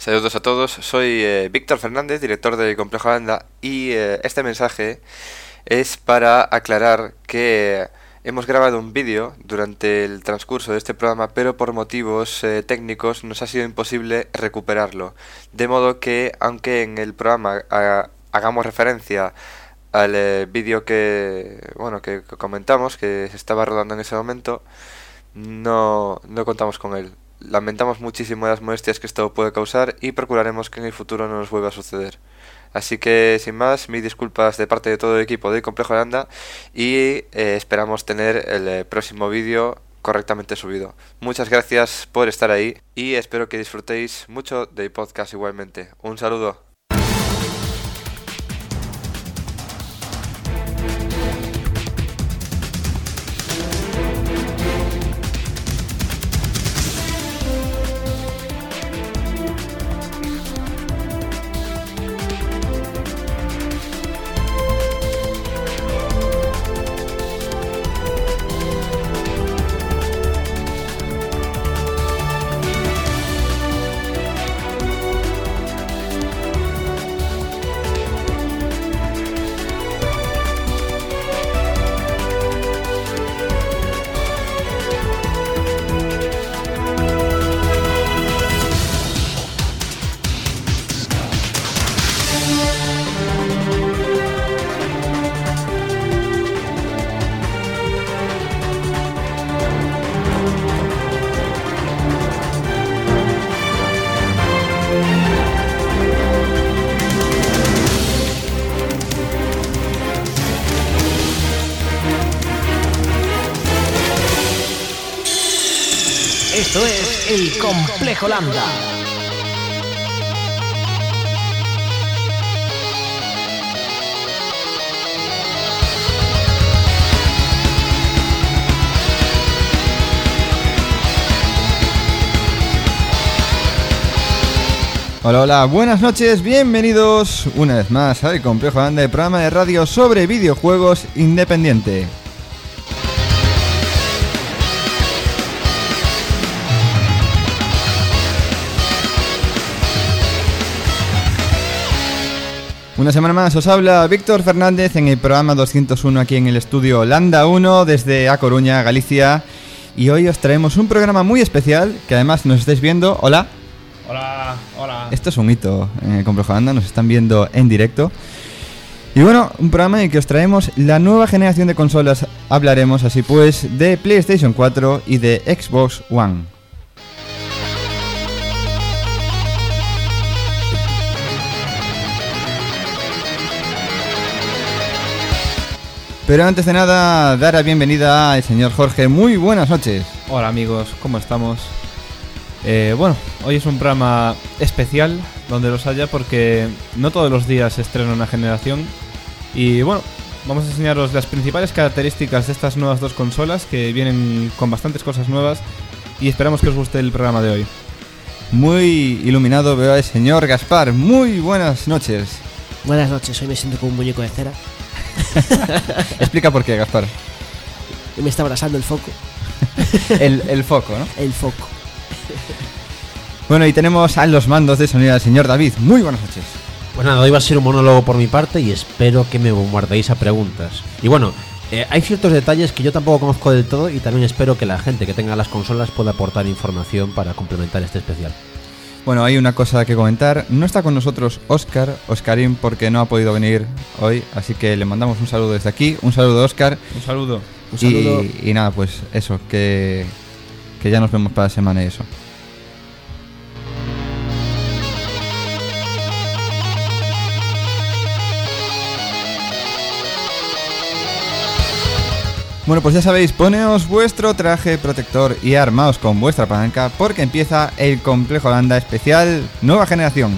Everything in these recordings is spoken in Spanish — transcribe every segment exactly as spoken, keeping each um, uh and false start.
Saludos a todos, soy eh, Víctor Fernández, director de Complejo Holanda, y eh, este mensaje es para aclarar que hemos grabado un vídeo durante el transcurso de este programa, pero por motivos eh, técnicos nos ha sido imposible recuperarlo. De modo que, aunque en el programa ha, hagamos referencia al eh, vídeo que, bueno, que comentamos, que se estaba rodando en ese momento, no, no contamos con él. Lamentamos muchísimo las molestias que esto puede causar y procuraremos que en el futuro no nos vuelva a suceder. Así que, sin más, mis disculpas de parte de todo el equipo de Complejo Holanda y eh, esperamos tener el eh, próximo vídeo correctamente subido. Muchas gracias por estar ahí y espero que disfrutéis mucho del podcast igualmente. Un saludo. Esto es el Complejo Holanda. Hola, hola, buenas noches, bienvenidos una vez más al Complejo Holanda, el programa de radio sobre videojuegos independiente. Una semana más os habla Víctor Fernández en el programa doscientos uno aquí en el estudio Holanda uno desde A Coruña, Galicia. Y hoy os traemos un programa muy especial que además nos estáis viendo. Hola. Hola, hola. Esto es un hito en el Complejo Holanda, nos están viendo en directo. Y bueno, un programa en el que os traemos la nueva generación de consolas. Hablaremos así pues de PlayStation cuatro y de Xbox One. Pero antes de nada, dar la bienvenida al señor Jorge. Muy buenas noches. Hola amigos, ¿cómo estamos? Eh, bueno, hoy es un programa especial donde los haya porque no todos los días se estrena una generación. Y bueno, vamos a enseñaros las principales características de estas nuevas dos consolas que vienen con bastantes cosas nuevas y esperamos que os guste el programa de hoy. Muy iluminado veo al señor Gaspar. Muy buenas noches. Buenas noches, hoy me siento como un muñeco de cera. Explica por qué, Gaspar. Me está abrasando el foco. el, el foco, ¿no? El foco. Bueno, y tenemos a los mandos de sonido al señor David. Muy buenas noches. Pues nada, hoy va a ser un monólogo por mi parte y espero que me bombardéis a preguntas. Y bueno, eh, hay ciertos detalles que yo tampoco conozco del todo y también espero que la gente que tenga las consolas pueda aportar información para complementar este especial. Bueno, hay una cosa que comentar. No está con nosotros Óscar, Óscarín, porque no ha podido venir hoy, así que le mandamos un saludo desde aquí. Un saludo, Óscar. Un saludo. Un saludo. Y, y nada, pues eso, que, que ya nos vemos para la semana y eso. Bueno, pues ya sabéis, poneos vuestro traje protector y armaos con vuestra palanca porque empieza el Complejo Holanda especial Nueva Generación.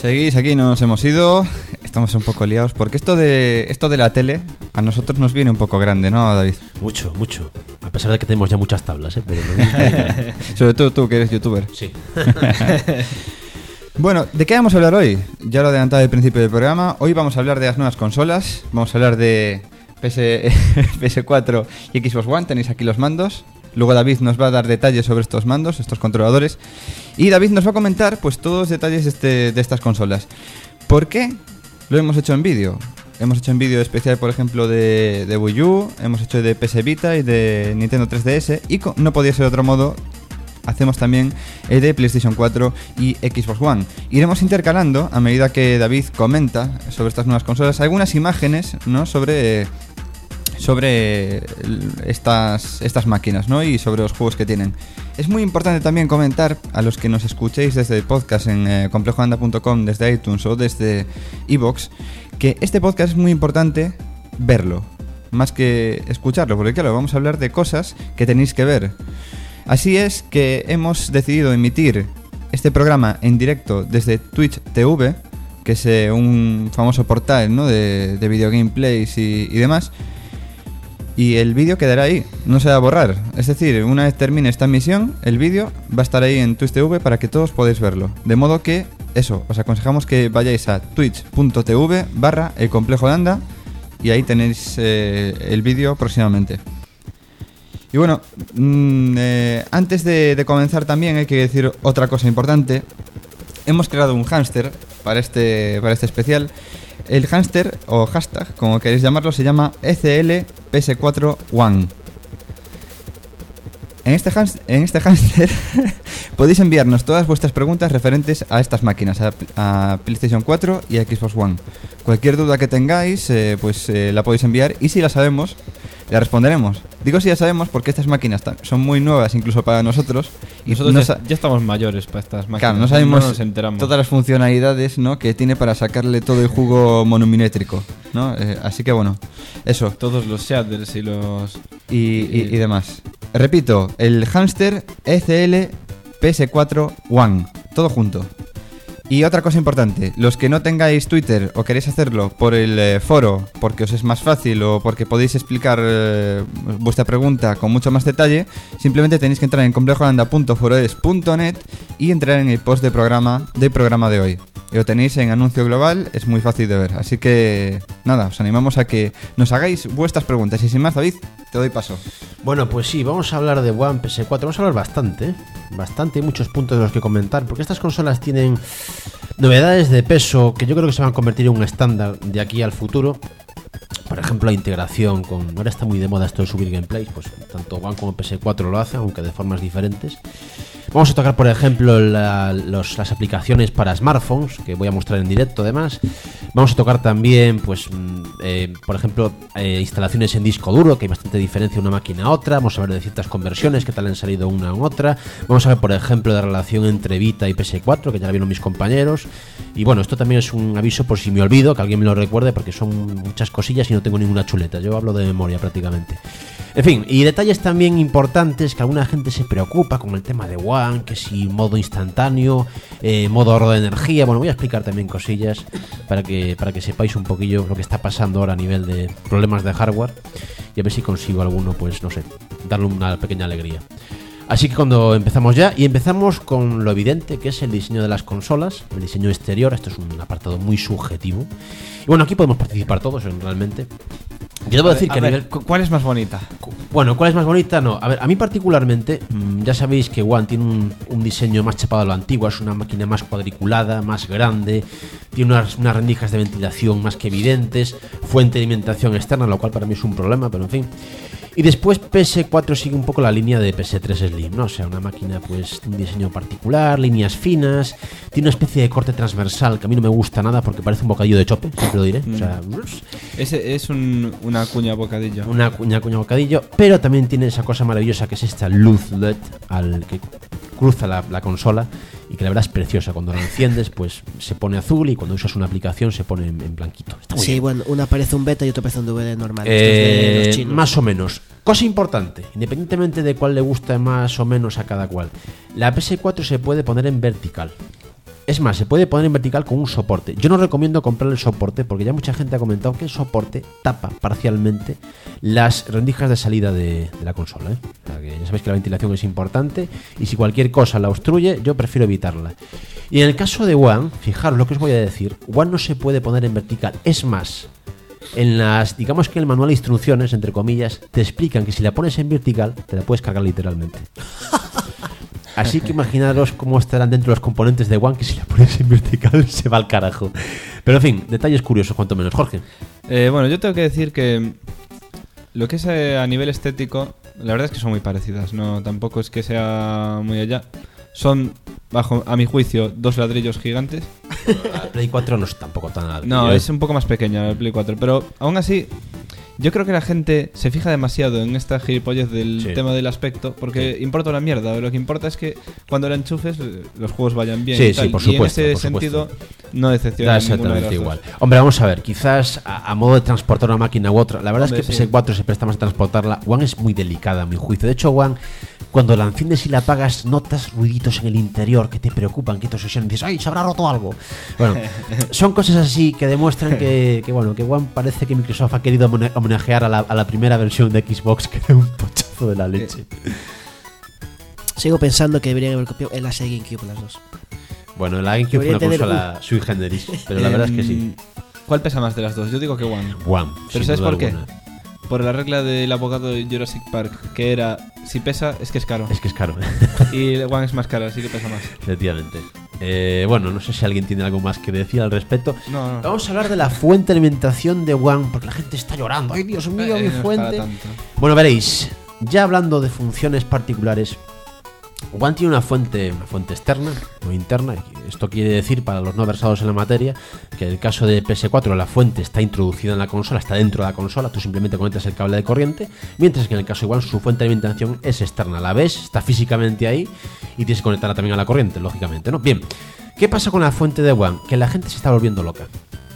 Seguís aquí, no nos hemos ido. Estamos un poco liados porque esto de esto de la tele a nosotros nos viene un poco grande, ¿no, David? Mucho, mucho. A pesar de que tenemos ya muchas tablas, ¿eh? Pero no... Sobre todo tú, que eres youtuber. Sí. Bueno, ¿de qué vamos a hablar hoy? Ya lo he adelantado al principio del programa. Hoy vamos a hablar de las nuevas consolas. Vamos a hablar de P S, P S cuatro y Xbox One. Tenéis aquí los mandos. Luego David nos va a dar detalles sobre estos mandos, estos controladores. Y David nos va a comentar pues todos los detalles de, este, de estas consolas. ¿Por qué lo hemos hecho en vídeo? Hemos hecho en vídeo especial, por ejemplo, de, de Wii U, hemos hecho de P S Vita y de Nintendo tres D S. Y no podía ser de otro modo, hacemos también el de PlayStation cuatro y Xbox One. Iremos intercalando, a medida que David comenta sobre estas nuevas consolas, algunas imágenes, ¿no? sobre... sobre estas, estas máquinas, ¿no? Y sobre los juegos que tienen. Es muy importante también comentar a los que nos escuchéis desde el podcast en eh, complejo anda punto com, desde iTunes o desde iVoox, que este podcast es muy importante verlo, más que escucharlo, porque claro, vamos a hablar de cosas que tenéis que ver. Así es que hemos decidido emitir este programa en directo desde Twitch T V, que es eh, un famoso portal, ¿no? de, de video gameplays y, y demás. Y el vídeo quedará ahí, no se va a borrar. Es decir, una vez termine esta emisión, el vídeo va a estar ahí en Twitch T V para que todos podáis verlo. De modo que, eso, os aconsejamos que vayáis a twitch punto t v barra el complejo de anda y ahí tenéis eh, el vídeo próximamente. Y bueno, mmm, eh, antes de, de comenzar también hay que decir otra cosa importante. Hemos creado un hámster para este, para este especial. El hámster, o hashtag, como queréis llamarlo, se llama E C L P S cuatro One. En este, hans- en este hámster podéis enviarnos todas vuestras preguntas referentes a estas máquinas, a, a PlayStation cuatro y a Xbox One. Cualquier duda que tengáis, eh, pues eh, la podéis enviar y si la sabemos, la responderemos. Digo si ya sabemos porque estas máquinas son muy nuevas incluso para nosotros. Y Nosotros no ya, sa- ya estamos mayores para estas máquinas. Claro, no sabemos nos enteramos. todas las funcionalidades, ¿no? que tiene para sacarle todo el jugo monomimétrico, ¿no? Eh, así que bueno, eso. Todos los shaders y los... Y, y, y demás. Repito, el hámster E C L P S cuatro One. Todo junto. Y otra cosa importante, los que no tengáis Twitter o queréis hacerlo por el eh, foro, porque os es más fácil o porque podéis explicar eh, vuestra pregunta con mucho más detalle, simplemente tenéis que entrar en complejo anda punto foroes punto net y entrar en el post de programa, del programa de hoy. Y lo tenéis en anuncio global, es muy fácil de ver. Así que nada, os animamos a que nos hagáis vuestras preguntas. Y sin más, David, te doy paso. Bueno, pues sí, vamos a hablar de One, P S cuatro. Vamos a hablar bastante, ¿eh? Bastante, hay muchos puntos de los que comentar, porque estas consolas tienen novedades de peso que yo creo que se van a convertir en un estándar de aquí al futuro. Por ejemplo, la integración con... Ahora está muy de moda esto de subir gameplays, pues tanto One como P S cuatro lo hacen, aunque de formas diferentes. Vamos a tocar, por ejemplo, la, los, las aplicaciones para smartphones, que voy a mostrar en directo además. Vamos a tocar también, pues, eh, por ejemplo, eh, instalaciones en disco duro, que hay bastante diferencia de una máquina a otra. Vamos a ver de ciertas conversiones, qué tal han salido una u otra. Vamos a ver, por ejemplo, la relación entre Vita y P S cuatro, que ya la vieron mis compañeros. Y bueno, esto también es un aviso por si me olvido, que alguien me lo recuerde, porque son muchas cosillas y no tengo ninguna chuleta. Yo hablo de memoria prácticamente. En fin, y detalles también importantes que alguna gente se preocupa con el tema de One, que si modo instantáneo, eh, modo ahorro de energía. Bueno, voy a explicar también cosillas para que, para que sepáis un poquillo lo que está pasando ahora a nivel de problemas de hardware y a ver si consigo alguno, pues no sé, darle una pequeña alegría. Así que cuando empezamos ya, y empezamos con lo evidente, que es el diseño de las consolas, el diseño exterior. Esto es un apartado muy subjetivo. Y bueno, aquí podemos participar todos, realmente. Yo debo decir a que a ver, nivel... ¿cu- ¿cuál es más bonita? Bueno, ¿cuál es más bonita? No, a ver, a mí particularmente, mmm, ya sabéis que One tiene un, un diseño más chapado a lo antiguo, es una máquina más cuadriculada, más grande, tiene unas, unas rendijas de ventilación más que evidentes, fuente de alimentación externa, lo cual para mí es un problema, pero en fin. Y después P S cuatro sigue un poco la línea de P S tres Slim, ¿no? O sea, una máquina pues un diseño particular, líneas finas, tiene una especie de corte transversal que a mí no me gusta nada porque parece un bocadillo de chope, siempre lo diré. O sea, Ese es un, una cuña bocadillo. una cuña cuña bocadillo, pero también tiene esa cosa maravillosa que es esta luz L E D al que cruza la, la consola y que la verdad es preciosa. Cuando la enciendes pues se pone azul y cuando usas una aplicación se pone en, en blanquito. Está muy Sí, bien. bueno, una parece un beta y otra parece un D V D normal. Estos de Eh, los chinos. más o menos. Cosa importante, independientemente de cuál le gusta más o menos a cada cual, la P S cuatro se puede poner en vertical. Es más, se puede poner en vertical con un soporte. Yo no recomiendo comprar el soporte porque ya mucha gente ha comentado que el soporte tapa parcialmente las rendijas de salida de, de la consola, ¿eh? O sea, que ya sabéis que la ventilación es importante y si cualquier cosa la obstruye, yo prefiero evitarla. Y en el caso de One, fijaros lo que os voy a decir, One no se puede poner en vertical. Es más, en las, digamos que en el manual de instrucciones, entre comillas, te explican que si la pones en vertical, te la puedes cargar literalmente. Así que imaginaros cómo estarán dentro los componentes de One, que si la pones en vertical se va al carajo. Pero en fin, detalles curiosos cuanto menos. Jorge. Eh, bueno, yo tengo que decir que lo que es eh, a nivel estético, la verdad es que son muy parecidas. No, tampoco es que sea muy allá. Son, bajo a mi juicio, dos ladrillos gigantes. La Play cuatro no es tampoco tan alto. No, es un poco más pequeña la Play cuatro, pero aún así yo creo que la gente se fija demasiado en esta gilipollez del Sí. tema del aspecto, porque Sí. importa una mierda. Lo que importa es que cuando la enchufes los juegos vayan bien. Sí, y tal. sí, por supuesto, Y en ese por sentido supuesto. no decepciona Da a ninguna de las exactamente dos. igual. Hombre, vamos a ver, quizás a, a modo de transportar una máquina u otra. La verdad Hombre, es que sí. P S cuatro se presta más a transportarla. One es muy delicada, a mi juicio. De hecho, One, cuando la enciendes y la apagas, notas ruiditos en el interior que te preocupan, que te obsesionan y dices, ¡ay, se habrá roto algo! Bueno, son cosas así que demuestran que, que bueno, que One parece que Microsoft ha querido homone- homenajear a la, a la primera versión de Xbox, que era un pochazo de la leche. Sigo pensando que deberían haber copiado el Sega GameCube las dos. Bueno, la GameCube fue una Debería tener consola sui generis, pero la verdad es que sí. Em, ¿Cuál pesa más de las dos? Yo digo que One. One. Pero sin ¿sabes duda por qué? alguna. Por la regla del abogado de Jurassic Park, que era, si pesa, es que es caro. Es que es caro. Y One es más cara, así que pesa más. Efectivamente. Eh, bueno, no sé si alguien tiene algo más que decir al respecto. No, no. Vamos a hablar de la fuente de alimentación de One, porque la gente está llorando. ¡Ay, Dios mío, Eh, mi no es fuente! para tanto. Bueno, veréis, ya hablando de funciones particulares, One tiene una fuente, una fuente externa, no interna. Esto quiere decir, para los no versados en la materia, que en el caso de P S cuatro la fuente está introducida en la consola, está dentro de la consola, tú simplemente conectas el cable de corriente, mientras que en el caso de One su fuente de alimentación es externa. La ves, está físicamente ahí y tienes que conectarla también a la corriente, lógicamente, ¿no? Bien, ¿qué pasa con la fuente de One? Que la gente se está volviendo loca.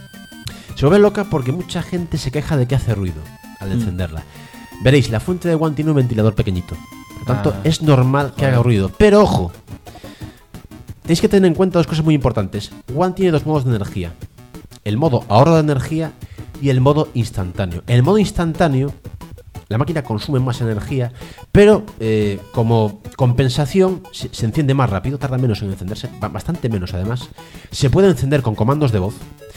Se vuelve loca porque mucha gente se queja de que hace ruido al encenderla. Veréis, la fuente de One tiene un ventilador pequeñito. Por tanto, Ah, es normal que haga ruido. Pero ojo, tenéis que tener en cuenta dos cosas muy importantes. One tiene dos modos de energía. El modo ahorro de energía y el modo instantáneo. El modo instantáneo, la máquina consume más energía, pero eh, como compensación se, se enciende más rápido, tarda menos en encenderse, ba- bastante menos además. Se puede encender con comandos de voz.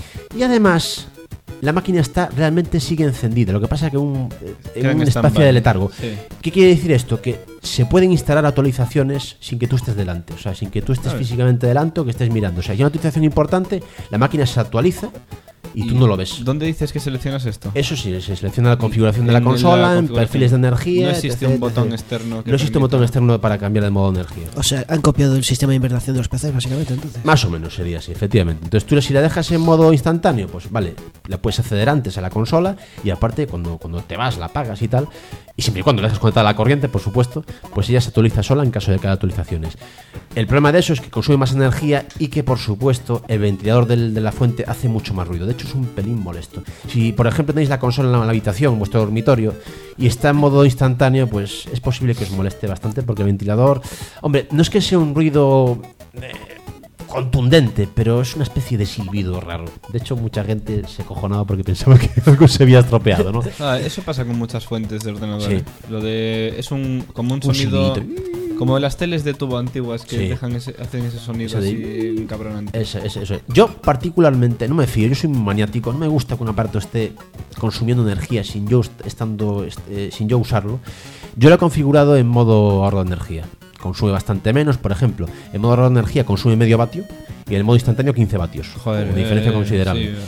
Y además, la máquina está realmente sigue encendida. Lo que pasa es que un, eh, en Queda en un espacio stand-by. de letargo. Sí. ¿Qué quiere decir esto? Que se pueden instalar actualizaciones sin que tú estés delante. O sea, sin que tú estés Ah. físicamente delante o que estés mirando. O sea, hay una actualización importante, la máquina se actualiza y, tú no lo ves. ¿Dónde dices que seleccionas esto? Eso sí, se selecciona la configuración de la En consola, la en configuración. perfiles de energía. No existe etcétera, un botón etcétera. externo que No existe un botón permita- externo para cambiar de modo de energía. O sea, han copiado el sistema de invernación de los P Cs, básicamente, entonces. Más o menos sería así, efectivamente. Entonces tú si la dejas en modo instantáneo, pues vale, la puedes acceder antes a la consola y aparte cuando, cuando te vas la apagas y tal. Y siempre y cuando la dejas conectada a la corriente, por supuesto, pues ella se actualiza sola en caso de que haya actualizaciones. El problema de eso es que consume más energía y que, por supuesto, el ventilador del- de la fuente hace mucho más ruido. De hecho, es un pelín molesto. Si, por ejemplo, tenéis la consola en la, en la habitación, en vuestro dormitorio, y está en modo instantáneo, pues es posible que os moleste bastante porque el ventilador... Hombre, no es que sea un ruido... eh, contundente, pero es una especie de silbido raro. De hecho, mucha gente se cojonaba porque pensaba que algo se había estropeado, ¿no? Ah, eso pasa con muchas fuentes de ordenadores. Sí. Lo de es un como un Un sonido silbidito. como las teles de tubo antiguas que Sí. dejan ese, hacen ese sonido Ese de- así encabronante. Eso, eso, eso. Yo particularmente no me fío, yo soy muy maniático, no me gusta que un aparato esté consumiendo energía sin yo est- estando este, sin yo usarlo. Yo lo he configurado en modo ahorro de energía. Consume bastante menos, por ejemplo, en modo ahorro de energía consume medio vatio y en el modo instantáneo quince vatios. Joder, Una diferencia eh, considerable. sí.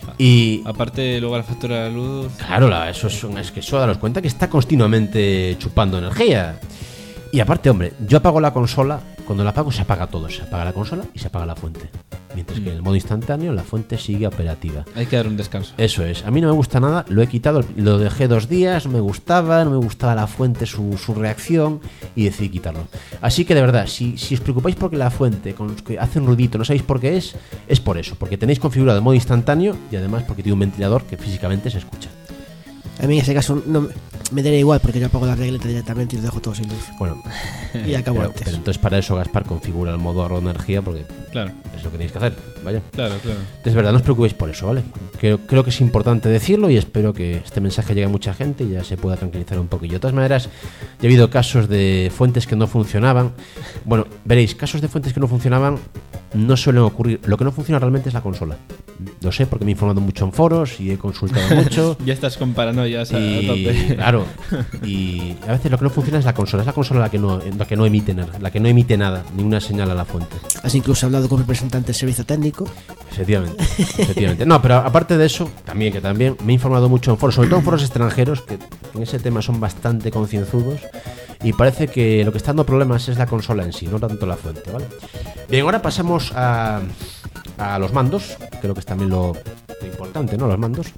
Y Aparte luego la factura de luz. claro, la- eso es, un- es que eso daros cuenta que está continuamente chupando energía. Y aparte, hombre, yo apago la consola, cuando la apago se apaga todo, se apaga la consola y se apaga la fuente. Mientras que en el modo instantáneo la fuente sigue operativa. Hay que dar un descanso. Eso es, a mí no me gusta nada, lo he quitado, lo dejé dos días, no me gustaba, no me gustaba la fuente, su, su reacción y decidí quitarlo. Así que de verdad, si, si os preocupáis porque la fuente con los que hace un ruidito no sabéis por qué es, es por eso, porque tenéis configurado el modo instantáneo y además porque tiene un ventilador que físicamente se escucha. A mí en ese caso no, me- me daría igual porque yo apago la regleta directamente y lo dejo todo sin luz. Bueno, Y acabo pero, antes. pero entonces para eso Gaspar configura el modo ahorro de energía porque Claro, es lo que tenéis que hacer, vaya. claro, claro. Es verdad, no os preocupéis por eso, ¿vale? Creo, creo que es importante decirlo y espero que este mensaje llegue a mucha gente y ya se pueda tranquilizar un poquillo. De todas maneras, ya ha habido casos de fuentes que no funcionaban. Bueno, veréis, casos de fuentes que no funcionaban no suelen ocurrir. Lo que no funciona realmente es la consola. Lo sé porque me he informado mucho en foros y he consultado mucho. Ya estás con paranoias a, a Y tope. claro, y a veces lo que no funciona es la consola, es la consola la que no, la que no emite nada, la que no emite nada, ninguna señal a la fuente. Has incluso hablado con el representante del servicio técnico. Efectivamente, efectivamente. No, pero aparte de eso, también que también me he informado mucho en foros, sobre todo en foros extranjeros, que en ese tema son bastante concienzudos, y parece que lo que está dando problemas es la consola en sí, no tanto la fuente, ¿vale? Bien, ahora pasamos a, a los mandos, creo que es también lo, lo importante, ¿no? Los mandos.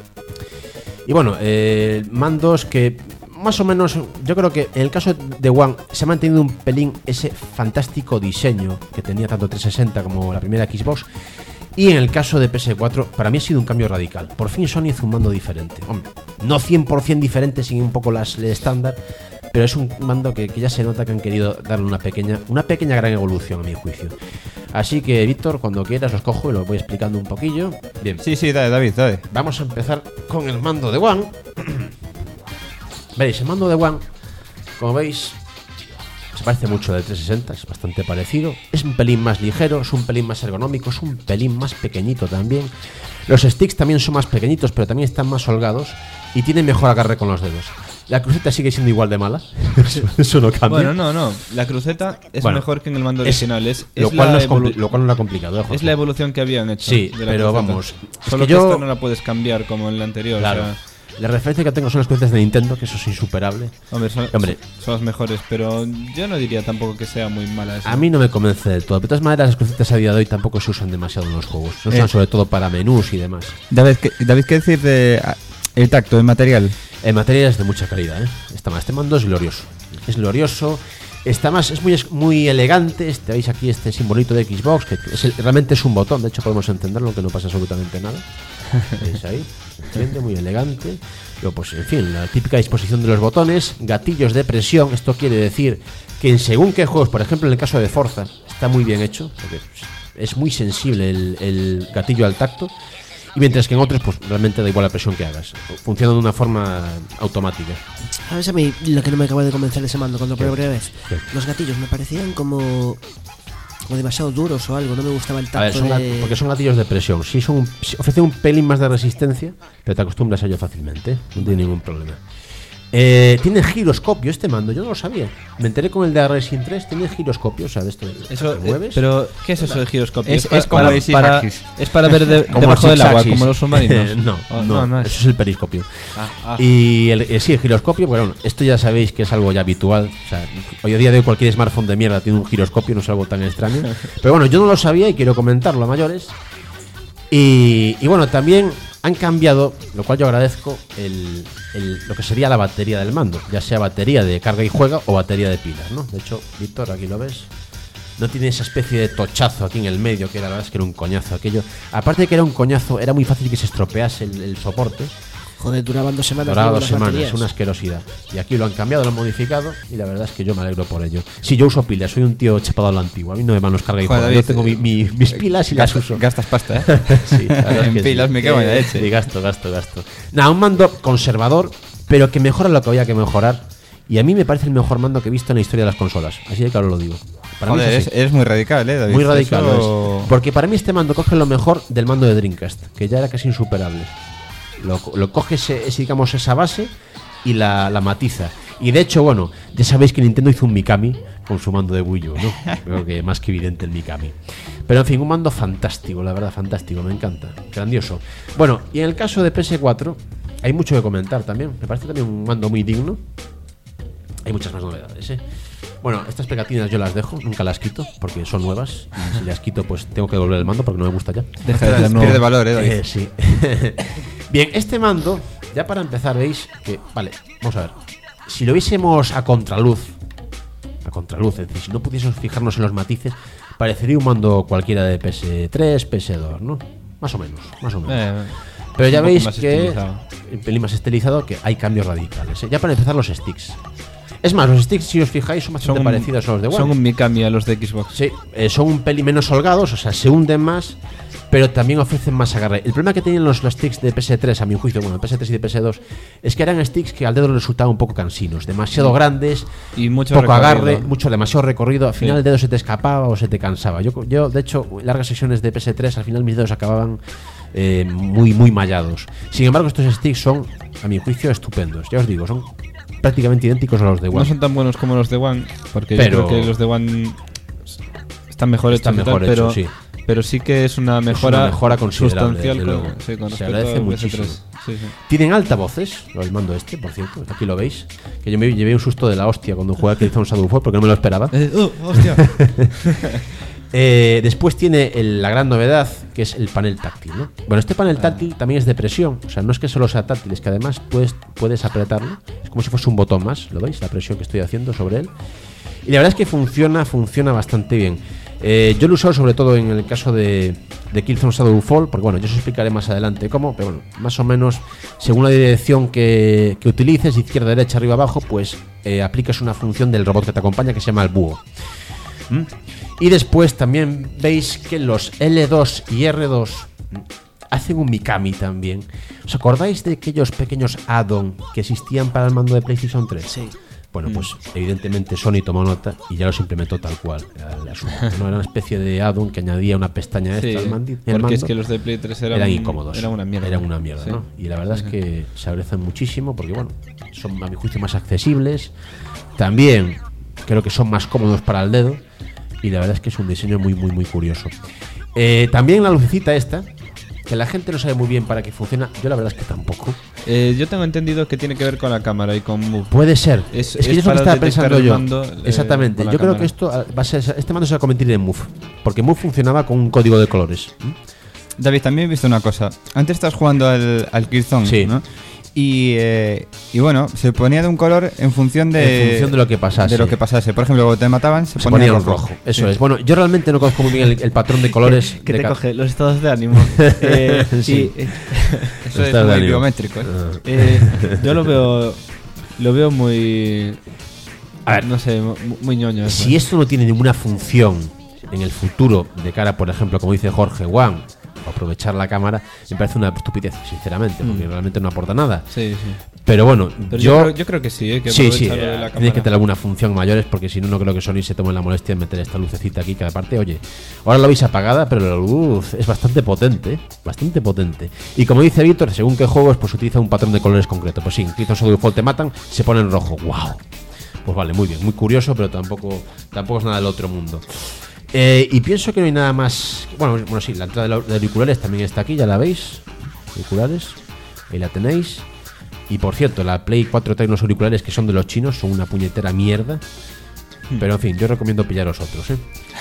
Y bueno, eh, mandos que más o menos, yo creo que en el caso de One se ha mantenido un pelín ese fantástico diseño que tenía tanto trescientos sesenta como la primera Xbox. Y en el caso de P S cuatro, para mí ha sido un cambio radical. Por fin Sony hizo un mando diferente. Hombre, no cien por ciento diferente, sin un poco las el estándar, pero es un mando que, que ya se nota que han querido darle una pequeña, una pequeña gran evolución, a mi juicio. Así que, Víctor, cuando quieras los cojo y los voy explicando un poquillo. Bien. Sí, sí, dale, David, dale. Vamos a empezar con el mando de One. Veréis, el mando de One, como veis, se parece mucho al de trescientos sesenta, es bastante parecido. Es un pelín más ligero, es un pelín más ergonómico, es un pelín más pequeñito también. Los sticks también son más pequeñitos, pero también están más holgados y tienen mejor agarre con los dedos. La cruceta sigue siendo igual de mala, eso, eso no cambia. Bueno, no, no. La cruceta es Bueno, mejor que en el mando es- original. Es, lo, es cual la no es evolu- compli- lo cual no lo ha complicado. ojo. es la evolución que habían hecho. Sí, de la pero cruceta. vamos, es Solo que que, yo- esta no la puedes cambiar como en la anterior. Claro. O sea, La referencia que tengo son las crucetas de Nintendo, que eso es insuperable. hombre, son, Hombre. son las mejores, pero yo no diría tampoco que sea muy mala esa. A mí no me convence del todo. De todas maneras, las crucetas a día de hoy tampoco se usan demasiado en los juegos. Se usan Eh. sobre todo para menús y demás. David, ¿qué, David, ¿qué decir de ah, el tacto, el material? En materia es de mucha calidad, ¿eh? Está más. Este mando es glorioso. Es glorioso. Está más, es muy, es muy elegante. Este, veis aquí este simbolito de Xbox, que es el- realmente es un botón. De hecho, podemos entenderlo, que no pasa absolutamente nada. ¿Veis ahí? ¿Se entiende? Muy elegante. Luego, pues, en fin, la típica disposición de los botones. Gatillos de presión. Esto quiere decir que en según qué juegos, por ejemplo, en el caso de Forza, está muy bien hecho, porque es muy sensible el, el gatillo al tacto. Y mientras que en otros, pues realmente da igual la presión que hagas. Funciona de una forma automática. ¿Sabes a mí lo que no me acaba de convencer de ese mando cuando lo probé la primera vez? ¿Qué? Los gatillos me parecían como, como demasiado duros o algo, no me gustaba el A ver, tacto son gat- de... porque son gatillos de presión. Sí, son un- sí, ofrecen un pelín más de resistencia, pero te acostumbras a ello fácilmente. ¿eh? No tiene ningún problema. Eh, tiene giroscopio este mando, yo no lo sabía. Me enteré con el de Racing tres, tiene giroscopio, o sea, de esto de Eso, ¿te eh, mueves? pero, ¿qué es eso de giroscopio? Es- pa- es como para, el para, six-axis. es para ver de- Como debajo el del agua, six-axis. como los submarinos. no, Oh, no, no es. eso es el periscopio. Ah, ah. Y el, eh, sí, el giroscopio, bueno, esto ya sabéis que es algo ya habitual. O sea, hoy en día de cualquier smartphone de mierda tiene un giroscopio, no es algo tan extraño. Pero bueno, yo no lo sabía y quiero comentarlo a mayores. Y, y bueno, también han cambiado, lo cual yo agradezco, el, el- lo que sería la batería del mando, ya sea batería de carga y juega o batería de pilas, ¿no? De hecho, Víctor, aquí lo ves. No tiene esa especie de tochazo aquí en el medio, que la verdad es que era un coñazo aquello. Aparte de que era un coñazo, era muy fácil que se estropease el, el soporte. Joder, duraban dos semanas. Duraba luego dos las semanas, baterías. una asquerosidad. Y aquí lo han cambiado, lo han modificado y la verdad es que yo me alegro por ello. Si yo uso pilas, soy un tío chapado a la antigua. A mí no me van los carga y Joder, juega. David, Yo tengo mi- mi- mis pilas y las Gastas- uso. Gastas pasta, ¿eh? Sí, la verdad es En que pilas sí. me cago en la leche. Sí, gasto, gasto, gasto. Nada, un mando conservador, pero que mejora lo que había que mejorar. Y a mí me parece el mejor mando que he visto en la historia de las consolas. Así de claro lo digo. Para mí Joder, es es, así. eres muy radical, ¿eh, David? Muy radical. lo Eso- es. Porque para mí este mando coge lo mejor del mando de Dreamcast, que ya era casi insuperable. Lo, lo coge ese, ese, digamos, esa base y la, la matiza. Y de hecho, bueno, ya sabéis que Nintendo hizo un Mikami con su mando de Wii U, ¿no? Creo que más que evidente el Mikami. Pero en fin, un mando fantástico, la verdad, fantástico, me encanta. Grandioso. Bueno, y en el caso de P S cuatro, hay mucho que comentar también. Me parece también un mando muy digno. Hay muchas más novedades, ¿eh? Bueno, estas pegatinas yo las dejo, nunca las quito, porque son nuevas. Y si las quito, pues tengo que devolver el mando porque no me gusta ya. Deja de ser nuevo. Pierde valor, ¿eh, David? Eh, sí. Bien, este mando, ya para empezar, veis que, vale, vamos a ver. Si lo viésemos a contraluz, a contraluz, es decir, si no pudiésemos fijarnos en los matices, parecería un mando cualquiera de P S tres, P S dos, ¿no? Más o menos, más o menos. Eh, Pero ya un poco veis más que estilizado. un pelín más estilizado, que hay cambios radicales. ¿eh? Ya para empezar, los sticks. Es más, los sticks, si os fijáis, son bastante Son un- parecidos a los de One. Son un Mikami a los de Xbox. Sí, eh, son un pelín menos holgados, o sea, se hunden más, pero también ofrecen más agarre. El problema que tenían los, los sticks de P S tres, a mi juicio, bueno, de P S tres y de P S dos, es que eran sticks que al dedo les resultaban un poco cansinos, demasiado grandes, Y mucho poco recorrido. agarre, mucho demasiado recorrido. Al final Sí. el dedo se te escapaba o se te cansaba. Yo, yo de hecho, largas sesiones de P S tres, al final mis dedos acababan eh, muy, muy mallados. Sin embargo, estos sticks son, a mi juicio, estupendos. Ya os digo, son prácticamente idénticos a los de One. No son tan buenos como los de One, porque Pero- yo creo que los de One están mejor Están hechos, y mejor tal, pero, hechos, sí. pero sí que es una mejora, mejora considerable, sustancial desde con, luego. sí, con Se respecto agradece al P S muchísimo. tres. Sí, sí. Tienen altavoces, el mando este, por cierto, aquí lo veis. Que yo me llevé un susto de la hostia cuando jugué a Killzone Shadowfall porque no me lo esperaba. Eh, oh, hostia. Eh, después tiene el- la gran novedad, que es el panel táctil, ¿no? Bueno, este panel táctil también es de presión, o sea, no es que solo sea táctil, es que además puedes, puedes apretarlo. Es como si fuese un botón más, ¿lo veis? La presión que estoy haciendo sobre él. Y la verdad es que funciona, funciona bastante bien. Eh, yo lo he usado sobre todo en el caso de, de Killzone Shadowfall, porque bueno, yo os explicaré más adelante cómo, pero bueno, más o menos, según la dirección que, que utilices, izquierda, derecha, arriba, abajo, pues eh, aplicas una función del robot que te acompaña que se llama el búho. ¿Mm? Y después también veis que los L dos y R dos hacen un Mikami también. ¿Os acordáis de aquellos pequeños add-on que existían para el mando de PlayStation tres? Sí. Bueno, pues evidentemente Sony tomó nota y ya los implementó tal cual. El asunto, ¿no? Era una especie de add-on que añadía una pestaña Sí, extra al mandi- al porque mando. es que los de Play tres eran, Eran incómodos. Eran una mierda. Eran una mierda, Sí. ¿no? Y la verdad es que se agradecen muchísimo porque, bueno, son a mi juicio más accesibles. También creo que son más cómodos para el dedo. Y la verdad es que es un diseño muy, muy, muy curioso. Eh, también la lucecita esta, que la gente no sabe muy bien para qué funciona. Yo la verdad es que tampoco. Eh, yo tengo entendido que tiene que ver con la cámara y con Move. Puede ser. Es- Es, que es es lo que para estaba detectar pensando el yo. mando, eh, Exactamente. con la Yo creo cámara. que esto ah, va a ser, este mando se va a convertir en Move. Porque Move funcionaba con un código de colores. ¿Mm? David, también he visto una cosa. Antes estás jugando al, al Killzone, Sí. ¿no? Y, eh, y bueno, se ponía de un color en función de, En función de lo que pasase. de lo que pasase. Por ejemplo, cuando te mataban, se, Se ponía, ponía en rojo. Eso Sí. es. Bueno, yo realmente no conozco muy bien el, el patrón de colores. Que de te ca- coge los estados de ánimo. Eh, Sí. y, eh, Eso es Estás de muy ánimo. biométrico. ¿eh? Ah. Eh, yo lo veo lo veo muy A ver. no sé, mu- muy ñoño eso. Si esto no tiene ninguna función en el futuro, de cara, por ejemplo, como dice Jorge One, aprovechar la cámara, me parece una estupidez, sinceramente, porque Mm. realmente no aporta nada. Sí, sí. Pero bueno, Pero yo. yo, creo, yo creo que sí, eh, que Sí, sí, aprovecha lo de la tiene cámara. que tener alguna función mayores, porque si no, no creo que Sony se tome la molestia de meter esta lucecita aquí, que aparte, oye, ahora la veis apagada, pero la luz es bastante potente, ¿eh? Bastante potente. Y como dice Víctor, según qué juegos, pues utiliza un patrón de colores concreto. Pues sí, en Killzone Shadowfall te matan, se pone en rojo. ¡Wow! Pues vale, muy bien, muy curioso, pero tampoco, tampoco es nada del otro mundo. Eh, y pienso que no hay nada más. Bueno, bueno, sí, la entrada de la- de auriculares también está aquí, ya la veis. Auriculares, ahí la tenéis. Y por cierto, la Play cuatro trae unos auriculares que son de los chinos, son una puñetera mierda. Pero en fin, yo recomiendo pillaros otros, ¿eh?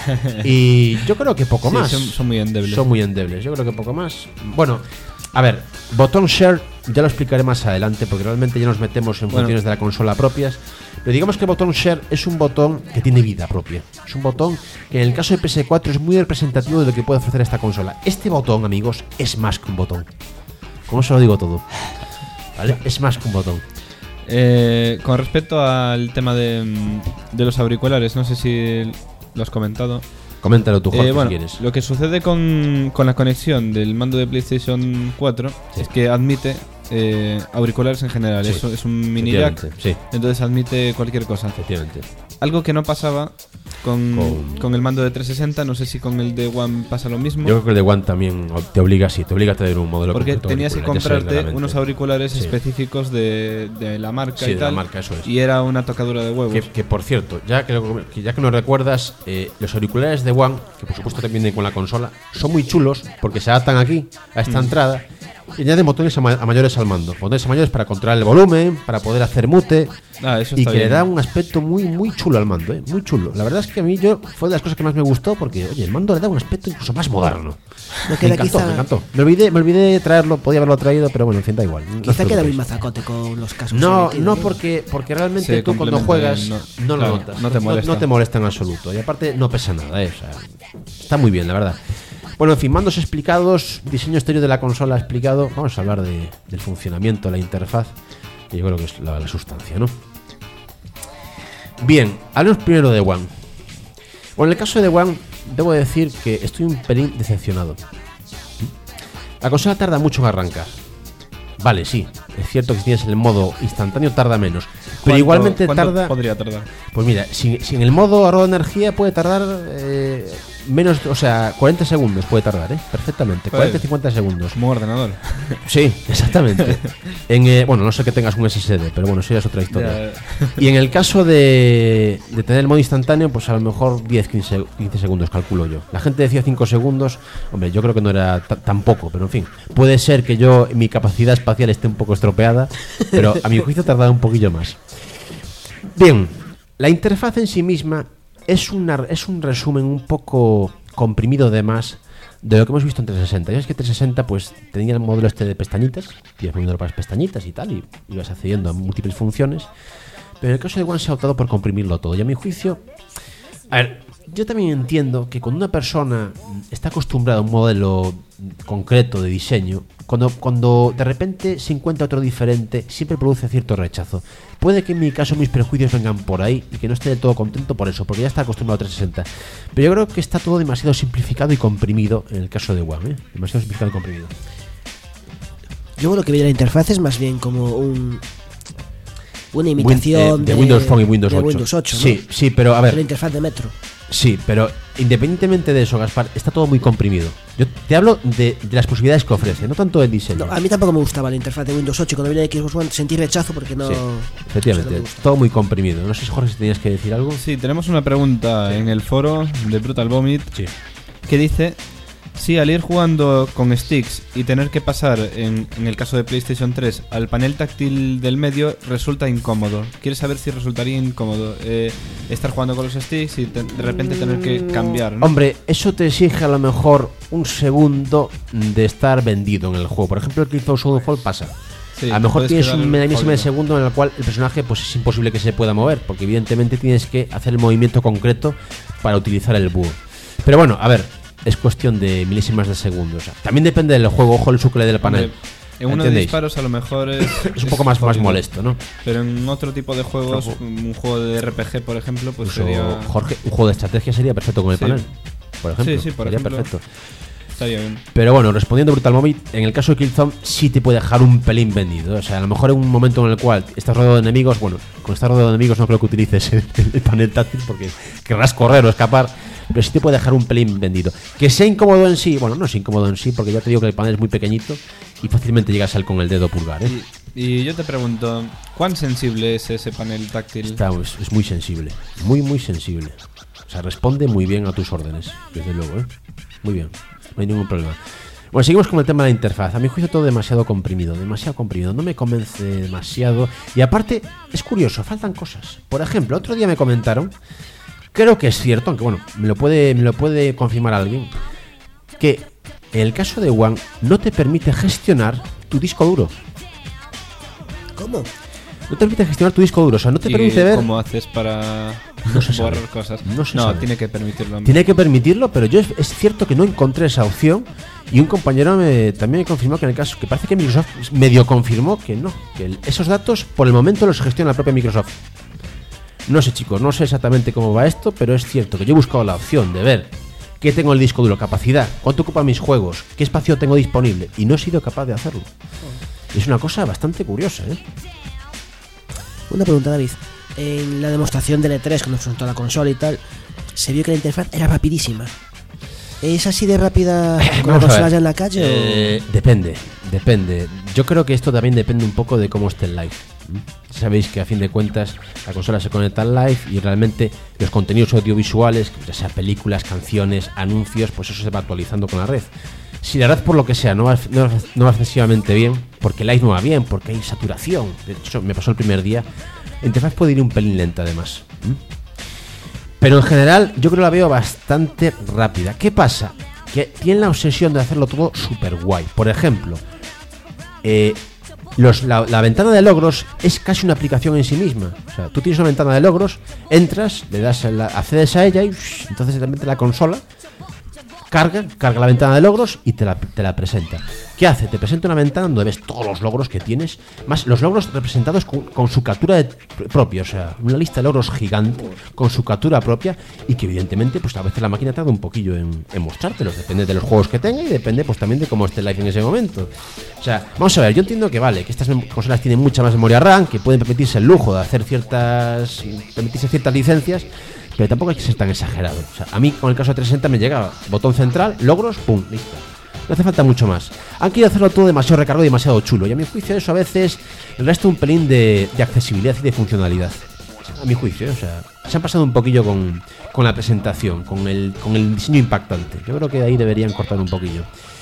Y yo creo que poco Sí, más. son- son muy endebles. Son muy endebles, yo creo que poco más. Bueno, a ver, botón share ya lo explicaré más adelante, porque realmente ya nos metemos en Bueno. funciones de la consola propias. Pero digamos que el botón share es un botón que tiene vida propia. Es un botón que en el caso de P S cuatro es muy representativo de lo que puede ofrecer esta consola. Este botón, amigos, es más que un botón. Con eso lo digo todo. ¿Vale? Es más que un botón. Eh, con respecto al tema de, mm, de los auriculares, no sé si lo has comentado. Coméntalo tú, Jorge, Eh, bueno, si quieres. lo que sucede con, con la conexión del mando de PlayStation cuatro Sí. es que admite eh, auriculares en general. Sí. Eso es un mini jack, Efectivamente, Sí, entonces admite cualquier cosa. efectivamente. Algo que no pasaba con, Con- con el mando de trescientos sesenta, no sé si con el de One pasa lo mismo. Yo creo que el de One también te obliga, sí, te obliga a tener un modelo Porque concreto de tenías que auriculares, ya sé, comprarte claramente. unos auriculares Sí. específicos de, de la marca Sí, y de la tal. marca, eso es. Y era una tocadura de huevos. Que, que, por cierto, ya que, lo- que ya que nos recuerdas, eh, los auriculares de One, que por supuesto también vienen con la consola, son muy chulos porque se adaptan aquí, a esta entrada, y añaden botones a, ma- a mayores al mando. Botones a mayores para controlar el volumen, para poder hacer mute, Ah, eso y está que le bien. da un aspecto muy, muy chulo al mando, ¿eh? Muy chulo. La verdad es que a mí yo fue de las cosas que más me gustó porque, oye, el mando le da un aspecto incluso más moderno. No Me queda encantó, quizá, me encantó. Me olvidé, me olvidé traerlo, podía haberlo traído, pero bueno, en fin, da igual. no os quizá queda muy preocupéis. mazacote con los cascos. No, emitidos, no porque, porque realmente Se tú cuando complementa juegas bien, no, no- lo claro, notas. no te molesta. No, te molesta en absoluto. Y aparte no pesa nada, ¿eh? O sea, está muy bien, la verdad. Bueno, en fin, mandos explicados, diseño exterior de la consola explicado. Vamos a hablar de, del funcionamiento, la interfaz, que yo creo que es la, la sustancia, ¿no? Bien, hablemos primero de One. Bueno, en el caso de One, debo decir que estoy un pelín decepcionado. La consola tarda mucho en arrancar. Vale, sí, es cierto que si tienes el modo instantáneo tarda menos, pero igualmente tarda... podría tardar? Pues mira, si, si en el modo ahorro de energía puede tardar eh, menos, o sea, cuarenta segundos puede tardar, ¿eh? Perfectamente, cuarenta a cincuenta segundos. Como ordenador. Sí, exactamente. En, eh, bueno, no sé que tengas un S S D, pero bueno, eso ya es otra historia. Y en el caso de, de tener el modo instantáneo, pues a lo mejor diez a quince segundos, calculo yo. La gente decía cinco segundos, hombre, yo creo que no era tan poco, pero en fin. Puede ser que yo, mi capacidad espacial esté un poco estropeada, pero a mi juicio tardaba un poquillo más. Bien, la interfaz en sí misma es, una, es un resumen un poco comprimido de más de lo que hemos visto en trescientos sesenta. Ya es que trescientos sesenta pues tenía el módulo este de pestañitas, ibas moviendo para las pestañitas y tal, y ibas accediendo a múltiples funciones, pero en el caso de One se ha optado por comprimirlo todo, y a mi juicio, a ver, yo también entiendo que cuando una persona está acostumbrada a un modelo concreto de diseño, cuando, cuando de repente se encuentra otro diferente, siempre produce cierto rechazo. Puede que en mi caso mis prejuicios vengan por ahí y que no esté del todo contento por eso, porque ya está acostumbrado a trescientos sesenta. Pero yo creo que está todo demasiado simplificado y comprimido en el caso de One, ¿eh? Demasiado simplificado y comprimido. Yo lo que veo de la interfaz es más bien como un... una imitación Win, eh, de, de, Windows Phone y Windows de ocho. Windows ocho, ¿no? Sí, sí, pero a ver. La interfaz de Metro. Sí, pero independientemente de eso, Gaspar, está todo muy comprimido. Yo te hablo de, de las posibilidades que ofrece, no tanto del diseño. No, a mí tampoco me gustaba la interfaz de Windows ocho. Cuando venía de Xbox One sentí rechazo porque no... Sí, efectivamente, no sé, no todo muy comprimido. No sé, Jorge, si tenías que decir algo. Sí, tenemos una pregunta en el foro de Brutal Vomit Sí. que dice: si al ir jugando con sticks y tener que pasar, en, en el caso de PlayStation tres, al panel táctil del medio, resulta incómodo. Quiere saber si resultaría incómodo eh, estar jugando con los sticks y te- de repente tener que cambiar, ¿no? Hombre, eso te exige a lo mejor un segundo de estar vendido en el juego. Por ejemplo, el Killzone Shadowfall pasa. Sí, a lo mejor puedes tienes quedar un milésimo de jodido. segundo en el cual el personaje pues es imposible que se pueda mover, porque evidentemente tienes que hacer el movimiento concreto para utilizar el búho. Pero bueno, a ver, es cuestión de milésimas de segundos. O sea, también depende del juego, ojo el sucle del panel. Hombre, en uno de ¿Entendéis? disparos a lo mejor es, Es un poco más, más jodido. molesto, ¿no? Pero en otro tipo de juegos, un juego de R P G, por ejemplo, pues Incluso, sería, Jorge, un juego de estrategia sería perfecto con el Sí. panel. Por ejemplo, Sí, sí, por sería ejemplo. perfecto. estaría bien. Pero bueno, respondiendo a Brutal Móvil, en el caso de Killzone sí te puede dejar un pelín vendido. O sea, a lo mejor en un momento en el cual estás rodeado de enemigos, bueno, con estar rodeado de enemigos no creo que utilices el, el panel táctil porque querrás correr o escapar, pero sí te puede dejar un pelín vendido. Que sea incómodo en sí, bueno, no es incómodo en sí, porque ya te digo que el panel es muy pequeñito y fácilmente llegas a él con el dedo pulgar, ¿eh? Y, y yo te pregunto, ¿cuán sensible es ese panel táctil? Está, es, es muy sensible, muy, muy sensible. O sea, responde muy bien a tus órdenes, desde luego, ¿eh? Muy bien, no hay ningún problema. Bueno, seguimos con el tema de la interfaz. A mi juicio todo demasiado comprimido, demasiado comprimido. No me convence demasiado. Y aparte, es curioso, faltan cosas. Por ejemplo, otro día me comentaron, creo que es cierto, aunque bueno, me lo puede, me lo puede confirmar alguien, que en el caso de One no te permite gestionar tu disco duro. ¿Cómo? No te permite gestionar tu disco duro, o sea, no te ¿Y permite ver... cómo haces para No se sabe. borrar cosas? No se no sabe. tiene que permitirlo. Tiene que permitirlo, pero yo es, es cierto que no encontré esa opción y un compañero me, también me confirmó que en el caso, que parece que Microsoft medio confirmó que no, que el- esos datos por el momento los gestiona la propia Microsoft. No sé, chicos, no sé exactamente cómo va esto, pero es cierto que yo he buscado la opción de ver qué tengo en el disco duro, capacidad, cuánto ocupan mis juegos, qué espacio tengo disponible y no he sido capaz de hacerlo. Es una cosa bastante curiosa, ¿eh? Una pregunta, David. En la demostración del E tres, cuando presentó la consola y tal, se vio que la interfaz era rapidísima. ¿Es así de rápida con la Vamos a consola ver. ya en la calle? Eh, depende, depende. Yo creo que esto también depende un poco de cómo esté el live. ¿Mm? Sabéis que a fin de cuentas la consola se conecta al live y realmente los contenidos audiovisuales, ya sea películas, canciones, anuncios, pues eso se va actualizando con la red. Si la red por lo que sea no va, no, va- no va excesivamente bien, porque el live no va bien, porque hay saturación, de hecho me pasó el primer día, la interfaz puede ir un pelín lenta además. ¿Mm? Pero en general yo creo que la veo bastante rápida. ¿Qué pasa? Que tienen la obsesión de hacerlo todo súper guay. Por ejemplo, eh, los, la, la ventana de logros es casi una aplicación en sí misma. O sea, tú tienes una ventana de logros, entras, le das a la- accedes a ella y uff, entonces realmente la consola carga, carga la ventana de logros y te la, te la presenta. ¿Qué hace? Te presenta una ventana donde ves todos los logros que tienes, más los logros representados con, con su captura de, propia, o sea, una lista de logros gigante con su captura propia y que evidentemente pues a veces la máquina tarda un poquillo en, en mostrártelos, depende de los juegos que tenga y depende pues también de cómo esté el live en ese momento. O sea, vamos a ver, yo entiendo que vale, que estas consolas tienen mucha más memoria RAM, que pueden permitirse el lujo de hacer ciertas, permitirse ciertas licencias, pero tampoco hay que ser tan exagerado. O sea, a mí con el caso de trescientos sesenta me llegaba botón central, logros, pum, listo. No hace falta mucho más. Han querido hacerlo todo demasiado recargado y demasiado chulo. Y a mi juicio eso a veces le resta un pelín de, de accesibilidad y de funcionalidad. A mi juicio, ¿eh? O sea, se han pasado un poquillo con, con la presentación, con el, con el diseño impactante. Yo creo que ahí deberían cortar un poquillo.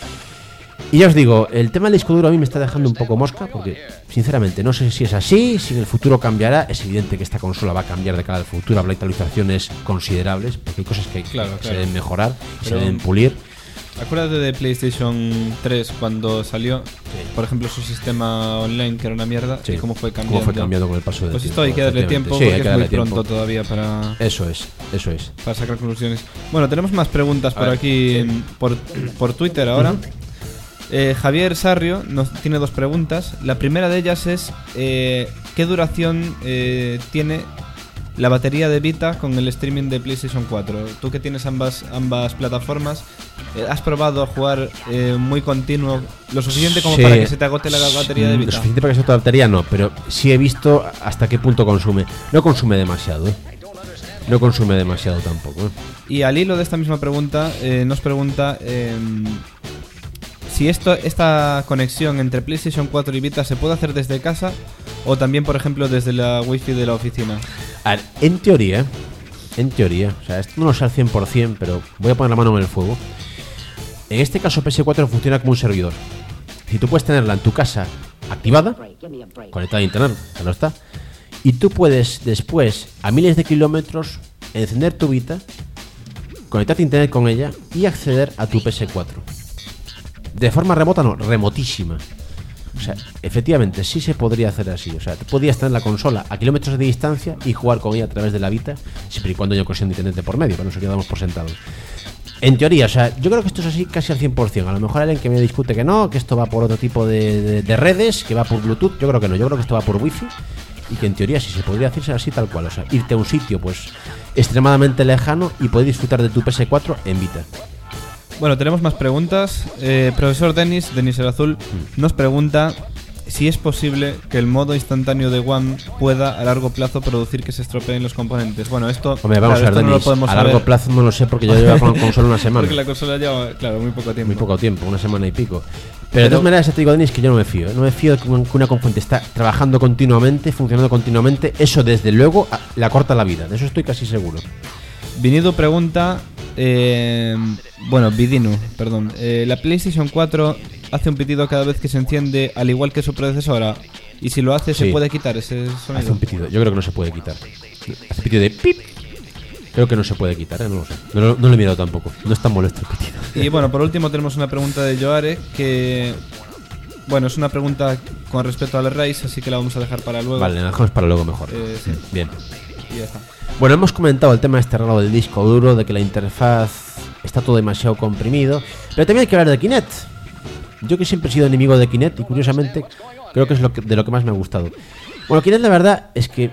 Y ya os digo, el tema del disco duro a mí me está dejando un poco mosca porque, sinceramente, no sé si es así, si en el futuro cambiará. Es evidente que esta consola va a cambiar de cara al futuro, habrá actualizaciones considerables, porque hay cosas que Claro, se claro. deben mejorar, y se Pero- deben pulir. Acuérdate de PlayStation tres cuando salió, por ejemplo, su sistema online que era una mierda, Sí. y cómo fue cambiando. Cómo fue cambiando con el paso del Pues tiempo, esto hay que darle efectivamente. tiempo Sí, hay porque que es muy darle tiempo. pronto todavía para, Eso es, eso es. para sacar conclusiones. Bueno, tenemos más preguntas A por ver. aquí, en- por, por Twitter ahora. Eh, Javier Sarrio nos tiene dos preguntas. La primera de ellas es eh, ¿qué duración eh, tiene la batería de Vita con el streaming de PlayStation cuatro? Tú que tienes ambas ambas plataformas, eh, ¿has probado a jugar eh, muy continuo lo suficiente como Sí. para que se te agote la batería de Mm, Vita? Lo suficiente para que se agote la batería no, pero sí he visto hasta qué punto consume. No consume demasiado, ¿eh? No consume demasiado tampoco, ¿eh? Y al hilo de esta misma pregunta, eh, nos pregunta eh, si esto, esta conexión entre PlayStation cuatro y Vita se puede hacer desde casa o también, por ejemplo, desde la Wi-Fi de la oficina. A ver, en teoría, en teoría, o sea, esto no lo sé al cien por cien, pero voy a poner la mano en el fuego. En este caso P S cuatro funciona como un servidor. Si tú puedes tenerla en tu casa activada, conectada a internet, claro está, y tú puedes después, a miles de kilómetros, encender tu Vita, conectarte a internet con ella y acceder a tu P S cuatro. De forma remota, no, remotísima. O sea, efectivamente, sí se podría hacer así. O sea, tú podías tener la consola a kilómetros de distancia y jugar con ella a través de la Vita, siempre y cuando haya conexión de internet de por medio, pero eso quedamos por sentado. En teoría, o sea, yo creo que esto es así casi al cien por cien. A lo mejor alguien que me discute que no, que esto va por otro tipo de, de, de redes, que va por Bluetooth. Yo creo que no, yo creo que esto va por Wi-Fi y que en teoría sí se podría hacerse así tal cual. O sea, irte a un sitio pues extremadamente lejano y poder disfrutar de tu P S cuatro en Vita. Bueno, tenemos más preguntas. Eh, profesor Denis, Denis el Azul, nos pregunta si es posible que el modo instantáneo de One pueda a largo plazo producir que se estropeen los componentes. Bueno, esto, Hombre, vamos claro, a ver, esto no lo Denis, podemos a largo saber, plazo no lo sé porque yo llevo con la consola una semana. porque la consola lleva, claro, muy poco tiempo. Muy poco tiempo, una semana y pico. Pero de Pero- todas maneras, ya te digo, Denis, que yo no me fío. ¿eh? No me fío de que un- que una componente está trabajando continuamente, funcionando continuamente. Eso, desde luego, a- la corta la vida. De eso estoy casi seguro. Vinido pregunta, eh, bueno, Vidinu, perdón, eh, ¿la PlayStation cuatro hace un pitido cada vez que se enciende al igual que su predecesora? Y si lo hace, ¿se Sí. puede quitar ese sonido? Hace un pitido. Yo creo que no se puede quitar. Hace pitido de pip. Creo que no se puede quitar, ¿eh? No lo sé. No, lo- no lo he mirado tampoco. No es tan molesto el pitido. Y bueno, por último tenemos una pregunta de Joare que, bueno, es una pregunta con respecto al Race, así que la vamos a dejar para luego. Vale, la dejamos para luego mejor. Eh, sí. Bien. Y ya está. Bueno, hemos comentado el tema este raro del disco duro, de que la interfaz está todo demasiado comprimido. Pero también hay que hablar de Kinect. Yo que siempre he sido enemigo de Kinect y curiosamente creo que es lo que- de lo que más me ha gustado. Bueno, Kinect la verdad es que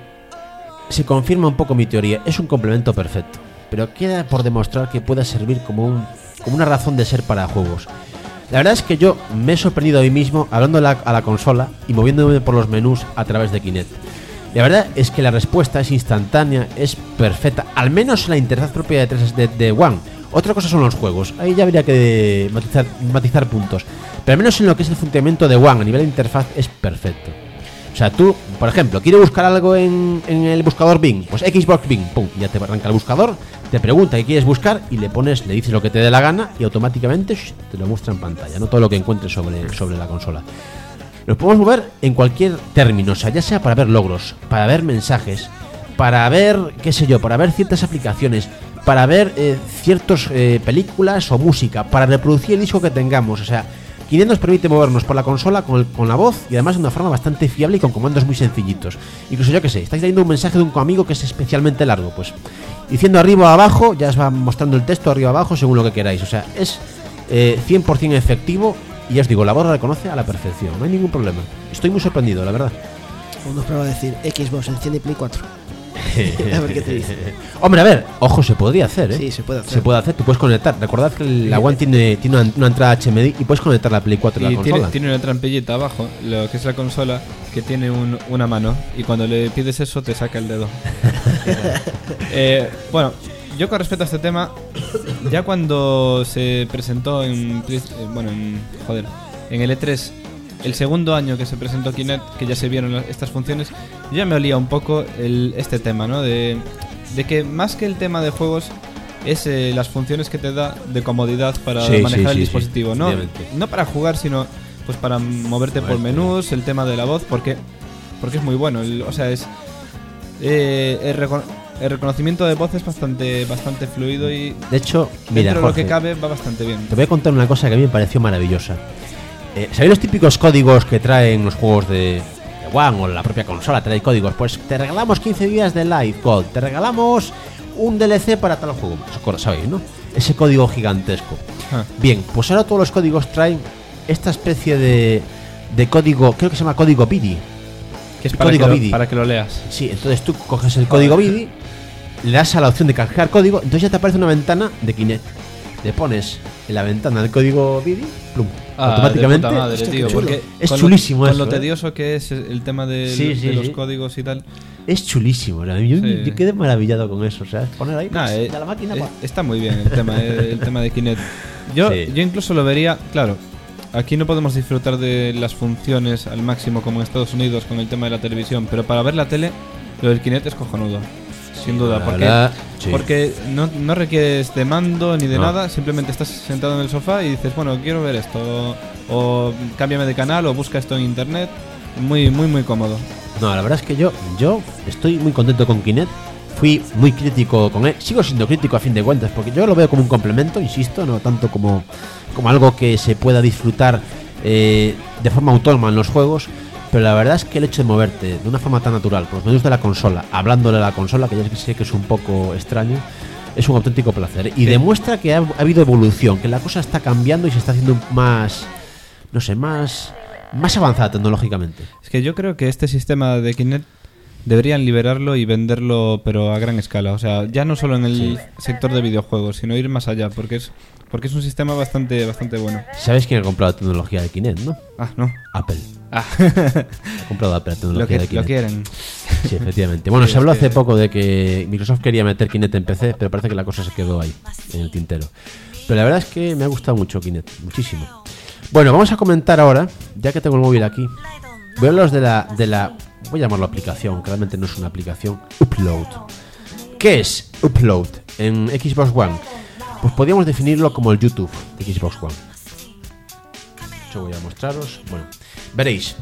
se confirma un poco mi teoría. Es un complemento perfecto, pero queda por demostrar que pueda servir como, un, como una razón de ser para juegos. La verdad es que yo me he sorprendido a mí mismo hablando a la, a la consola y moviéndome por los menús a través de Kinect. La verdad es que la respuesta es instantánea, es perfecta, al menos en la interfaz propia de, tres- de, de One. Otra cosa son los juegos, ahí ya habría que matizar, matizar puntos. Pero al menos en lo que es el funcionamiento de One a nivel de interfaz es perfecto. O sea, tú, por ejemplo, quieres buscar algo en, en el buscador Bing, pues Xbox Bing, pum, ya te arranca el buscador, te pregunta qué quieres buscar y le pones, le dices lo que te dé la gana y automáticamente shh, te lo muestra en pantalla, no todo lo que encuentres sobre, sobre la consola. Nos podemos mover en cualquier término, o sea, ya sea para ver logros, para ver mensajes, para ver, qué sé yo, para ver ciertas aplicaciones, para ver eh, ciertas eh, películas o música, para reproducir el disco que tengamos, o sea, Kinect nos permite movernos por la consola con, el, con la voz y además de una forma bastante fiable y con comandos muy sencillitos. Incluso yo que sé, estáis leyendo un mensaje de un amigo que es especialmente largo, pues diciendo arriba o abajo, ya os va mostrando el texto arriba o abajo según lo que queráis. O sea, es eh, cien por ciento efectivo y ya os digo, la voz lo reconoce a la perfección, no hay ningún problema. Estoy muy sorprendido, la verdad. Uno prueba a decir Xbox enciende Play cuatro. A ver qué te dice. Hombre, a ver, ojo, se podría hacer, ¿eh? Sí, se puede hacer. Se puede hacer, tú puedes conectar. Recordad que la One tiene, tiene una, una entrada H M D y puedes conectar la Play cuatro a Y la tiene, consola. tiene una trampillita abajo, lo que es la consola, que tiene un- una mano. Y cuando le pides eso, te saca el dedo. eh, bueno, yo con respecto a este tema, ya cuando se presentó en. Play- eh, Bueno, en. Joder, en el E tres. El segundo año que se presentó Kinect, que ya se vieron la- estas funciones, ya me olía un poco el, este tema, ¿no? De, de que más que el tema de juegos es eh, las funciones que te da de comodidad para Sí, manejar sí, el sí, dispositivo, sí, ¿no? obviamente. No para jugar, sino pues para moverte por Moverte. menús, el tema de la voz, porque porque es muy bueno. El- o sea, es eh, el, recono- el reconocimiento de voz es bastante bastante fluido y De hecho, dentro mira, de lo Jorge, que cabe va bastante bien. te voy a contar una cosa que a mí me pareció maravillosa. Eh, ¿Sabéis los típicos códigos que traen los juegos de, de One o la propia consola? Trae códigos. Pues te regalamos quince días de Live Gold, te regalamos un D L C para tal juego. Eso sabéis, ¿no? Ese código gigantesco. Ah. Bien, pues ahora todos los códigos traen esta especie de, de código, creo que se llama código B I D I. Que es para código que, lo, B I D I. para que lo leas. Sí, entonces tú coges el código B I D I, le das a la opción de cargar código, entonces ya te aparece una ventana de Kinect. Le pones en la ventana del código B I D I, plum, Ah, automáticamente. de puta madre, Hostia, qué tío, chulo. porque Es con chulísimo lo, eso, con lo ¿eh? tedioso que es el tema de, Sí, sí, de los sí. códigos y tal. Es chulísimo, o sea, yo, Sí. yo quedé maravillado con eso, o sea, poner ahí Nah, pues, eh, a la máquina. eh, pa. está muy bien el tema, eh, el tema de Kinect. Yo, Sí. yo incluso lo vería, claro, aquí no podemos disfrutar de las funciones al máximo como en Estados Unidos con el tema de la televisión, pero para ver la tele, lo del Kinect es cojonudo. Sin duda, la porque, verdad, sí. porque no, no requieres de mando ni de No. nada, simplemente estás sentado en el sofá y dices, bueno, quiero ver esto, o, o cámbiame de canal, o busca esto en internet. Muy, muy, muy cómodo. No, la verdad es que yo, yo estoy muy contento con Kinect. Fui muy crítico con él. Sigo siendo crítico a fin de cuentas, porque yo lo veo como un complemento, insisto, no tanto como, como algo que se pueda disfrutar eh, de forma autónoma en los juegos. Pero la verdad es que el hecho de moverte de una forma tan natural por los menús de la consola, hablándole a la consola, que ya sé que es un poco extraño, es un auténtico placer. Y Sí. demuestra que ha, ha habido evolución, que la cosa está cambiando y se está haciendo más, no sé, más, más avanzada tecnológicamente. Es que yo creo que este sistema de Kinect deberían liberarlo y venderlo, pero a gran escala. O sea, ya no solo en el Sí. sector de videojuegos, sino ir más allá, porque es porque es un sistema bastante bastante bueno. ¿Sabes quién ha comprado la tecnología de Kinect, no? Ah, no. Apple. Ah, Ha comprado Apple la lo, tecnología que, de lo Kinect. quieren. Sí, efectivamente. Bueno, Sí, se habló es que- hace poco de que Microsoft quería meter Kinect en P C, pero parece que la cosa se quedó ahí, en el tintero. Pero la verdad es que me ha gustado mucho Kinect, muchísimo. Bueno, vamos a comentar ahora, ya que tengo el móvil aquí, voy a hablaros de la, de la, voy a llamarlo aplicación, que realmente no es una aplicación, Upload. ¿Qué es Upload en Xbox One? Pues podríamos definirlo como el YouTube de Xbox One. Yo voy a mostraros, bueno, veréis.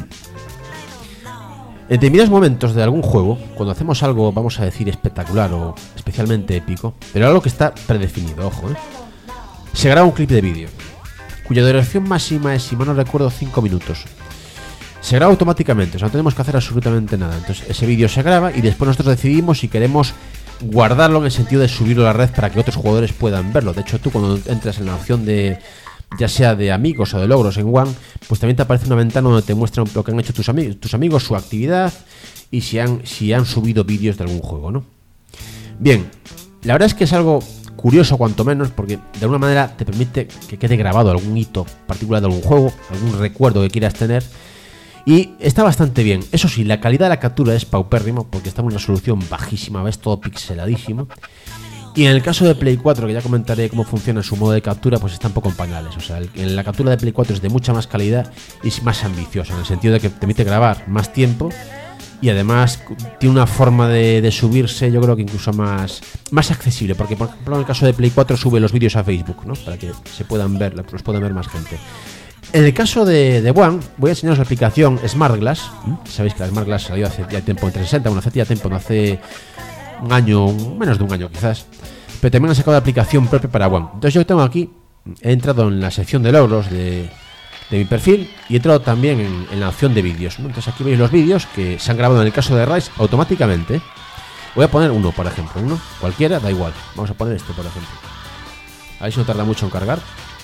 En determinados momentos de algún juego, cuando hacemos algo, vamos a decir, espectacular o especialmente épico, pero algo que está predefinido, ojo, ¿eh? Se graba un clip de vídeo, cuya duración máxima es, si mal no recuerdo, cinco minutos. Se graba automáticamente, o sea, no tenemos que hacer absolutamente nada. Entonces, ese vídeo se graba y después nosotros decidimos si queremos guardarlo en el sentido de subirlo a la red para que otros jugadores puedan verlo. De hecho, tú cuando entras en la opción de, ya sea de amigos o de logros en One, pues también te aparece una ventana donde te muestra lo que han hecho tus, ami- tus amigos, su actividad y si han, si han subido vídeos de algún juego, ¿no? Bien, la verdad es que es algo curioso cuanto menos, porque de alguna manera te permite que quede grabado algún hito particular de algún juego, algún recuerdo que quieras tener. Y está bastante bien. Eso sí, la calidad de la captura es paupérrimo, porque está en una resolución bajísima, ves todo pixeladísimo. Y en el caso de Play cuatro, que ya comentaré cómo funciona su modo de captura, pues está un poco en pañales. O sea, el- en la captura de Play cuatro es de mucha más calidad y es más ambiciosa, en el sentido de que te permite grabar más tiempo y además cu- tiene una forma de, de subirse, yo creo que incluso más, más accesible, porque por ejemplo en el caso de Play cuatro sube los vídeos a Facebook, ¿no? Para que se puedan ver, los puedan ver más gente. En el caso de, de One, voy a enseñaros la aplicación Smart Glass. ¿Mm? Sabéis que la Smart Glass salió hace ya tiempo en trescientos sesenta, bueno, hace ya tiempo, no hace un año, un- menos de un año quizás. Pero también han sacado la aplicación propia para One. Entonces yo tengo aquí, he entrado en la sección de logros de, de mi perfil y he entrado también en, en la opción de vídeos, ¿no? Entonces aquí veis los vídeos que se han grabado en el caso de Rise automáticamente. Voy a poner uno, por ejemplo, uno, cualquiera, da igual. Vamos a poner este, por ejemplo. A ver si no tarda mucho en cargar.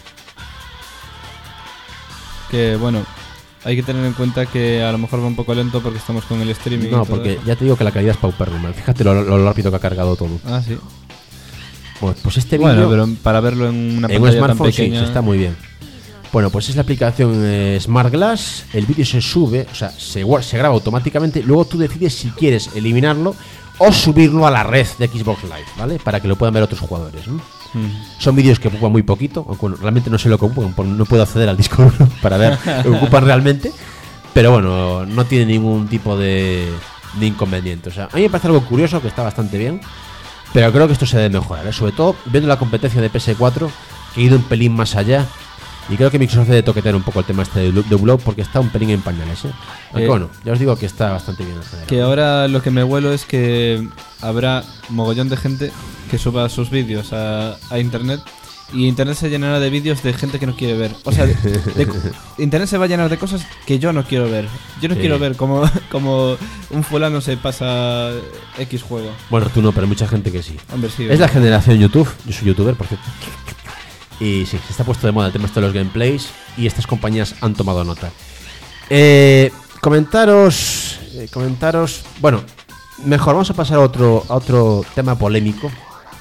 Que bueno, hay que tener en cuenta que a lo mejor va un poco lento porque estamos con el streaming. No, y todo porque eso. ya te digo que la calidad es paupérrima. Fíjate lo, lo rápido que ha cargado todo. Ah, sí. Bueno, pues este vídeo Bueno, pero para verlo en una en un pantalla tan smartphone sí, pequeña. está muy bien. Bueno, pues es la aplicación eh, Smart Glass. El vídeo se sube, o sea, se, gua- se graba automáticamente. Luego tú decides si quieres eliminarlo o subirlo a la red de Xbox Live, ¿vale? Para que lo puedan ver otros jugadores, ¿no? Mm. Son vídeos que ocupan muy poquito, aunque bueno, realmente no sé lo que ocupan, porque no puedo acceder al disco duro para ver lo que ocupan realmente. Pero bueno, no tiene ningún tipo de, de inconveniente. O sea, a mí me parece algo curioso, que está bastante bien. Pero creo que esto se debe mejorar, ¿eh? Sobre todo viendo la competencia de P S cuatro, que ha ido un pelín más allá. Y creo que Microsoft debe toquetear un poco el tema este de, de Upload, porque está un pelín en pañales, ¿eh? Aunque Eh, bueno, ya os digo que está bastante bien en general. Que ahora lo que me huelo es que habrá mogollón de gente que suba sus vídeos a, a internet y internet se llenará de vídeos de gente que no quiere ver. O sea, de- de- internet se va a llenar de cosas que yo no quiero ver. Yo no Sí. quiero ver cómo, cómo un fulano se pasa X juego. Bueno, tú no, pero hay mucha gente que sí. Hombre, sí. Es la generación YouTube, yo soy youtuber, por cierto. Y sí, se está puesto de moda el tema este de los gameplays y estas compañías han tomado nota. Eh, comentaros, eh, comentaros, bueno, mejor vamos a pasar a otro, a otro tema polémico.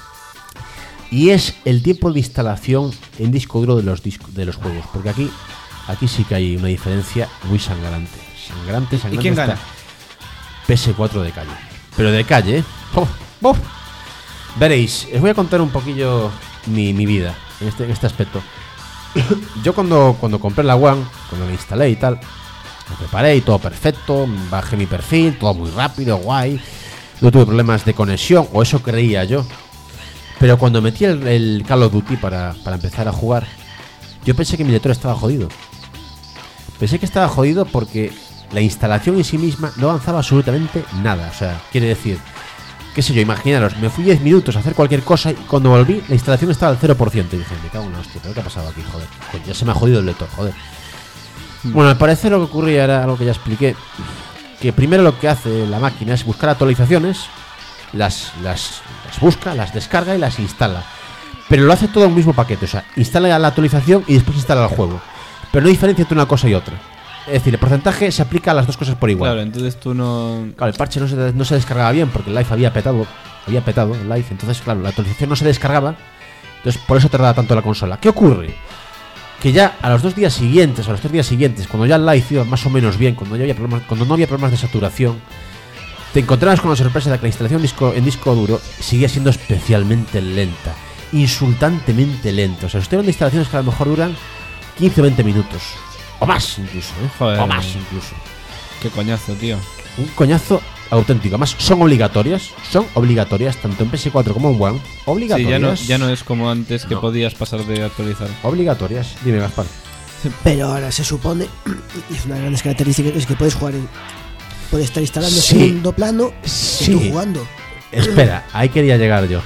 Y es el tiempo de instalación en disco duro de los discos de los juegos, porque aquí, aquí sí que hay una diferencia muy sangrante, sangrante, sangrante. ¿Y quién hasta gana? P S cuatro de calle, pero de calle, ¿eh? ¡Oh! ¡Oh! Veréis, os voy a contar un poquillo mi, mi vida en este, en este aspecto. Yo cuando, cuando compré la One, cuando la instalé y tal, lo preparé y todo perfecto, bajé mi perfil, todo muy rápido, guay, no tuve problemas de conexión, o eso creía yo. Pero cuando metí el, el Call of Duty para, para empezar a jugar, yo pensé que mi lector estaba jodido. Pensé que estaba jodido porque la instalación en sí misma no avanzaba absolutamente nada. O sea, quiere decir, qué sé yo, imaginaros, me fui diez minutos a hacer cualquier cosa y cuando volví la instalación estaba al cero por ciento. Y dije, me cago en la hostia, ¿pero qué ha pasado aquí? Joder, joder, ya se me ha jodido el lector, joder. Bueno, al parecer lo que ocurría era algo que ya expliqué. Que primero lo que hace la máquina es buscar actualizaciones, las, las, las busca, las descarga y las instala. Pero lo hace todo en un mismo paquete, o sea, instala la actualización y después instala el juego. Pero no diferencia entre una cosa y otra. Es decir, el porcentaje se aplica a las dos cosas por igual. Claro, entonces tú no... Claro, el parche no se, no se descargaba bien porque el live había petado, había petado el live, entonces claro, la actualización no se descargaba, entonces por eso tardaba tanto la consola. ¿Qué ocurre? Que ya a los dos días siguientes, a los tres días siguientes, cuando ya el live iba más o menos bien, cuando ya había problemas, cuando no había problemas de saturación, te encontrabas con la sorpresa de que la instalación disco, en disco duro seguía siendo especialmente lenta, insultantemente lenta. O sea, estoy hablando de instalaciones que a lo mejor duran quince o veinte minutos, o más incluso, ¿eh? Joder. o más incluso. Qué coñazo, tío. Un coñazo auténtico. Además, son obligatorias. Son obligatorias, tanto en P S cuatro como en One. Sí, Obligatorias. ya no, ya no es como antes que No. podías pasar de actualizar. Obligatorias. Dime, Gaspar. Pero ahora se supone, y es una de las características, es que puedes jugar en. Puedes estar instalando en Sí. segundo plano Sí. y tú jugando. Espera, ahí quería llegar yo.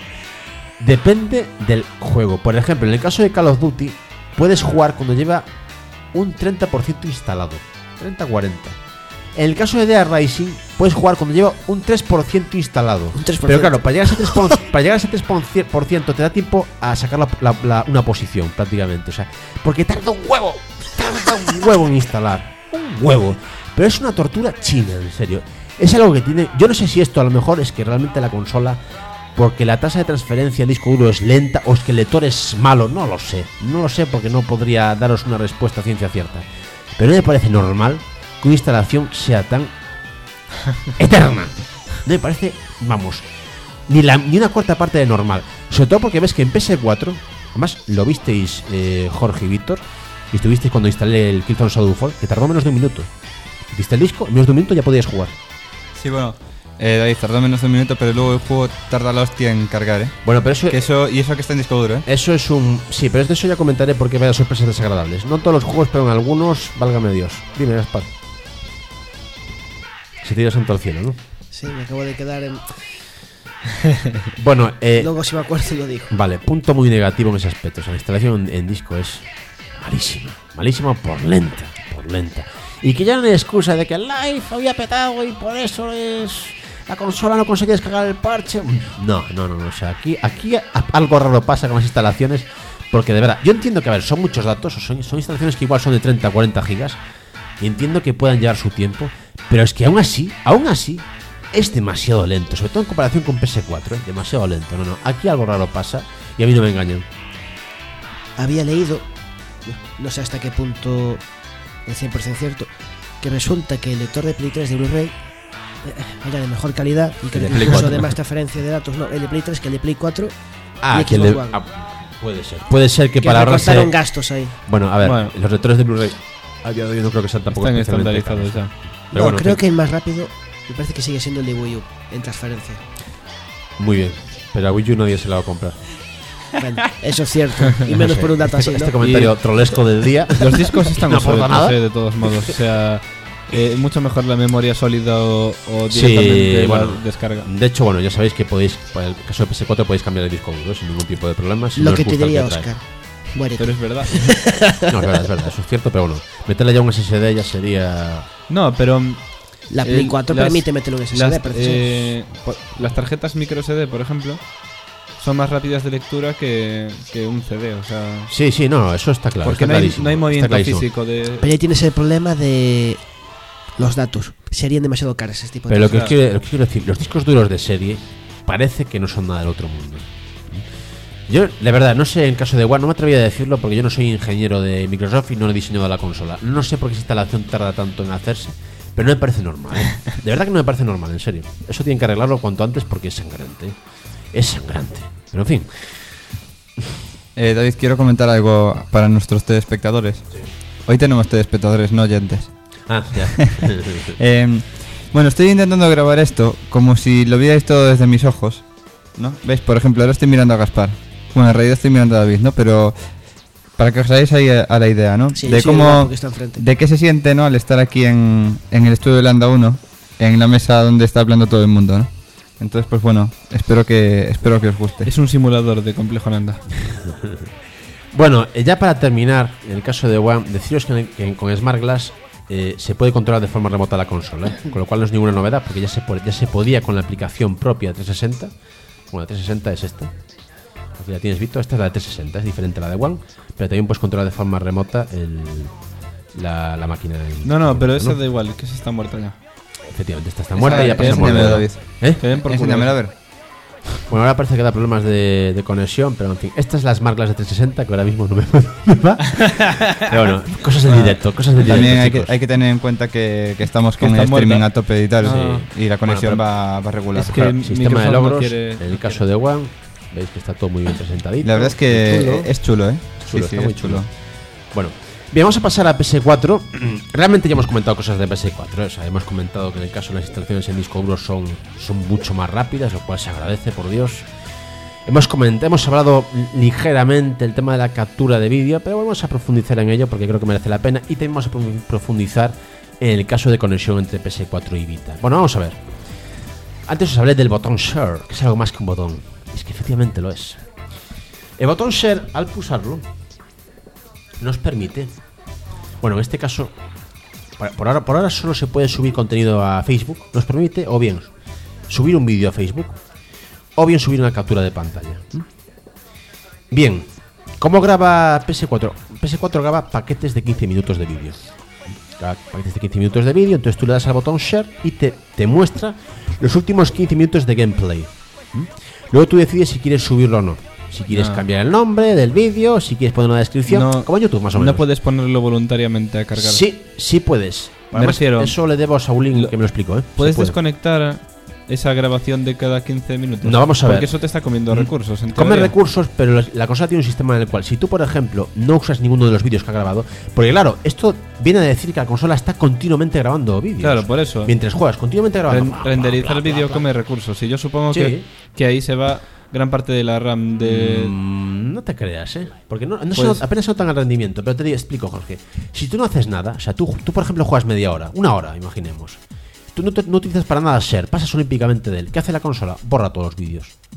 Depende del juego. Por ejemplo, en el caso de Call of Duty, puedes jugar cuando lleva un treinta por ciento instalado. treinta a cuarenta. En el caso de D A Rising, puedes jugar cuando lleva un tres por ciento instalado. Un tres por ciento. Pero claro, para llegar a ese tres por ciento, para llegar a ese tres por ciento te da tiempo a sacar la- la- la- una posición prácticamente. O sea, porque tarda un huevo. Tarda un huevo en instalar. Un huevo. Pero es una tortura china, en serio. Es algo que tiene... Yo no sé si esto a lo mejor es que realmente la consola, porque la tasa de transferencia en disco duro es lenta o es que el lector es malo. No lo sé. No lo sé porque no podría daros una respuesta a ciencia cierta. Pero no me parece normal que una instalación sea tan eterna. No me parece, vamos, ni, la, ni una cuarta parte de normal. Sobre todo porque ves que en P S cuatro, además lo visteis eh, Jorge y Víctor, y estuvisteis cuando instalé el Killzone Shadowfall, que tardó menos de un minuto. Viste el disco, en menos de un minuto ya podías jugar. Sí, bueno, eh, David, tardó menos de un minuto, pero luego el juego tarda la hostia en cargar, ¿eh? Bueno, pero eso, Que eso, y eso que está en disco duro, ¿eh? eso es un... Sí, pero de eso ya comentaré porque vaya sorpresas desagradables. No todos los juegos, pero en algunos, válgame Dios. Dime, Gaspar. Se te dio santo al cielo, ¿no? Sí, me acabo de quedar en. Bueno, eh... Luego, si me acuerdo, lo digo. Vale, punto muy negativo en ese aspecto. O sea, la instalación en, en disco es malísima, malísima por lenta, por lenta. Y que ya no hay excusa de que el live había petado y por eso es la consola no conseguía descargar el parche. No, no, no, no. O sea, aquí, aquí algo raro pasa con las instalaciones. Porque de verdad, yo entiendo que, a ver, son muchos datos, son, son instalaciones que igual son de treinta a cuarenta gigas. Y entiendo que puedan llevar su tiempo. Pero es que aún así, aún así, es demasiado lento. Sobre todo en comparación con P S cuatro, ¿eh? Demasiado lento. No, no, aquí algo raro pasa y a mí no me engañan. Había leído, no sé hasta qué punto es cien por ciento cierto, que resulta que el lector de Play tres de Blu-ray era de mejor calidad y que El de el Play incluso cuatro. de más transferencia de datos, no, el de Play tres que el de Play cuatro Ah, y que Xbox le, One. ah, puede ser. Puede ser que, que para ahorrarse. recortaron gastos ahí. Bueno, a ver, Bueno. los lectores de Blu-ray a día de hoy no creo que sean tampoco Están especialmente estandarizados caros. ya. Pero No, bueno, creo en fin, que el más rápido me parece que sigue siendo el de Wii U en transferencia. muy bien. Pero a Wii U nadie se la va a comprar. Bueno, eso es cierto. Y No menos sé, por un dato este, así, este ¿no? comentario trolesco del día. Los discos están No obsoletos, aporta nada. eh, de todos modos. O sea, eh, mucho mejor la memoria sólida o, o Sí, directamente la bueno. descarga. De hecho, bueno, ya sabéis que podéis, para el caso de P S cuatro, podéis cambiar el disco duro sin ningún tipo de problema. Si Lo no os que te gusta el diría trae. Oscar. Muérete. Pero es verdad. No, es verdad, es verdad, eso es cierto, pero bueno, meterle ya un S S D ya sería. No, pero La Play el- cuatro las- permite meterle un S S D, las, precisamente. eh, por- las tarjetas micro S D, por ejemplo, son más rápidas de lectura que, que un C D. O sea, Sí, sí, no, eso está claro. porque está no hay, clarísimo, no hay está movimiento clarísimo. físico de. Pero ahí tienes el problema de los datos. Serían demasiado caros ese tipo de Pero lo que, os cosas. quiero, lo que quiero decir, los discos duros de serie parece que no son nada del otro mundo. Yo, de verdad, no sé en caso de One, no me atrevería a decirlo porque yo no soy ingeniero de Microsoft y no he diseñado la consola. No sé por qué esa instalación tarda tanto en hacerse, pero no me parece normal, ¿eh? De verdad que no me parece normal, en serio. Eso tienen que arreglarlo cuanto antes porque es sangrante. Es sangrante. Pero en fin. Eh, David, quiero comentar algo para nuestros telespectadores. Hoy tenemos telespectadores, no oyentes. Ah, ya. Eh, bueno, estoy intentando grabar esto como si lo vierais todo desde mis ojos, ¿no? ¿Veis? Por ejemplo, ahora estoy mirando a Gaspar. Bueno, en realidad estoy mirando a David, ¿no? Pero para que os hagáis ahí a, a la idea, ¿no? Sí, de soy el cómo, guapo que está enfrente. de qué se siente, ¿no? Al estar aquí en, en el estudio de Landa uno, en la mesa donde está hablando todo el mundo, ¿no? Entonces, pues bueno, espero que espero que os guste. Es un simulador de complejo Nanda. Bueno, eh, ya para terminar, en el caso de One, deciros que, que con Smart Glass eh, se puede controlar de forma remota la consola, ¿eh? Con lo cual no es ninguna novedad, porque ya se, po- ya se podía con la aplicación propia de trescientos sesenta. Bueno, la trescientos sesenta es esta. Aquí la tienes, Víctor. Esta es la de trescientos sesenta, es diferente a la de One, pero también puedes controlar de forma remota el, la, la máquina. en- No, no, pero ¿no? esa da igual, que esa está muerta ya. Efectivamente, esta está muerta Esa- y ya pasa enséñamela, muerta. David. ¿Eh? Que den por culo. Enséñamela a ver. Bueno, ahora parece que da problemas de, de conexión, pero en fin, esta es la Smart Glass de trescientos sesenta que ahora mismo no me, me va. Pero bueno, cosas del directo, cosas del directo. También hay que, chicos. hay que tener en cuenta que, que estamos Que con está el streaming muerta. a tope y tal, Sí. y la conexión Bueno, pero- va, va regular. Es que Claro, mi- sistema de Microsoft no logros, quiere- en el caso de One, veis que está todo muy bien presentadito. La verdad es que chulo. es chulo, ¿eh? Chulo, sí, sí, está muy es chulo. Bueno, bien, vamos a pasar a P S cuatro. Realmente ya hemos comentado cosas de P S cuatro, ¿eh? O sea, hemos comentado que en el caso de las instalaciones en disco duro son, son mucho más rápidas, lo cual se agradece, por Dios. Hemos comentado, hemos hablado ligeramente el tema de la captura de vídeo, pero vamos a profundizar en ello porque creo que merece la pena, y también vamos a profu- profundizar en el caso de conexión entre P S cuatro y Vita. Bueno, vamos a ver. Antes os hablé del botón Share, que es algo más que un botón. Es que efectivamente lo es. El botón Share, al pulsarlo, nos permite, bueno, en este caso, por por ahora, por ahora solo se puede subir contenido a Facebook. Nos permite o bien subir un vídeo a Facebook o bien subir una captura de pantalla. ¿Mm? Bien, ¿cómo graba P S cuatro? P S cuatro graba paquetes de quince minutos de vídeo. Graba paquetes de quince minutos de vídeo, entonces tú le das al botón Share y te, te muestra los últimos quince minutos de gameplay. ¿Mm? Luego tú decides si quieres subirlo o no. Si quieres No. cambiar el nombre del vídeo, si quieres poner una descripción, No, como en YouTube más o menos. No puedes ponerlo voluntariamente a cargar. Sí, sí puedes. Me Además, refiero- eso le debo a Saulín Lo- que me lo explicó, ¿eh? ¿Puedes Se puede. desconectar esa grabación de cada quince minutos? No, vamos a ver. Porque eso te está comiendo recursos. en Come teoría. recursos, pero la- la consola tiene un sistema en el cual si tú, por ejemplo, no usas ninguno de los vídeos que ha grabado, porque claro, esto viene a decir que la consola está continuamente grabando vídeos. Claro, por eso. Mientras juegas, continuamente grabando. Ren- Bla, bla, renderizar bla, el vídeo bla, come recursos. Y yo supongo Sí. que, que ahí se va gran parte de la RAM bla. de. Mm, no te creas, ¿eh? Porque no, no se Pues- not- apenas se notan el rendimiento. Pero te digo- explico, Jorge. Si tú no haces nada, o sea, tú, tú por ejemplo, juegas media hora, una hora, imaginemos. Tú no, te- no utilizas para nada Share, pasas olímpicamente de él. ¿Qué hace la consola? Borra todos los vídeos.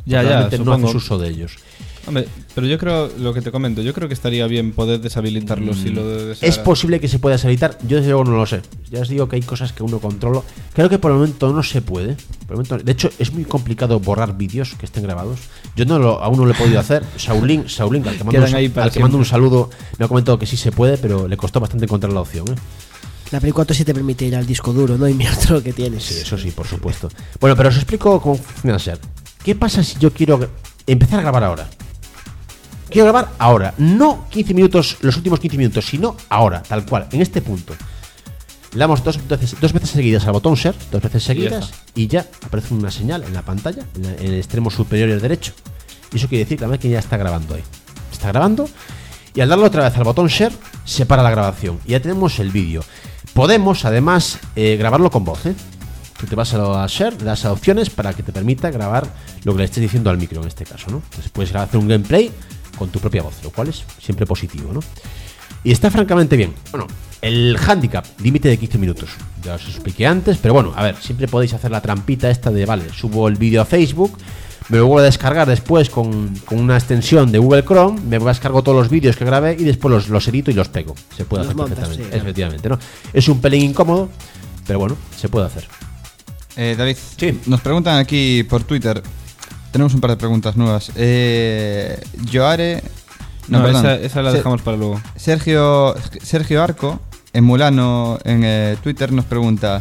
Ya, ya, realmente no supongo. haces uso de ellos. Hombre, pero yo creo, lo que te comento, yo creo que estaría bien poder deshabilitarlo si lo deseara. Es posible que se pueda deshabilitar, yo desde luego no lo sé. Ya os digo que hay cosas que uno controla. Creo que por el momento no se puede. Por el momento, de hecho, es muy complicado borrar vídeos que estén grabados. Yo no lo, aún no lo he podido hacer. Saulín, Saulín al que mando, Quedan un, ahí para al que mando un siempre. saludo, me ha comentado que sí se puede, pero le costó bastante encontrar la opción, ¿eh? La Play cuatro sí te permite ir al disco duro, ¿no? Y mirar todo lo que tienes. Sí, eso sí, por supuesto. Bueno, pero os explico cómo funciona Share. ¿Qué pasa si yo quiero empezar a grabar ahora? Quiero grabar ahora, no quince minutos, los últimos quince minutos, sino ahora, tal cual, en este punto. Le damos dos veces, dos veces seguidas al botón Share, dos veces seguidas, y ya aparece una señal en la pantalla, en, la- en el extremo superior derecho. Y eso quiere decir que la máquina ya está grabando ahí. Está grabando, y al darle otra vez al botón Share, se para la grabación. Y ya tenemos el vídeo. Podemos, además, eh, grabarlo con voz, ¿eh? Tú te vas a Share, le das a opciones para que te permita grabar lo que le estés diciendo al micro en este caso, ¿no? Entonces puedes hacer un gameplay con tu propia voz, lo cual es siempre positivo, ¿no? Y está francamente bien. Bueno, el handicap, límite de quince minutos. Ya os expliqué antes, pero bueno, a ver, siempre podéis hacer la trampita esta de, vale, subo el vídeo a Facebook, me lo vuelvo a descargar después con, con una extensión de Google Chrome, me descargo todos los vídeos que grabé y después los, los edito y los pego. Se puede Los hacer montas, perfectamente, sí. efectivamente, ¿no? Es un pelín incómodo, pero bueno, se puede hacer. Eh, David, Sí. nos preguntan aquí por Twitter. Tenemos un par de preguntas nuevas. Eh, Joare. No, perdón. esa, esa la Se- dejamos para luego. Sergio, Sergio Arco, en Mulano, en eh, Twitter, nos pregunta: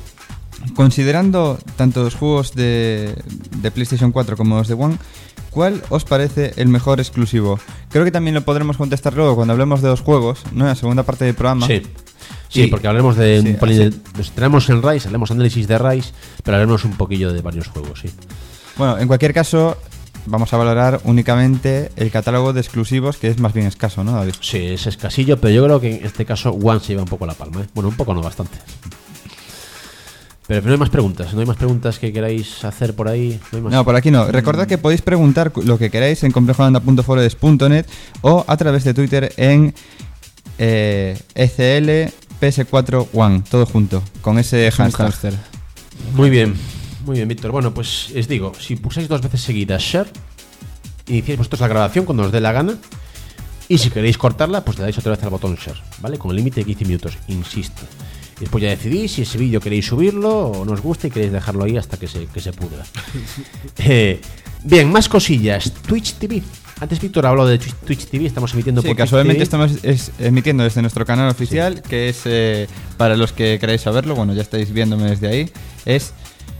considerando tanto los juegos de, de PlayStation cuatro como los de One, ¿cuál os parece el mejor exclusivo? Creo que también lo podremos contestar luego cuando hablemos de los juegos, ¿no? En la segunda parte del programa. Sí. Sí, Y- porque hablaremos de sí, un pelín de, nos tenemos en Rise, haremos análisis de Rise, pero hablaremos un poquillo de varios juegos, sí. Bueno, en cualquier caso, vamos a valorar únicamente el catálogo de exclusivos, que es más bien escaso, ¿no, David? Sí, es escasillo, pero yo creo que en este caso One se lleva un poco la palma, ¿eh? Bueno, un poco no, bastante. Pero no hay más preguntas, no hay más preguntas que queráis hacer por ahí. No, hay más. No, por aquí no. Recordad que podéis preguntar cu- lo que queráis en complejoanda punto foredes punto net o a través de Twitter en eh, E C L P S cuatro One, todo junto, con ese Es un hashtag. hámster. Muy bien, muy bien, Víctor. Bueno, pues os digo, si pulsáis dos veces seguidas Share, iniciáis vosotros la grabación cuando os dé la gana. Y si queréis cortarla, pues le dais otra vez al botón Share, ¿vale? Con el límite de quince minutos, insisto. Y después ya decidís si ese vídeo queréis subirlo o no os gusta y queréis dejarlo ahí hasta que se, que se pudra. eh, bien, más cosillas. Twitch T V. Antes Víctor habló de Twitch, Twitch T V, estamos emitiendo Sí, por casualmente Twitch T V. estamos es- emitiendo desde nuestro canal oficial, que es, eh, para los que queráis saberlo, bueno, ya estáis viéndome desde ahí, es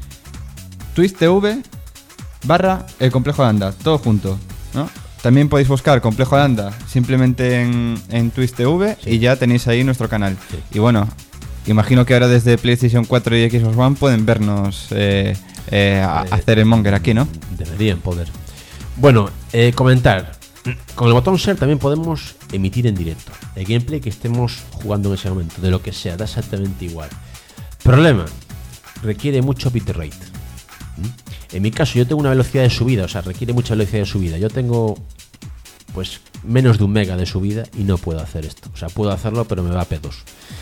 Twitch T V barra el Complejo de Anda, todo junto, ¿no? También podéis buscar Complejo de Anda simplemente en, en Twitch T V Sí. y ya tenéis ahí nuestro canal. Sí. Y bueno, imagino que ahora desde PlayStation cuatro y Xbox One pueden vernos eh, eh, a- Eh, hacer el monger aquí, ¿no? Deberían poder. Bueno, eh, comentar. Con el botón Share también podemos emitir en directo el gameplay que estemos jugando en ese momento, de lo que sea, da exactamente igual. Problema, requiere mucho bitrate. ¿Mm? En mi caso yo tengo una velocidad de subida, o sea, requiere mucha velocidad de subida. Yo tengo pues menos de un mega de subida y no puedo hacer esto. O sea, puedo hacerlo pero me va a pedos.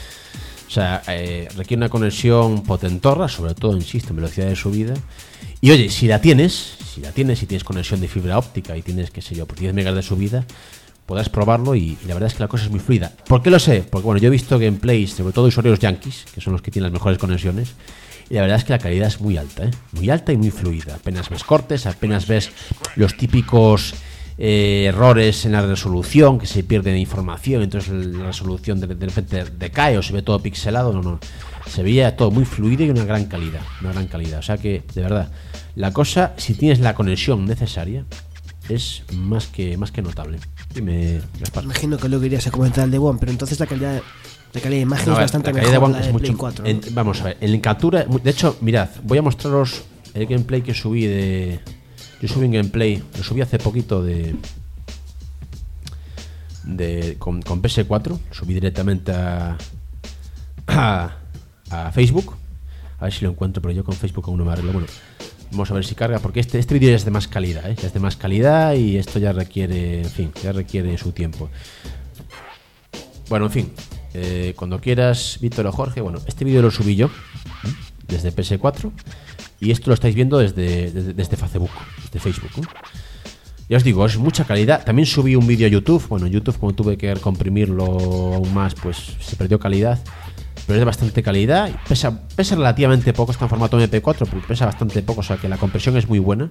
O sea, eh, requiere una conexión potentorra, sobre todo, insisto, en velocidad de subida. Y oye, si la tienes, si la tienes, si tienes conexión de fibra óptica y tienes, qué sé yo, pues diez megas de subida, podrás probarlo y, y la verdad es que la cosa es muy fluida. ¿Por qué lo sé? Porque bueno, yo he visto gameplays, sobre todo usuarios yankees, que son los que tienen las mejores conexiones, y la verdad es que la calidad es muy alta, ¿eh? Muy alta y muy fluida. Apenas ves cortes, apenas ves los típicos eh, errores en la resolución, que se pierde información, entonces la resolución de, de repente decae o se ve todo pixelado. No, no. Se veía todo muy fluido y una gran calidad, una gran calidad. O sea que, de verdad, la cosa, si tienes la conexión necesaria, es más que más que notable. Dime, Gaspar. Imagino que luego irías a comentar el de One, pero entonces la calidad, la calidad de imagen No, a es ver, bastante la calidad de mejor One la es de mucho- Play cuatro, ¿no? en- vamos a ver, en captura, de hecho, mirad, voy a mostraros el gameplay que subí de. Yo subí un gameplay, lo subí hace poquito de. de con, con P S cuatro, lo subí directamente a, a. a Facebook. A ver si lo encuentro, pero yo con Facebook aún no me arreglo. Bueno, vamos a ver si carga, porque este, este vídeo ya es de más calidad, ¿eh? Ya es de más calidad y esto ya requiere, en fin, ya requiere su tiempo. Bueno, en fin, eh, cuando quieras, Víctor o Jorge, bueno, este vídeo lo subí yo, ¿eh? Desde P S cuatro, Y esto lo estáis viendo desde, desde, desde Facebook, desde Facebook, ¿no? Ya os digo, es mucha calidad. También subí un vídeo a YouTube. Bueno, en YouTube, como tuve que comprimirlo aún más, pues se perdió calidad. Pero es de bastante calidad. Pesa, pesa relativamente poco, está en formato eme pe cuatro, pero pesa bastante poco, o sea que la compresión es muy buena.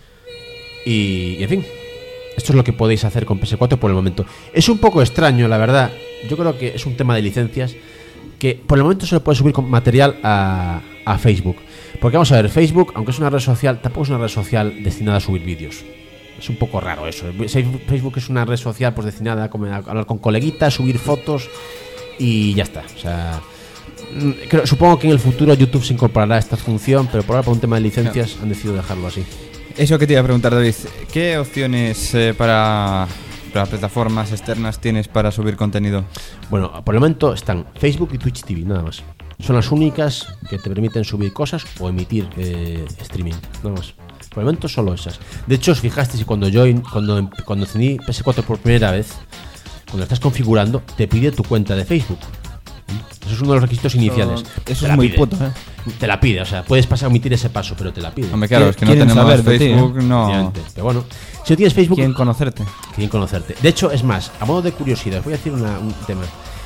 Y, y en fin, esto es lo que podéis hacer con P S cuatro por el momento. Es un poco extraño, la verdad. Yo creo que es un tema de licencias, que por el momento se le puede subir con material a, a Facebook. Porque vamos a ver, Facebook, aunque es una red social, tampoco es una red social destinada a subir vídeos. Es un poco raro eso. Facebook es una red social pues destinada a hablar con coleguitas, subir fotos y ya está. O sea, creo, supongo que en el futuro YouTube se incorporará a esta función, pero por ahora por un tema de licencias no. han decidido dejarlo así. Eso que te iba a preguntar, David, ¿qué opciones eh, para, para plataformas externas tienes para subir contenido? Bueno, por el momento están Facebook y Twitch T V, nada más. Son las únicas que te permiten subir cosas o emitir eh, streaming, nada más. Por el momento solo esas. De hecho, os fijasteis que cuando yo cuando, cuando encendí P S cuatro por primera vez, cuando la estás configurando, te pide tu cuenta de Facebook. Eso es uno de los requisitos iniciales. Eso, eso es muy pide. puto, ¿eh? Te la pide, o sea, puedes pasar a omitir ese paso, pero te la pide. Hombre, claro, es que no Quieren tenemos saber, Facebook, tío. no. Pero bueno, si no tienes Facebook, Quieren conocerte. quieren conocerte. De hecho, es más, a modo de curiosidad, os voy a decir una, un tema.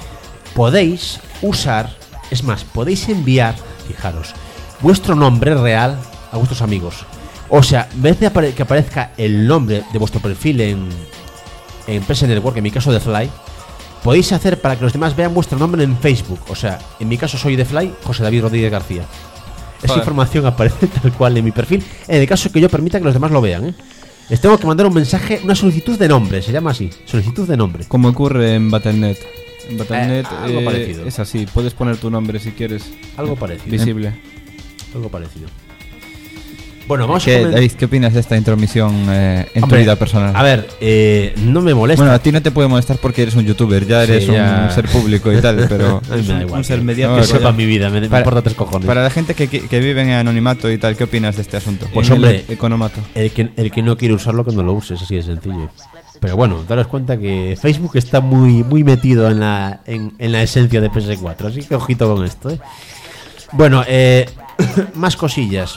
Podéis usar, es más, podéis enviar, fijaros, vuestro nombre real a vuestros amigos. O sea, en vez de apare- que aparezca el nombre de vuestro perfil en, en P S Network, en mi caso de Fly, podéis hacer para que los demás vean vuestro nombre en Facebook. O sea, en mi caso soy de Fly, José David Rodríguez García. Esa Joder. información aparece tal cual en mi perfil, en el caso que yo permita que los demás lo vean, ¿eh? Les tengo que mandar un mensaje, una solicitud de nombre, se llama así, solicitud de nombre. Como ocurre en Battle punto net. En Battle punto net Eh, algo eh, parecido. es así, puedes poner tu nombre si quieres. Algo parecido. Visible. Algo parecido. Bueno, vamos a ¿Qué, comen- David, ¿qué opinas de esta intromisión eh, en Hombre, tu vida personal? A ver, eh, no me molesta. Bueno, a ti no te puede molestar porque eres un youtuber, ya Sí, eres ya. un ser público y tal, pero A mí me da igual. un ser que- mediático, Que ya. sepa mi vida, me, me Para- importa tres cojones. para la gente que, que, que vive en anonimato y tal, ¿qué opinas de este asunto? Pues En hombre, el economato. El que, el que no quiere usarlo, que no lo use, es así de sencillo. Pero bueno, daros cuenta que Facebook está muy, muy metido en la, en, en la esencia de P S cuatro, así que ojito con esto, ¿eh? Bueno, eh, más cosillas.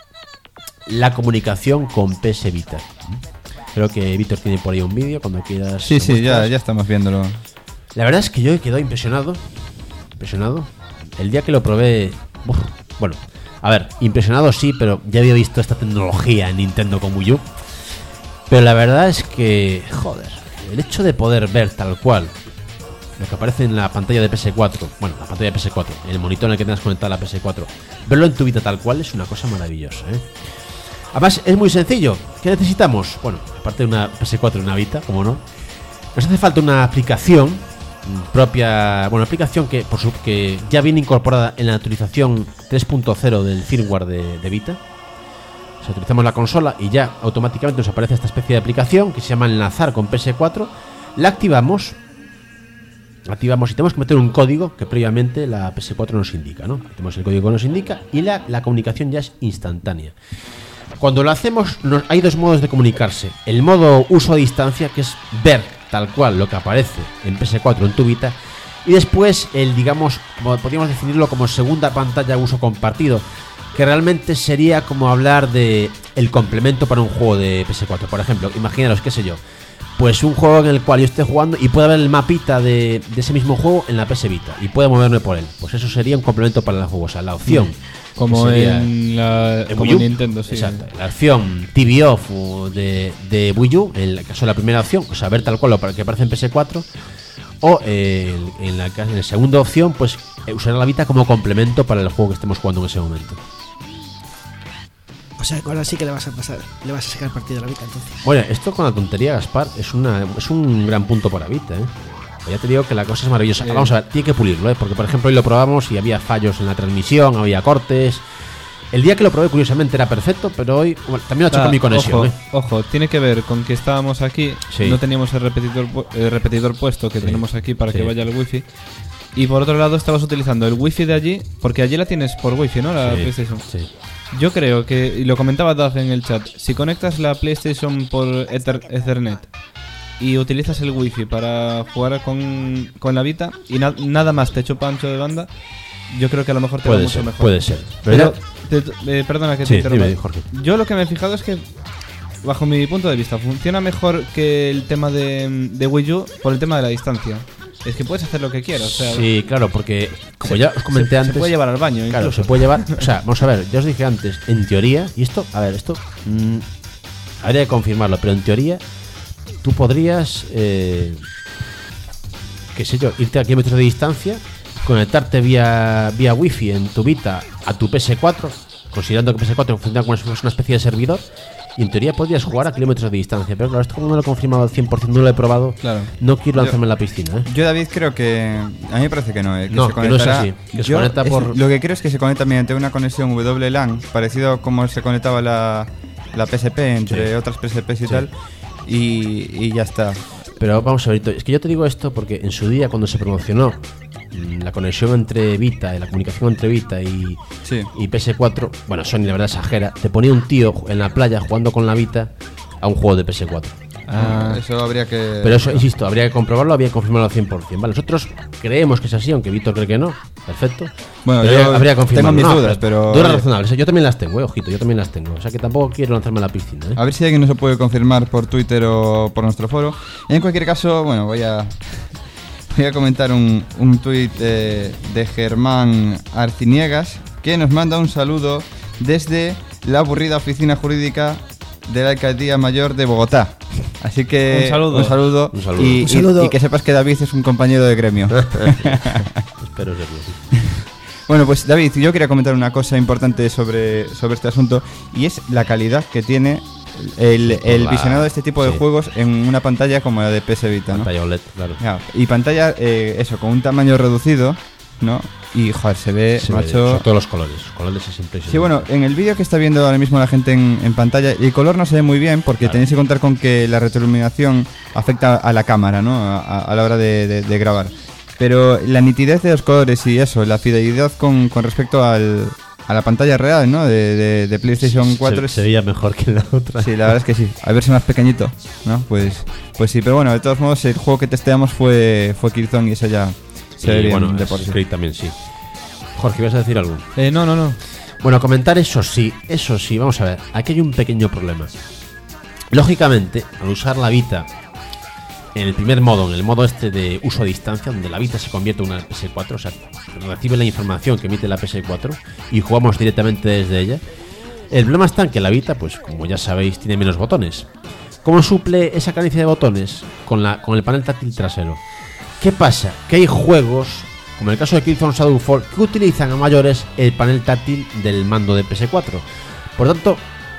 La comunicación con P S Vita. Creo que Víctor tiene por ahí un vídeo, cuando quieras. Sí, sí, ya, muestras. ya estamos viéndolo. La verdad es que yo he quedado impresionado. Impresionado. El día que lo probé. Uf, bueno, a ver, impresionado sí, pero ya había visto esta tecnología en Nintendo con Wii U. Pero la verdad es que, joder, el hecho de poder ver tal cual lo que aparece en la pantalla de P S cuatro, bueno, la pantalla de P S cuatro, el monitor en el que tengas conectada la P S cuatro, verlo en tu Vita tal cual es una cosa maravillosa, ¿eh? Además, es muy sencillo. ¿Qué necesitamos? Bueno, aparte de una P S cuatro y una Vita, como no, nos hace falta una aplicación propia, bueno, aplicación que, por su, que ya viene incorporada en la actualización tres punto cero del firmware de, de Vita. O sea, utilizamos la consola y ya automáticamente nos aparece esta especie de aplicación que se llama enlazar con P S cuatro. La activamos. Activamos y tenemos que meter un código que previamente la P S cuatro nos indica, ¿no? Tenemos el código que nos indica y la, la comunicación ya es instantánea. Cuando lo hacemos, nos, hay dos modos de comunicarse. El modo uso a distancia, que es ver tal cual lo que aparece en P S cuatro en tu Vita. Y después el, digamos, como podríamos definirlo como segunda pantalla uso compartido, que realmente sería como hablar de el complemento para un juego de P S cuatro. Por ejemplo, imaginaros, qué sé yo, pues un juego en el cual yo esté jugando y pueda ver el mapita de, de ese mismo juego en la P S Vita y pueda moverme por él. Pues eso sería un complemento para el juego, o sea, la opción. Como que sería en la en como Wii U. Nintendo, sí. Exacto. La opción T V Off o de, de Wii U, en el caso de la primera opción, o sea, ver tal cual lo que aparece en P S cuatro. O eh, en, la, en la segunda opción, pues eh, usar la Vita como complemento para el juego que estemos jugando en ese momento. O sea, ahora sí que le vas a pasar, le vas a sacar partido a la Vita entonces. Bueno, esto con la tontería, Gaspar, es una es un gran punto para Vita, ¿eh? Ya te digo que la cosa es maravillosa. Eh. Vamos a ver, tiene que pulirlo, ¿eh? Porque, por ejemplo, hoy lo probamos y había fallos en la transmisión, había cortes. El día que lo probé, curiosamente, era perfecto, pero hoy bueno, también lo he hecho Ah, con mi conexión, ojo, ¿eh? ojo, tiene que ver con que estábamos aquí, Sí. no teníamos el repetidor, pu- el repetidor puesto que Sí. tenemos aquí para Sí. que vaya el wifi. Y por otro lado estabas utilizando el wifi de allí, porque allí la tienes por wifi, ¿no? La Sí, PlayStation. sí. Yo creo que, y lo comentaba Daz en el chat, si conectas la PlayStation por Ether- Ethernet y utilizas el wifi para jugar con, con la Vita y na- nada más te chupa ancho de banda, yo creo que a lo mejor te Puede va mucho ser, mejor. puede ser. Pero, te- te- eh, perdona que Sí, te interrumpa. dime, Jorge. Yo lo que me he fijado es que, bajo mi punto de vista, funciona mejor que el tema de, de Wii U por el tema de la distancia. Es que puedes hacer lo que quieras. O sea, Sí, claro, porque como ya os comenté se, antes. se puede llevar al baño. Claro, incluso. se puede llevar. O sea, vamos a ver, ya os dije antes, en teoría, y esto, a ver, esto mm, habría que confirmarlo, pero en teoría, tú podrías, eh, qué sé yo, irte a kilómetros de distancia, conectarte vía, vía wifi en tu Vita a tu P S cuatro, considerando que P S cuatro funciona como si fuese una especie de servidor. Y en teoría podrías jugar a kilómetros de distancia. Pero claro, esto como no lo he confirmado al cien por ciento, no lo he probado. Claro. No quiero lanzarme Yo- en la piscina, ¿eh? Yo, David, creo que... A mí me parece que no, eh, que No, se que no es conectará- así, que se Yo conecta es- por- Lo que creo es que se conecta mediante una conexión W LAN, parecido a como se conectaba la, la P S P entre Sí. otras P S Ps y Sí. tal. Y, y ya está. Pero vamos a ver, es que yo te digo esto porque en su día cuando se promocionó mm, la conexión entre Vita, la comunicación entre Vita y, Sí. y P S cuatro, bueno, Sony la verdad exagera, te ponía un tío en la playa jugando con la Vita a un juego de P S cuatro. Ah, Eso habría que... Pero eso, insisto, habría que comprobarlo, habría que confirmarlo al cien por ciento. Vale, nosotros creemos que es así, aunque Víctor cree que no. Perfecto. Bueno, Pero yo habría- habría que confirmarlo. tengo mis No, dudas, pero- Dudas razonables, yo también las tengo, eh, ojito, yo también las tengo. O sea que tampoco quiero lanzarme a la piscina, ¿eh? A ver si alguien nos lo puede confirmar por Twitter o por nuestro foro. En cualquier caso, bueno, voy a voy a comentar un, un tuit eh, de Germán Arciniegas, que nos manda un saludo desde la aburrida oficina jurídica de la Alcaldía Mayor de Bogotá. Así que Un saludo. un saludo, Un saludo. Y, Un saludo. y- y que sepas que David es un compañero de gremio. Espero serlo, sí. Bueno, pues David, yo quería comentar una cosa importante sobre, sobre este asunto, y es la calidad que tiene el, el La- visionado de este tipo de sí. juegos en una pantalla como la de P S Vita, ¿no? Pantalla O L E D, claro. Ya, y pantalla, eh, eso, con un tamaño reducido, ¿no? Y, joder, se ve, Se ve, macho... sobre todo los colores. Los colores es impresionante. Sí, bueno, en el vídeo que está viendo ahora mismo la gente en, en pantalla, el color no se ve muy bien porque Claro. tenéis que contar con que la retroiluminación afecta a la cámara, ¿no? A, a- a la hora de, de- de grabar. Pero la nitidez de los colores y eso, la fidelidad con, con respecto al, a la pantalla real, ¿no? De, de- de PlayStation cuatro se, es... se veía mejor que la otra. Sí, la verdad es que sí. A verse más pequeñito, ¿no? Pues, pues sí, pero bueno, de todos modos, el juego que testeamos fue, fue Killzone y eso ya se ve Y bien bueno, de por sí. Assassin's Creed también sí. Jorge, ¿ibas a decir algo? eh, no, no, no. Bueno, comentar eso sí, eso sí, vamos a ver, aquí hay un pequeño problema. Lógicamente, al usar la Vita en el primer modo, en el modo este de uso a distancia, donde la Vita se convierte en una P S cuatro, o sea, recibe la información que emite la P S cuatro y jugamos directamente desde ella. El problema está en que la Vita, pues como ya sabéis, tiene menos botones. ¿Cómo suple esa carencia de botones? Con, la, con el panel táctil trasero. ¿Qué pasa? Que hay juegos, como en el caso de Killzone Shadowfall, que utilizan a mayores el panel táctil del mando de P S cuatro. Por tanto,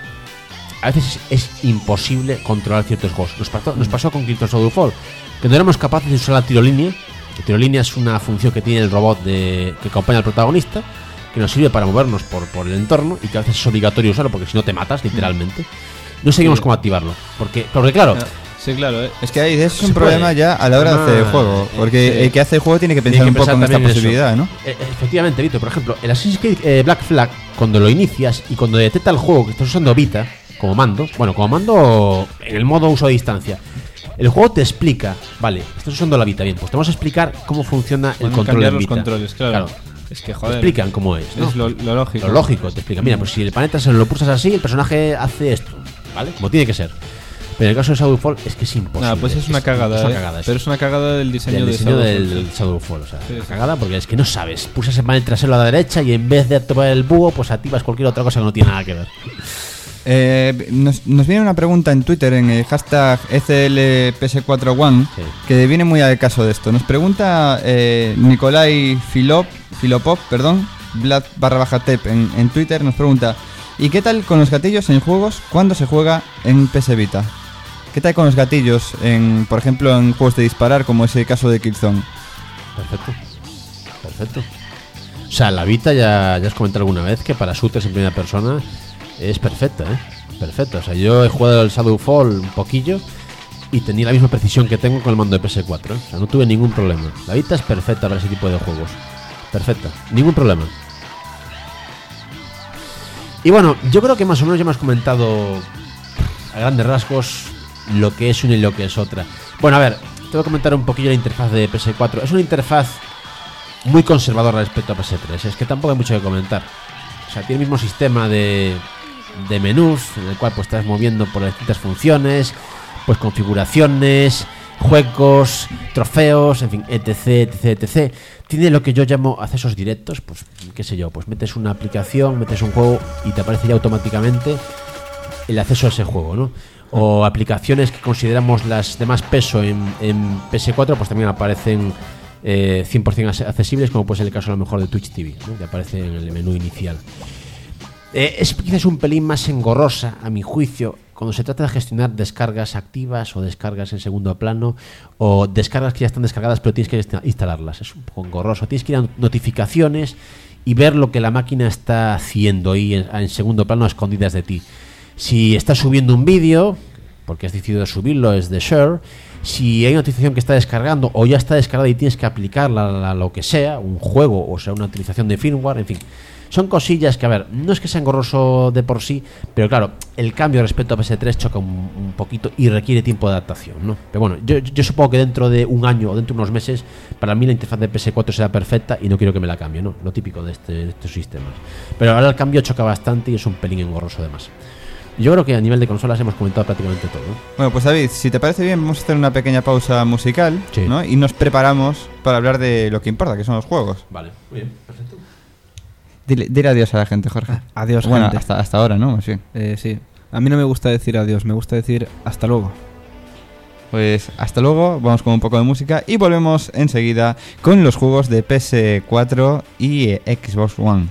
a veces es imposible controlar ciertos juegos. Nos pasó, nos pasó con Killzone Shadowfall, que no éramos capaces de usar la tirolínea. La tirolínea es una función que tiene el robot de, que acompaña al protagonista, que nos sirve para movernos por, por el entorno y que a veces es obligatorio usarlo porque si no te matas, literalmente. No seguimos Sí. cómo activarlo. Porque, porque claro, Sí, claro, eh. Es que ahí es Se un puede. problema ya a la hora de hacer el Ah, juego, porque sí. el que hace el juego tiene que Tiene pensar que un poco pensar en esta también en eso. posibilidad, ¿no? Eh, efectivamente, Víctor, por ejemplo, el Assassin's Creed eh, Black Flag, cuando lo inicias y cuando detecta el juego que estás usando Vita como mando, bueno, como mando en el modo uso a distancia, el juego te explica, vale, estás usando la Vita, bien, pues te vamos a explicar cómo funciona el Pueden control cambiar en los Vita. controles, claro. Es que, Te joder. explican cómo es, ¿no? Es lo, lo lógico. Lo lógico, te explica. Mira, pues si el planeta se lo pulsas así, el personaje hace esto, ¿vale? Como tiene que ser. Pero en el caso de Shadowfall es que es imposible. Nada, pues es una cagada, Es una eh. cagada eso. Pero es una cagada del diseño, Del de diseño Shadowfall, del, sí. del Shadowfall, o sea, Sí, una sí. cagada porque es que no sabes. Pulsas el panel trasero a la derecha y en vez de activar el búho, pues activas cualquier otra cosa que no tiene nada que ver. Eh, nos, nos viene una pregunta en Twitter en el hashtag E C L P S cuatro One Sí. que viene muy al caso de esto. Nos pregunta eh, Nikolai Filop, Filopop, perdón, Vlad barra baja Tep en, en Twitter, nos pregunta: ¿y qué tal con los gatillos en juegos cuando se juega en P S Vita? ¿Qué tal con los gatillos, en, por ejemplo, en juegos de disparar, como es el caso de Killzone? Perfecto. Perfecto. O sea, la Vita ya, ya os comenté alguna vez que para shooters en primera persona es perfecta, ¿eh? Perfecta. O sea, yo he jugado el Shadowfall un poquillo y tenía la misma precisión que tengo con el mando de P S cuatro, ¿eh? O sea, no tuve ningún problema. La Vita es perfecta para ese tipo de juegos. Perfecta. Ningún problema. Y bueno, yo creo que más o menos ya hemos comentado a grandes rasgos lo que es una y lo que es otra. Bueno, a ver, te voy a comentar un poquillo la interfaz de P S cuatro. Es una interfaz muy conservador respecto a P S tres. Es que tampoco hay mucho que comentar. O sea, tiene el mismo sistema de, de menús, en el cual pues estás moviendo por las distintas funciones, pues configuraciones, juegos, trofeos, en fin, etc, etc, etc. Tiene lo que yo llamo accesos directos, pues qué sé yo, pues metes una aplicación, metes un juego y te aparece ya automáticamente el acceso a ese juego, ¿no? O aplicaciones que consideramos las de más peso en, en P S cuatro, pues también aparecen eh, cien por ciento accesibles, como puede ser el caso a lo mejor de Twitch T V, ¿no? Que aparece en el menú inicial. Eh, es quizás un pelín más engorrosa, a mi juicio, cuando se trata de gestionar descargas activas o descargas en segundo plano o descargas que ya están descargadas pero tienes que instalarlas. Es un poco engorroso. Tienes que ir a notificaciones y ver lo que la máquina está haciendo ahí en, en segundo plano a escondidas de ti. Si estás subiendo un vídeo, porque has decidido subirlo, es de share. Si hay una notificación que está descargando o ya está descargada y tienes que aplicarla a lo que sea, un juego o sea una utilización de firmware, en fin. Son cosillas que, a ver, no es que sea engorroso de por sí, pero claro, el cambio respecto a P S tres choca un, un poquito y requiere tiempo de adaptación, ¿no? Pero bueno, yo, yo supongo que dentro de un año o dentro de unos meses, para mí la interfaz de P S cuatro será perfecta y no quiero que me la cambie, ¿no? Lo típico de, este, de estos sistemas. Pero ahora el cambio choca bastante y es un pelín engorroso además. Yo creo que a nivel de consolas hemos comentado prácticamente todo, ¿no? Bueno, pues David, si te parece bien, vamos a hacer una pequeña pausa musical, sí, ¿no? Y nos preparamos para hablar de lo que importa, que son los juegos. Vale, muy bien, perfecto. Dile, dile adiós a la gente, Jorge. Adiós, bueno, gente. Hasta, hasta ahora, ¿no? Sí. Eh, sí. A mí no me gusta decir adiós, me gusta decir hasta luego. Pues hasta luego, vamos con un poco de música y volvemos enseguida con los juegos de P S cuatro y eh, Xbox One.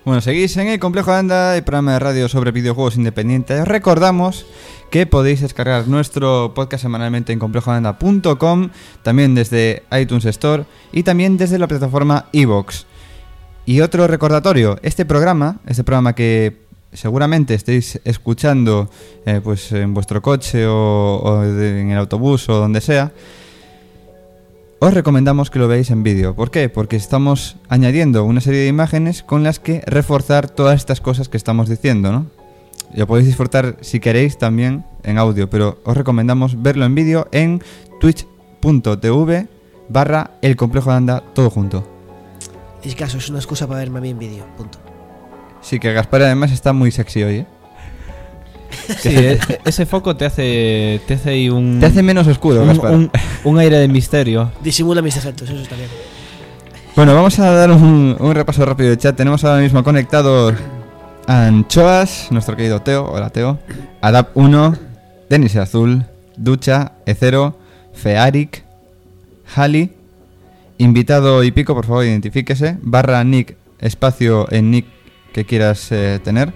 Bueno, seguís en el Complejo de Anda, el programa de radio sobre videojuegos independientes. Os recordamos que podéis descargar nuestro podcast semanalmente en complejo de anda punto com, también desde iTunes Store y también desde la plataforma iVoox. Y otro recordatorio, este programa, este programa que seguramente estéis escuchando eh, pues en vuestro coche o, o de, en el autobús o donde sea, os recomendamos que lo veáis en vídeo. ¿Por qué? Porque estamos añadiendo una serie de imágenes con las que reforzar todas estas cosas que estamos diciendo, ¿no? Lo podéis disfrutar si queréis también en audio, pero os recomendamos verlo en vídeo en twitch punto tv barra el complejo de anda, todo junto. Es caso, es una excusa para verme a mí en vídeo, punto. Sí, que Gaspar además está muy sexy hoy, ¿eh? Sí, e- ese foco te hace te hace ahí un Te hace menos oscuro, un, Gaspar. un, un aire de misterio. Disimula mis defectos, eso está bien. Bueno, vamos a dar un, un repaso rápido de chat. Tenemos ahora mismo conectados a Anchoas, nuestro querido Teo, hola Teo, Adap uno, Denis Azul, Ducha, Ecero, Fearic, Hali, invitado y pico, por favor identifíquese, barra Nick, espacio en Nick que quieras eh, tener,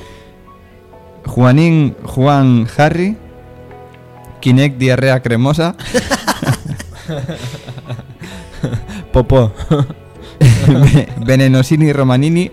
Juanín, Juan Harry, Kinect diarrea cremosa, Popó. Venenosini Romanini,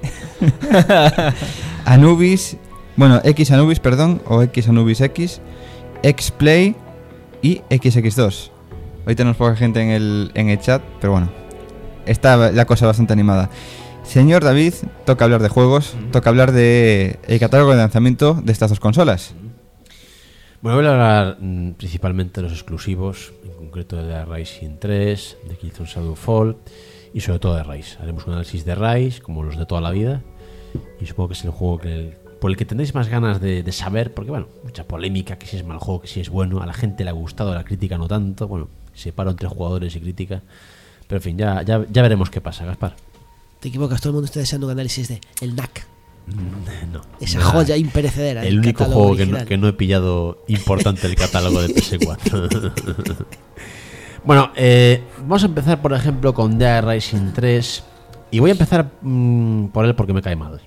Anubis, bueno, X Anubis, perdón, o X Anubis X, Xplay y X X dos. Hoy tenemos poca gente en el, en el chat, pero bueno, está la cosa bastante animada. Señor David, toca hablar de juegos, mm. toca hablar de el catálogo de lanzamiento de estas dos consolas. Bueno, voy a hablar mmm, principalmente de los exclusivos, en concreto de Rising tres, de Killzone Shadowfall y sobre todo de Rise. Haremos un análisis de Rise, como los de toda la vida, y supongo que es el juego que el, por el que tendréis más ganas de, de saber, porque bueno, mucha polémica, que si es mal juego, que si es bueno, a la gente le ha gustado, a la crítica no tanto, bueno, separo entre jugadores y crítica, pero en fin, ya, ya, ya veremos qué pasa, Gaspar. Te equivocas, todo el mundo está deseando un análisis de el N A C. No, esa nada. joya imperecedera. El único juego que no, que no he pillado importante del catálogo de P S cuatro. Bueno, eh, vamos a empezar por ejemplo con Dead Rising tres. Y voy a empezar mmm, por él porque me cae mal.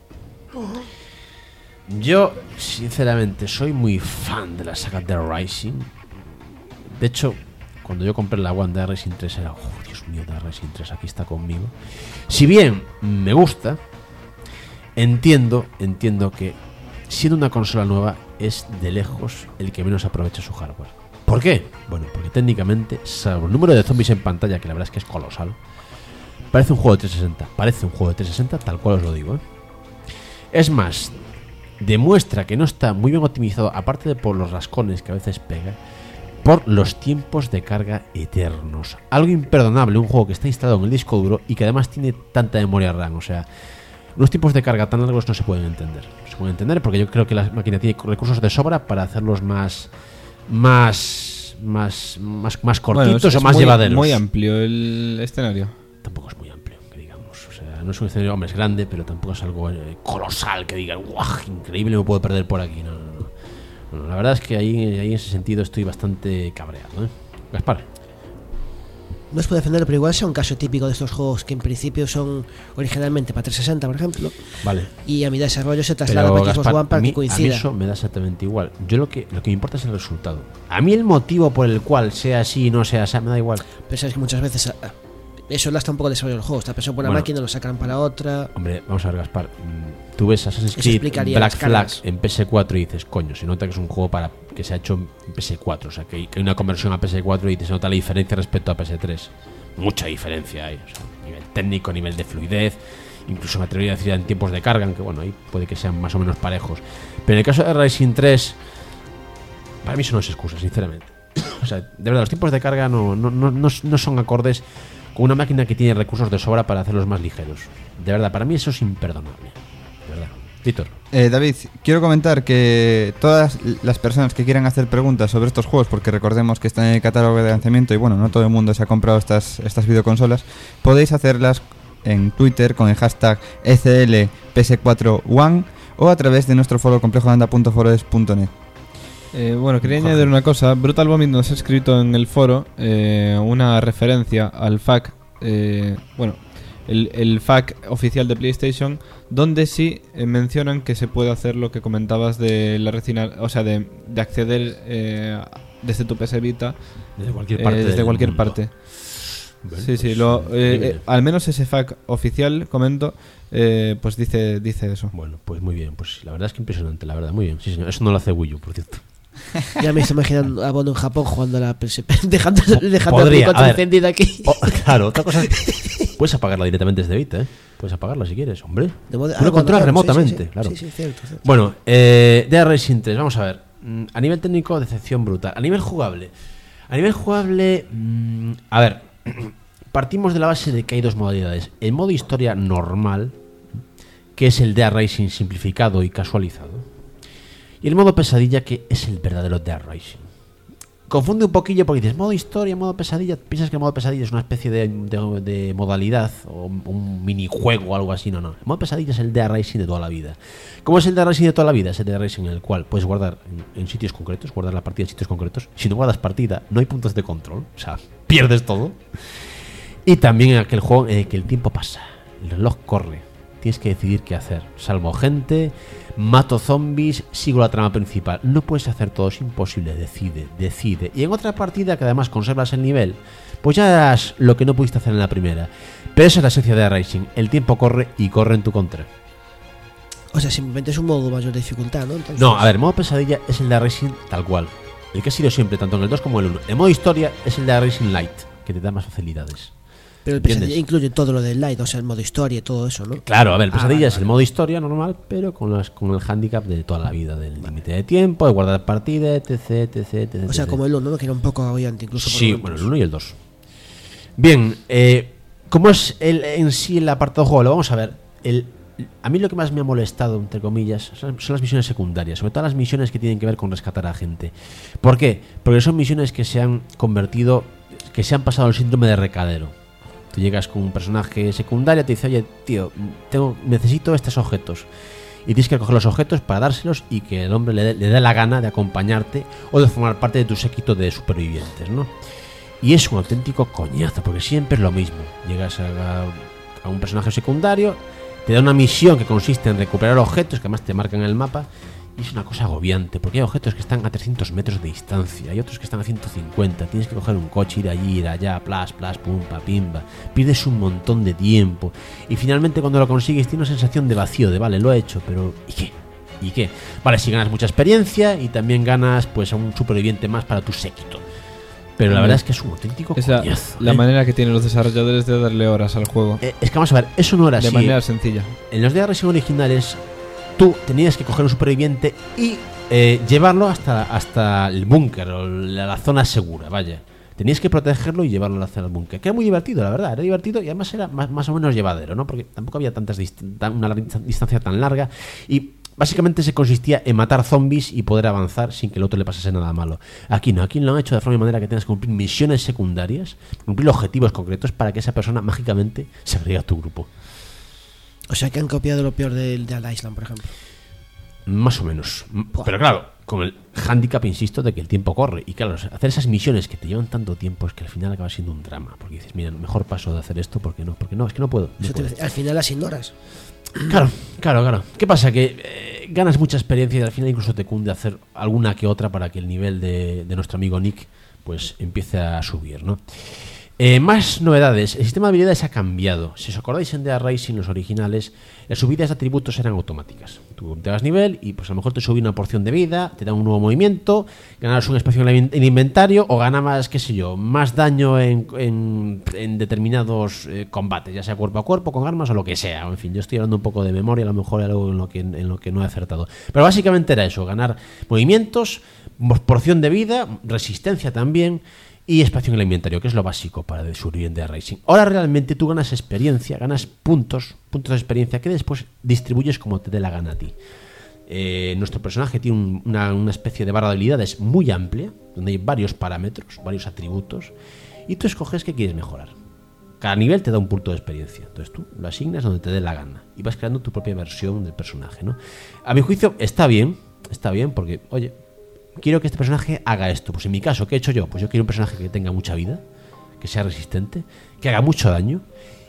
Yo, sinceramente, soy muy fan de la saga Dead Rising. De hecho, cuando yo compré la One, Dead Rising tres era, oh Dios mío, Dead Rising tres aquí está conmigo. Si bien me gusta, entiendo, entiendo que siendo una consola nueva es de lejos el que menos aprovecha su hardware. ¿Por qué? Bueno, porque técnicamente, salvo el número de zombies en pantalla, que la verdad es que es colosal, parece un juego de trescientos sesenta. Parece un juego de trescientos sesenta, tal cual os lo digo, ¿eh? Es más, demuestra que no está muy bien optimizado, aparte de por los rascones que a veces pega, por los tiempos de carga eternos. Algo imperdonable, un juego que está instalado en el disco duro y que además tiene tanta memoria RAM. O sea, los tiempos de carga tan largos no se pueden entender. No se pueden entender porque yo creo que la máquina tiene recursos de sobra para hacerlos más más más más, más cortitos, bueno, es, es o más muy, llevaderos. Muy amplio el escenario. Tampoco es muy amplio, que digamos. O sea, no es un escenario, hombre, es grande, pero tampoco es algo eh, colosal que diga, ¡guau! Increíble, me puedo perder por aquí. No, no, no. Bueno, la verdad es que ahí, ahí en ese sentido estoy bastante cabreado, ¿eh? Gaspar. No os puedo defenderlo, pero igual sea un caso típico de estos juegos que en principio son originalmente para trescientos sesenta, por ejemplo. Vale. Y a mi desarrollo se traslada para Xbox One para a mí, que coincida. A mí eso me da exactamente igual. Yo lo que lo que me importa es el resultado. A mí el motivo por el cual sea así y no sea así me da igual. Pero sabes que muchas veces eso lastra un poco el desarrollo del juego. Está pensado por una bueno, máquina, lo sacan para otra. Hombre, vamos a ver, Gaspar. Tú ves Assassin's Creed Black Flag en P S cuatro y dices, coño, se nota que es un juego para que se ha hecho en P S cuatro. O sea, que hay, que hay una conversión a P S cuatro y te se nota la diferencia respecto a P S tres. Mucha diferencia hay, o sea, nivel técnico, nivel de fluidez, incluso me atrevería a decir en tiempos de carga, aunque bueno, ahí puede que sean más o menos parejos. Pero en el caso de Rising tres, para mí eso no es excusa, sinceramente. O sea, de verdad, los tiempos de carga no, no, no, no, no son acordes con una máquina que tiene recursos de sobra para hacerlos más ligeros. De verdad, para mí eso es imperdonable. De verdad. Víctor. Eh, David, quiero comentar que todas las personas que quieran hacer preguntas sobre estos juegos, porque recordemos que están en el catálogo de lanzamiento y bueno, no todo el mundo se ha comprado estas, estas videoconsolas, podéis hacerlas en Twitter con el hashtag E C L P S cuatro One o a través de nuestro foro complejo de anda punto foros punto net. Eh, bueno, quería Jorge. añadir una cosa. Brutal Vomit nos ha escrito en el foro eh, una referencia al F A Q. Eh, bueno, el, el F A Q oficial de PlayStation, donde sí eh, mencionan que se puede hacer lo que comentabas de la retina, o sea, de, de acceder eh, desde tu P S Vita desde cualquier parte. Eh, desde cualquier mundo. parte. Bueno, sí, sí, pues, lo, eh, eh, eh, al menos ese F A Q oficial, comento, eh, pues dice dice eso. Bueno, pues muy bien, pues la verdad es que impresionante, la verdad, muy bien. Sí, señor. Eso no lo hace Wii U, por cierto. Ya me estoy imaginando a Bono en Japón jugando a la P S P, dejando, dejando Podría, la encendida aquí. Oh, claro, otra cosa. Puedes apagarla directamente desde Vita, ¿eh? Puedes apagarla si quieres, hombre. De modo, Tú lo ah, controlas bueno, remotamente, sí, sí, sí. claro. Sí, sí, cierto, cierto. Bueno, eh, Dead Racing tres, vamos a ver. A nivel técnico, decepción brutal. A nivel jugable. A nivel jugable, mmm, a ver, partimos de la base de que hay dos modalidades. El modo historia normal, que es el Dead Racing simplificado y casualizado. Y el modo pesadilla, que es el verdadero Dead Racing. Confunde un poquillo porque dices modo historia, modo pesadilla. Piensas que el modo pesadilla es una especie de, de, de modalidad o un minijuego o algo así. No, no. El modo pesadilla es el Dead Racing de toda la vida. ¿Cómo es el Dead Racing de toda la vida? Es el Dead Racing en el cual puedes guardar en, en sitios concretos, guardar la partida en sitios concretos. Si no guardas partida, no hay puntos de control. O sea, pierdes todo. Y también en aquel juego en el que el tiempo pasa, el reloj corre. Tienes que decidir qué hacer. Salvo gente, mato zombies, sigo la trama principal. No puedes hacer todo, es imposible. Decide, decide. Y en otra partida que además conservas el nivel, pues ya harás lo que no pudiste hacer en la primera. Pero esa es la esencia de Racing. El tiempo corre y corre en tu contra. O sea, simplemente es un modo mayor de dificultad, ¿no? Entonces... No, a ver, el modo pesadilla es el de Racing tal cual. El que ha sido siempre, tanto en el dos como en el uno. El modo historia es el de Racing Light, que te da más facilidades. Pero el pesadilla incluye todo lo del Light, o sea, el modo historia y todo eso, ¿no? Claro, a ver, el pesadilla ah, es el modo historia normal, pero con, las, con el handicap de toda la vida, del límite de tiempo, de guardar partida, etc, etc, etc. O sea, como el uno, ¿no? Que era un poco agobiante incluso. Sí, por bueno, el uno y el dos. Bien, eh, ¿cómo es el, en sí el apartado de juego? Lo vamos a ver. El, a mí lo que más me ha molestado, entre comillas, son, son las misiones secundarias, sobre todo las misiones que tienen que ver con rescatar a gente. ¿Por qué? Porque son misiones que se han convertido, que se han pasado el síndrome de recadero. Tú llegas con un personaje secundario, te dice, oye, tío, tengo, necesito estos objetos. Y tienes que coger los objetos para dárselos y que el hombre le dé, le dé la gana de acompañarte o de formar parte de tu séquito de supervivientes, ¿no? Y es un auténtico coñazo, porque siempre es lo mismo. Llegas a, a un personaje secundario, te da una misión que consiste en recuperar objetos, que además te marcan en el mapa, y es una cosa agobiante, porque hay objetos que están a trescientos metros de distancia, hay otros que están a ciento cincuenta, tienes que coger un coche, ir allí, ir allá, plas, plas, pumpa, pimba, pierdes un montón de tiempo, y finalmente cuando lo consigues tienes una sensación de vacío, de vale, lo he hecho, pero ¿y qué? ¿Y qué? Vale, si ganas mucha experiencia y también ganas pues a un superviviente más para tu séquito. Pero la verdad es que es un auténtico es la, coñazo, la ¿eh? manera que tienen los desarrolladores de darle horas al juego. Eh, es que vamos a ver, eso no era de así. De manera sencilla. En los Dead Racing originales, tú tenías que coger un superviviente y eh, llevarlo hasta, hasta el búnker o la, la zona segura, vaya. Tenías que protegerlo y llevarlo a la búnker. Que era muy divertido, la verdad. Era divertido y además era más, más o menos llevadero, ¿no? Porque tampoco había tantas dist una distancia tan larga y básicamente se consistía en matar zombies y poder avanzar sin que el otro le pasase nada malo. Aquí no, aquí lo han hecho de forma y manera que tengas que cumplir misiones secundarias, cumplir objetivos concretos para que esa persona mágicamente se agregue a tu grupo. O sea que han copiado lo peor del de Al Island, por ejemplo. Más o menos. Pero claro, con el hándicap, insisto, de que el tiempo corre. Y claro, hacer esas misiones que te llevan tanto tiempo es que al final acaba siendo un drama. Porque dices, mira, mejor paso de hacer esto porque no, porque no, es que no puedo. No Eso puedo. te, al final las ignoras. Claro, claro, claro. ¿Qué pasa? Que eh, ganas mucha experiencia y al final incluso te cunde hacer alguna que otra para que el nivel de, de nuestro amigo Nick pues empiece a subir, ¿no? Eh, más novedades. El sistema de habilidades ha cambiado. Si os acordáis en Dead Racing, los originales, las subidas de atributos eran automáticas. Tú te das nivel y pues a lo mejor te subí una porción de vida, te da un nuevo movimiento, ganabas un espacio en el inventario o ganabas, qué sé yo, más daño en, en, en determinados eh, combates, ya sea cuerpo a cuerpo, con armas o lo que sea. En fin, yo estoy hablando un poco de memoria, a lo mejor algo en lo que, en lo que no he acertado. Pero básicamente era eso, ganar movimientos, porción de vida, resistencia también, y espacio en el inventario, que es lo básico para subir en Dead Racing. Ahora realmente tú ganas experiencia, ganas puntos, puntos de experiencia que después distribuyes como te dé la gana a ti. Eh, nuestro personaje tiene un, una, una especie de barra de habilidades muy amplia, donde hay varios parámetros, varios atributos, y tú escoges qué quieres mejorar. Cada nivel te da un punto de experiencia, entonces tú lo asignas donde te dé la gana y vas creando tu propia versión del personaje, ¿no? A mi juicio está bien, está bien porque, oye, quiero que este personaje haga esto. Pues en mi caso, ¿qué he hecho yo? Pues yo quiero un personaje que tenga mucha vida, que sea resistente, que haga mucho daño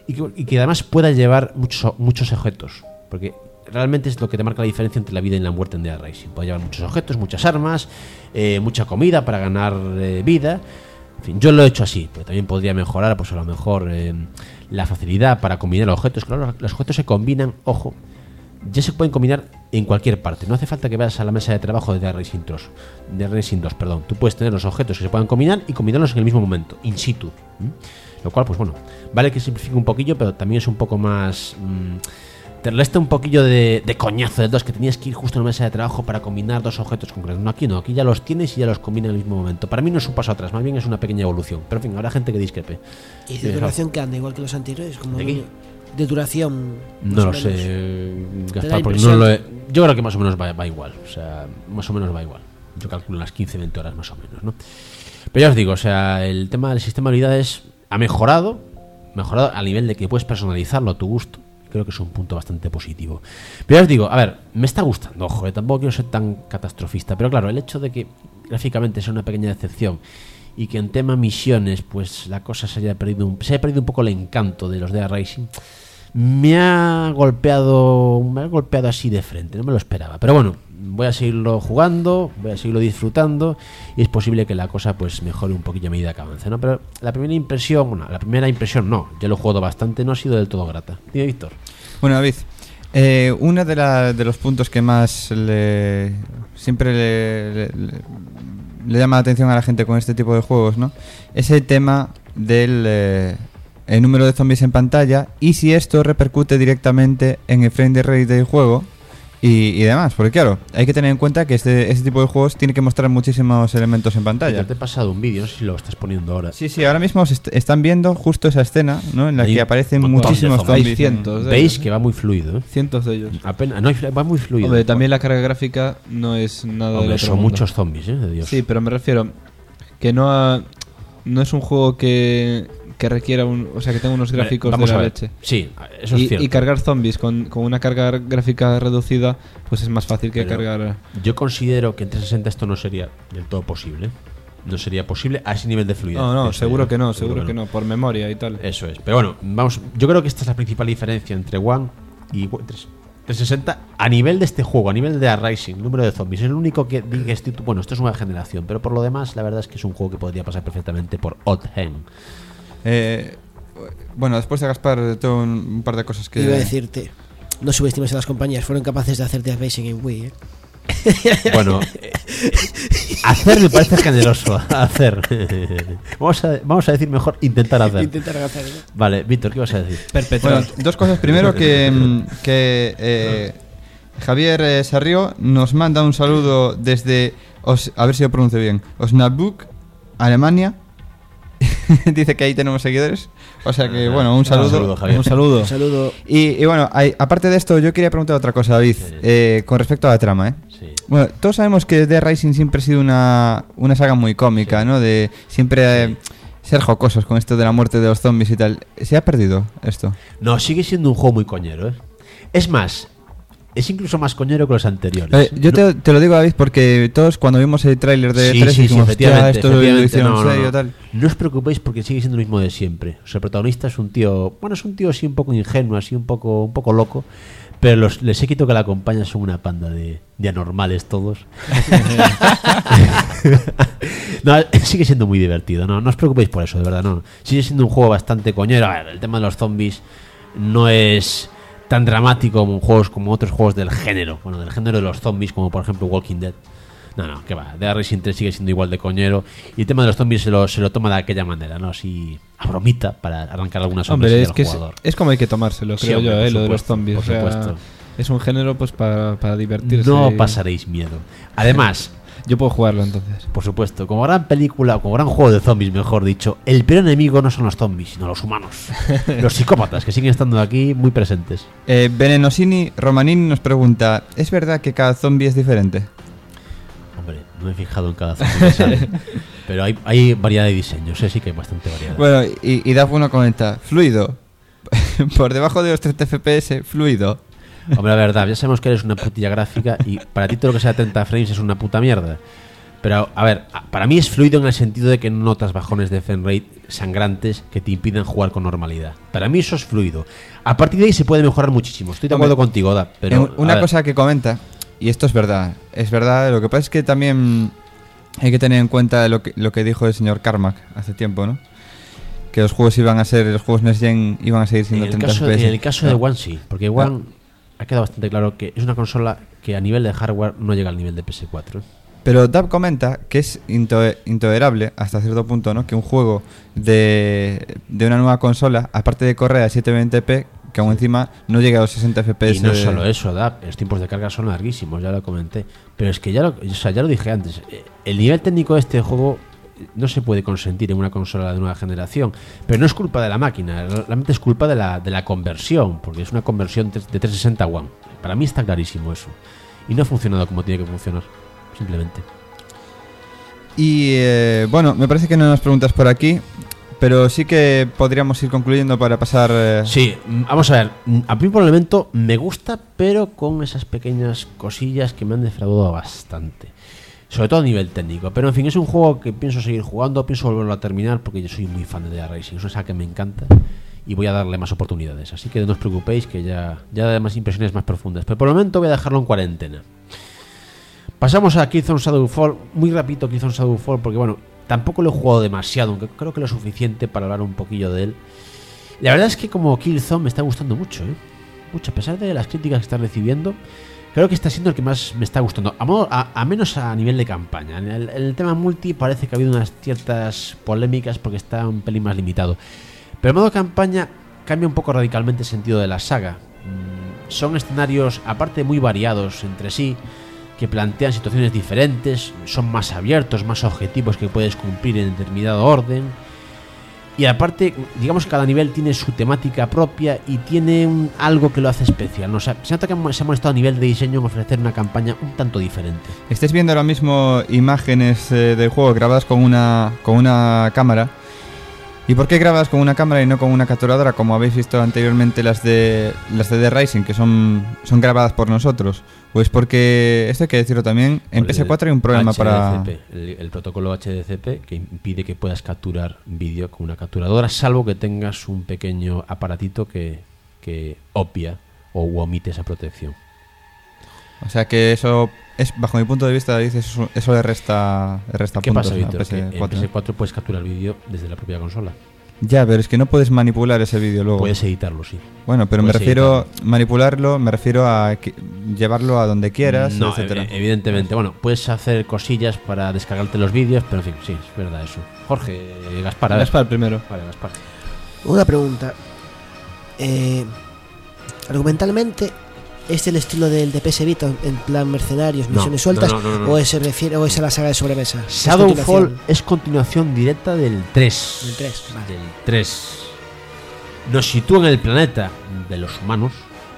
y que, y que además pueda llevar muchos, muchos objetos. Porque realmente es lo que te marca la diferencia entre la vida y la muerte en Dead Rising. Puede llevar muchos objetos, muchas armas, eh, mucha comida para ganar eh, vida. En fin, yo lo he hecho así, pero también podría mejorar, pues a lo mejor, eh, la facilidad para combinar objetos. Claro, los objetos se combinan, ojo, ya se pueden combinar en cualquier parte. No hace falta que vayas a la mesa de trabajo de Dead Rising dos. Dead Rising dos, perdón. Tú puedes tener los objetos que se puedan combinar y combinarlos en el mismo momento, in situ. ¿Mm? Lo cual, pues bueno, vale que simplifique un poquillo, pero también es un poco más... Mmm, te resta un poquillo de, de coñazo de dos, que tenías que ir justo en la mesa de trabajo para combinar dos objetos concretos. No, aquí no, aquí ya los tienes y ya los combinas en el mismo momento. Para mí no es un paso atrás, más bien es una pequeña evolución. Pero en fin, habrá gente que discrepe. ¿Y de duración que anda igual que los anteriores? Como ¿De qué? De duración. No lo sé, Gaspar, porque no lo he... Yo creo que más o menos va, va igual. O sea, más o menos va igual. Yo calculo unas quince veinte horas más o menos, ¿no? Pero ya os digo, o sea, el tema del sistema de habilidades ha mejorado, mejorado al nivel de que puedes personalizarlo a tu gusto. Creo que es un punto bastante positivo. Pero ya os digo, a ver, me está gustando, ojo, eh, tampoco quiero ser tan catastrofista, pero claro, el hecho de que gráficamente sea una pequeña decepción y que en tema misiones, pues la cosa se haya perdido un, se haya perdido un poco el encanto de los Dead Rising, me ha golpeado, me ha golpeado así de frente, no me lo esperaba. Pero bueno, voy a seguirlo jugando, voy a seguirlo disfrutando y es posible que la cosa pues mejore un poquillo a medida que avance, ¿no? Pero la primera impresión, bueno, la primera impresión no, yo lo he jugado bastante, no ha sido del todo grata. Dime, Víctor. Bueno, David, eh, uno de, la, de los puntos que más le, siempre le, le, le, le llama la atención a la gente con este tipo de juegos, ¿no? Es el tema del eh, el número de zombies en pantalla y si esto repercute directamente en el frame rate del juego y, y demás. Porque claro, hay que tener en cuenta que este, este tipo de juegos tiene que mostrar muchísimos elementos en pantalla. Te he pasado un vídeo, no sé si lo estás poniendo ahora. Sí, sí, ahora mismo se est- están viendo justo esa escena, ¿no? En la Hay que un aparecen montón de muchísimos zombies. zombies. Hay cientos de Veis ellos, que va muy fluido, ¿eh? Cientos de ellos. Apenas, no hay, va muy fluido. Hombre, también la carga gráfica no es nada Hombre, del otro son mundo. muchos zombies, ¿eh? De Dios. Sí, pero me refiero que no ha, no es un juego que, que requiera un, o sea, que tenga unos Hombre, gráficos vamos de a la ver. leche. Sí, eso y, es cierto. y cargar zombies con, con una carga gráfica reducida, pues es más fácil que Pero cargar. Yo considero que en trescientos sesenta esto no sería del todo posible. No sería posible a ese nivel de fluidez. No, no, Eso seguro yo, que no, seguro que no, por memoria y tal. Eso es. Pero bueno, vamos, yo creo que esta es la principal diferencia entre One y trescientos sesenta a nivel de este juego, a nivel de Dead Rising, número de zombies. Es el único que diga, esto, bueno, esto es nueva generación, pero por lo demás, la verdad es que es un juego que podría pasar perfectamente por Oddhen. Eh, bueno, después de Gaspar, tengo un, un par de cosas que... Iba a decirte, no subestimes a las compañías, fueron capaces de hacer Dead Rising en Wii, ¿eh? Bueno, eh, hacer me parece generoso. Hacer. Vamos a, vamos a decir mejor intentar hacer. Intentar hacer, ¿no? Vale, Víctor, ¿qué vas a decir? Bueno, dos cosas. Primero que, mm, que eh, Javier eh, Sarrió nos manda un saludo desde, Os, a ver si lo pronuncio bien, Osnabrück, Alemania. Dice que ahí tenemos seguidores. O sea que, bueno, un saludo. Un saludo, Javier. Un saludo. Un saludo. Y, y bueno, hay- aparte de esto, yo quería preguntar otra cosa, David, eh, con respecto a la trama, ¿eh? Sí. Bueno, todos sabemos que Dead Rising siempre ha sido una, una saga muy cómica, ¿no? De siempre eh, ser jocosos con esto de la muerte de los zombies y tal. ¿Se ha perdido esto? No, sigue siendo un juego muy coñero, ¿eh? Es más, es incluso más coñero que los anteriores. Eh, yo te, te lo digo, David, porque todos cuando vimos el tráiler de Sí, tres sí, sí, dijimos, "Hostia, efectivamente, esto lo efectivamente. hicieron No, no, serio, no. tal". No os preocupéis porque sigue siendo lo mismo de siempre. O sea, el protagonista es un tío, bueno, es un tío así un poco ingenuo, así un poco, un poco loco, pero los, les he quito que la acompañan son una panda de, de anormales todos. No, sigue siendo muy divertido, no, no os preocupéis por eso, de verdad, no. Sigue siendo un juego bastante coñero. A ver, el tema de los zombies no es tan dramático como juegos como otros juegos del género, bueno, del género de los zombies, como por ejemplo Walking Dead. No, no, que va, Dead Rising tres sigue siendo igual de coñero y el tema de los zombies se lo, se lo toma de aquella manera, ¿no? Así a bromita para arrancar algunas Hombre, sonrisas es del que es, jugador. es como hay que tomárselo, Sí, creo hombre, yo, por eh, lo de los supuesto, zombies. por O sea, supuesto. es un género pues para, para divertirse. No y- pasaréis miedo. Además, Yo puedo jugarlo entonces. por supuesto, como gran película, como gran juego de zombies, mejor dicho, el peor enemigo no son los zombies, sino los humanos. Los psicópatas, que siguen estando aquí muy presentes. Eh, Venenosini Romanini nos pregunta, ¿es verdad que cada zombie es diferente? Hombre, no me he fijado en cada zombie que sale. Pero hay, hay variedad de diseños, ¿eh? Sí que hay bastante variedad. Bueno, y, y Daf uno comenta, fluido. Por debajo de los treinta F P S, fluido. Hombre, la verdad, ya sabemos que eres una putilla gráfica y para ti todo lo que sea treinta frames es una puta mierda. Pero, a ver, para mí es fluido en el sentido de que no notas bajones de frame rate sangrantes que te impiden jugar con normalidad. Para mí eso es fluido. A partir de ahí se puede mejorar muchísimo. Estoy de acuerdo Hombre, contigo, Da. Pero, una cosa que comenta, y esto es verdad, es verdad, lo que pasa es que también hay que tener en cuenta lo que, lo que dijo el señor Carmack hace tiempo, ¿no? Que los juegos iban a ser, los juegos Next Gen iban a seguir siendo en el treinta caso, F P S. En el caso de One sí, porque One ha quedado bastante claro que es una consola que a nivel de hardware no llega al nivel de P S cuatro. Pero Dab comenta que es into- intolerable hasta cierto punto, ¿no? Que un juego de, de una nueva consola, aparte de correr a setecientos veinte p, que aún encima no llegue a los sesenta F P S. Y no solo eso, Dab, los tiempos de carga son larguísimos, ya lo comenté. Pero es que ya lo, o sea, ya lo dije antes, el nivel técnico de este juego no se puede consentir en una consola de nueva generación. Pero no es culpa de la máquina, realmente es culpa de la, de la conversión, porque es una conversión de trescientos sesenta One. Para mí está clarísimo eso. Y no ha funcionado como tiene que funcionar. Simplemente. Y eh, bueno, me parece que no nos preguntas por aquí, pero sí que podríamos ir concluyendo para pasar... Eh... Sí, vamos a ver. A mí por el momento me gusta, pero con esas pequeñas cosillas que me han defraudado bastante. Sobre todo a nivel técnico. Pero en fin, es un juego que pienso seguir jugando, pienso volverlo a terminar porque yo soy muy fan de The Racing. Eso es algo que me encanta y voy a darle más oportunidades. Así que no os preocupéis que ya, ya de más impresiones más profundas. Pero por el momento voy a dejarlo en cuarentena. Pasamos a Killzone Shadowfall, muy rápido Killzone Shadowfall, porque bueno, tampoco lo he jugado demasiado, aunque creo que lo suficiente para hablar un poquillo de él. La verdad es que como Killzone me está gustando mucho, ¿eh? Mucho, a pesar de las críticas que está recibiendo, creo que está siendo el que más me está gustando, a, modo, a, a menos a nivel de campaña. En el, en el tema multi parece que ha habido unas ciertas polémicas porque está un pelín más limitado. Pero en modo campaña cambia un poco radicalmente el sentido de la saga. Mm, son escenarios, aparte muy variados entre sí, que plantean situaciones diferentes, son más abiertos, más objetivos que puedes cumplir en determinado orden. Y aparte, digamos que cada nivel tiene su temática propia y tiene un, algo que lo hace especial, ¿no? O sea, se nota que se ha molestado a nivel de diseño en ofrecer una campaña un tanto diferente. Estáis viendo ahora mismo imágenes eh, del juego grabadas con una, con una cámara. ¿Y por qué grabas con una cámara y no con una capturadora, como habéis visto anteriormente las de las de The Rising, que son, son grabadas por nosotros? Pues porque, esto hay que decirlo también, en P S cuatro hay un problema H D C P, para... el, el protocolo H D C P que impide que puedas capturar vídeo con una capturadora, salvo que tengas un pequeño aparatito que, que obvia o omite esa protección. O sea que eso, es bajo mi punto de vista, David, eso, eso le resta, le resta ¿Qué puntos pasa, Víctor? a P S cuatro. Que en P S cuatro puedes capturar vídeo desde la propia consola. Ya, pero es que no puedes manipular ese vídeo luego. Puedes editarlo, sí. Bueno, pero puedes me refiero editarlo. manipularlo, me refiero a que, llevarlo a donde quieras, No, etcétera. ev- evidentemente. Bueno, puedes hacer cosillas para descargarte los vídeos, pero en fin, sí, es verdad eso. Jorge, eh, Gaspar, a ver. Gaspar primero. Vale, Gaspar. Una pregunta. Eh, argumentalmente, ¿es el estilo del de P S Vita en plan mercenarios, No, misiones sueltas? no, no, no, no. ¿O se refiere o es a la saga de sobremesa? ¿Es Shadowfall continuación? es continuación directa del tres. Del tres, vale. Del tres. Nos sitúa en el planeta de los humanos.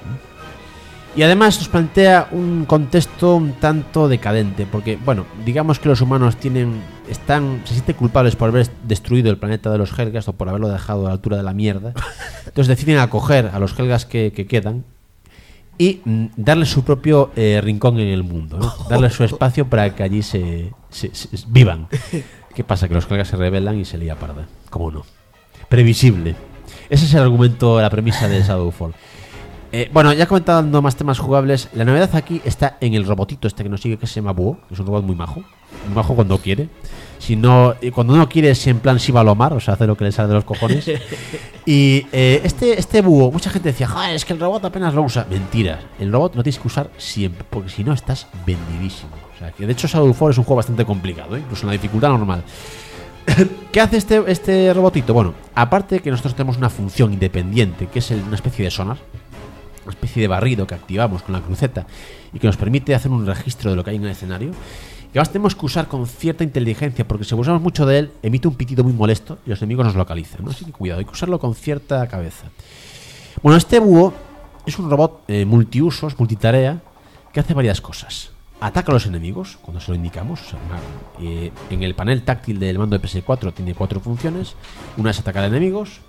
Y además nos plantea un contexto un tanto decadente. Porque, bueno, digamos que los humanos tienen. Están. Se sienten culpables por haber destruido el planeta de los Helgas o por haberlo dejado a la altura de la mierda. Entonces deciden acoger a los Helgas que, que quedan. Y mm, darle su propio eh, rincón en el mundo, ¿no? Darle su espacio para que allí se, se- se- vivan. ¿Qué pasa? Que los Helgas se rebelan y se lía parda. ¿Cómo no? Previsible. Ese es el argumento, la premisa de Shadowfall. Eh, bueno, ya comentando más temas jugables, la novedad aquí está en el robotito este que nos sigue, que se llama Búho, que es un robot muy majo. Muy majo cuando quiere. Si no, eh, cuando no quiere es en plan Shivalomar, o sea, hace lo que le sale de los cojones. Y eh, este, este búho, mucha gente decía, joder, es que el robot apenas lo usa. Mentiras, el robot lo tienes que usar siempre, porque si no estás vendidísimo. O sea, que de hecho Shadowfall es un juego bastante complicado, ¿eh? Incluso en la dificultad normal. ¿Qué hace este, este robotito? Bueno, aparte de que nosotros tenemos una función independiente, que es el- una especie de sonar, una especie de barrido que activamos con la cruceta y que nos permite hacer un registro de lo que hay en el escenario, que además tenemos que usar con cierta inteligencia, porque si abusamos mucho de él, emite un pitido muy molesto y los enemigos nos localizan, ¿no? Así que cuidado, hay que usarlo con cierta cabeza. Bueno, este búho es un robot eh, multiusos, multitarea, que hace varias cosas. Ataca a los enemigos cuando se lo indicamos. O sea, una- eh, en el panel táctil del mando de P S cuatro tiene cuatro funciones. Una es atacar a enemigos.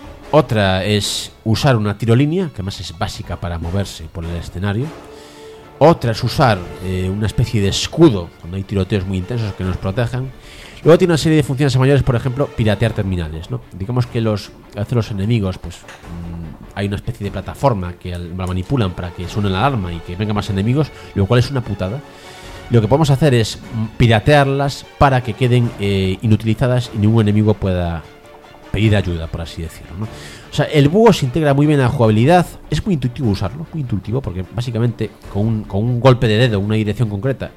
Otra es usar una tirolínea, que además es básica para moverse por el escenario. Otra es usar eh, una especie de escudo cuando hay tiroteos muy intensos que nos protejan. Luego tiene una serie de funciones mayores, por ejemplo, piratear terminales, ¿no? Digamos que los, a veces los enemigos, pues mmm, hay una especie de plataforma que la manipulan para que suene la alarma y que vengan más enemigos, lo cual es una putada. Lo que podemos hacer es piratearlas para que queden eh, inutilizadas y ningún enemigo pueda pedir ayuda, por así decirlo, ¿no? O sea, el búho se integra muy bien a la jugabilidad. Es muy intuitivo usarlo, muy intuitivo, porque básicamente con un, con un golpe de dedo, una dirección concreta,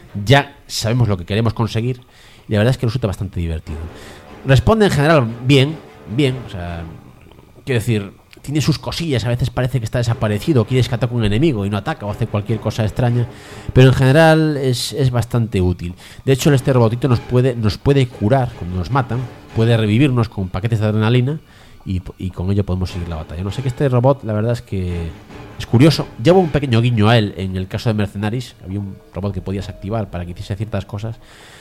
ya sabemos lo que queremos conseguir. Y la verdad es que resulta bastante divertido. Responde en general bien, bien, o sea, quiero decir, tiene sus cosillas, a veces parece que está desaparecido, quieres que ataque un enemigo y no ataca o hace cualquier cosa extraña, pero en general es, es bastante útil. De hecho, este robotito nos puede, nos puede curar cuando nos matan, puede revivirnos con paquetes de adrenalina y, y con ello podemos seguir la batalla. No sé, que este robot, la verdad es que es curioso. Llevo un pequeño guiño a él en el caso de Mercenaries, había un robot que podías activar para que hiciese ciertas cosas.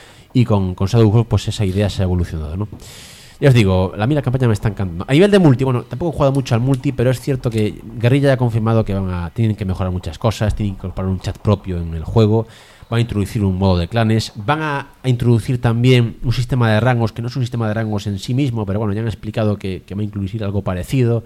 Y con, con Shadowfall pues esa idea se ha evolucionado, ¿no? Ya os digo, a mí la campaña me está encantando. A nivel de multi, bueno, tampoco he jugado mucho al multi, pero es cierto que Guerrilla ya ha confirmado que van a, tienen que mejorar muchas cosas, tienen que incorporar un chat propio en el juego, van a introducir un modo de clanes, van a, a introducir también un sistema de rangos, que no es un sistema de rangos en sí mismo, pero bueno, ya han explicado que, que va a incluir algo parecido.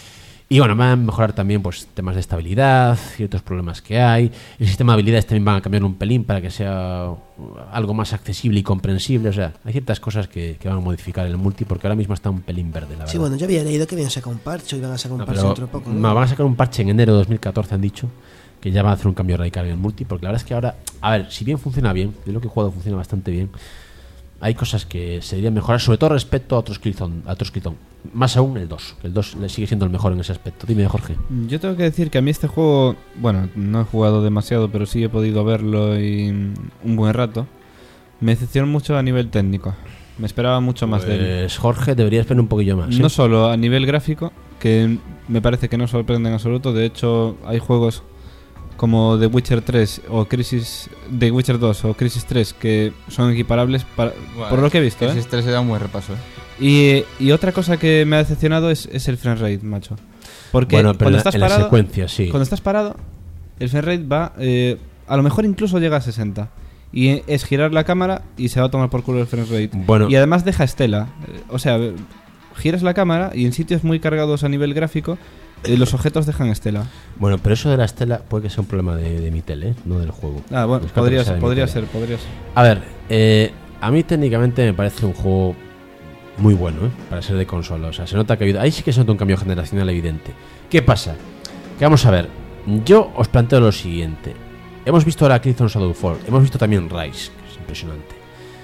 Y bueno, van a mejorar también pues temas de estabilidad, ciertos problemas que hay. El sistema de habilidades también van a cambiar un pelín para que sea algo más accesible y comprensible. O sea, hay ciertas cosas que, que van a modificar en el multi, porque ahora mismo está un pelín verde, la verdad. Sí, bueno, yo había leído que habían sacado un parche y van a sacar un no, parche pero, dentro de poco, ¿no? No, van a sacar un parche en enero de dos mil catorce, han dicho, que ya van a hacer un cambio radical en el multi, porque la verdad es que ahora, a ver, si bien funciona bien, de lo que he jugado funciona bastante bien, hay cosas que se deberían mejorar, sobre todo respecto a otros Killzone, a otros Killzone. Más aún el dos, que el dos le sigue siendo el mejor en ese aspecto. Dime, Jorge. Yo tengo que decir que a mí este juego, bueno, no he jugado demasiado, pero sí he podido verlo y un buen rato. Me decepcionó mucho a nivel técnico. Me esperaba mucho más pues, de él. Jorge, debería esperar un poquillo más, ¿eh? No solo a nivel gráfico, que me parece que no sorprende en absoluto. De hecho, hay juegos como The Witcher tres o Crisis, The Witcher dos o Crisis tres que son equiparables para, bueno, por lo que he visto. Crisis ¿eh? tres se da un buen repaso. ¿eh? Y, y otra cosa que me ha decepcionado es, es el frame rate, macho. Porque bueno, pero cuando en estás la, parado, en la secuencia, sí. Cuando estás parado, el frame rate va, eh, a lo mejor incluso llega a sesenta. Y es girar la cámara y se va a tomar por culo el frame rate. Bueno. Y además deja estela. Eh, o sea, giras la cámara y en sitios muy cargados a nivel gráfico, eh, los objetos dejan estela. Bueno, pero eso de la estela puede que sea un problema de, de mi tele, ¿eh? No del juego. Ah, bueno, Descarto podría, que sea ser, de podría mi tele. ser, podría ser. A ver, eh, a mí técnicamente me parece un juego muy bueno, ¿eh? Para ser de consola. O sea, se nota que ha habido... Ahí sí que se nota un cambio generacional evidente. ¿Qué pasa? Que vamos a ver. Yo os planteo lo siguiente. Hemos visto ahora Killzone Shadowfall. Hemos visto también Rise, que es impresionante.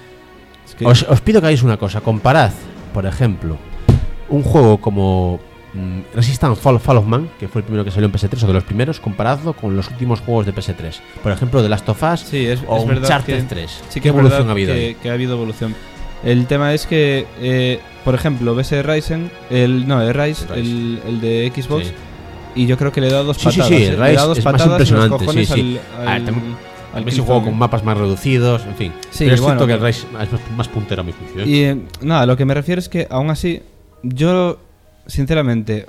Es que Os, os pido que hagáis una cosa. Comparad, por ejemplo, un juego como mm, Resistance Fall, Fall of Man, que fue el primero que salió en P S tres, o de los primeros, comparadlo con los últimos juegos de P S tres. Por ejemplo, The Last of Us sí, es, o es verdad Uncharted que, tres. sí que ¿Qué es evolución verdad ha habido que, ahí? que ha habido evolución. El tema es que, eh, por ejemplo, ves el Ryzen, el, no, el Rise, Rise. El, el de Xbox, Sí. y yo creo que le da dos Sí, patadas. sí, sí, eh, el le da Rise dos es más patadas en los impresionante, cojones sí, sí. al, A al, ver, tam- al Es un juego Killzone. con mapas más reducidos, en fin. Sí, pero es bueno, cierto que el pero- Rise es más, más puntero a mi juicio, ¿eh? Y eh, nada, lo que me refiero es que aún así, yo sinceramente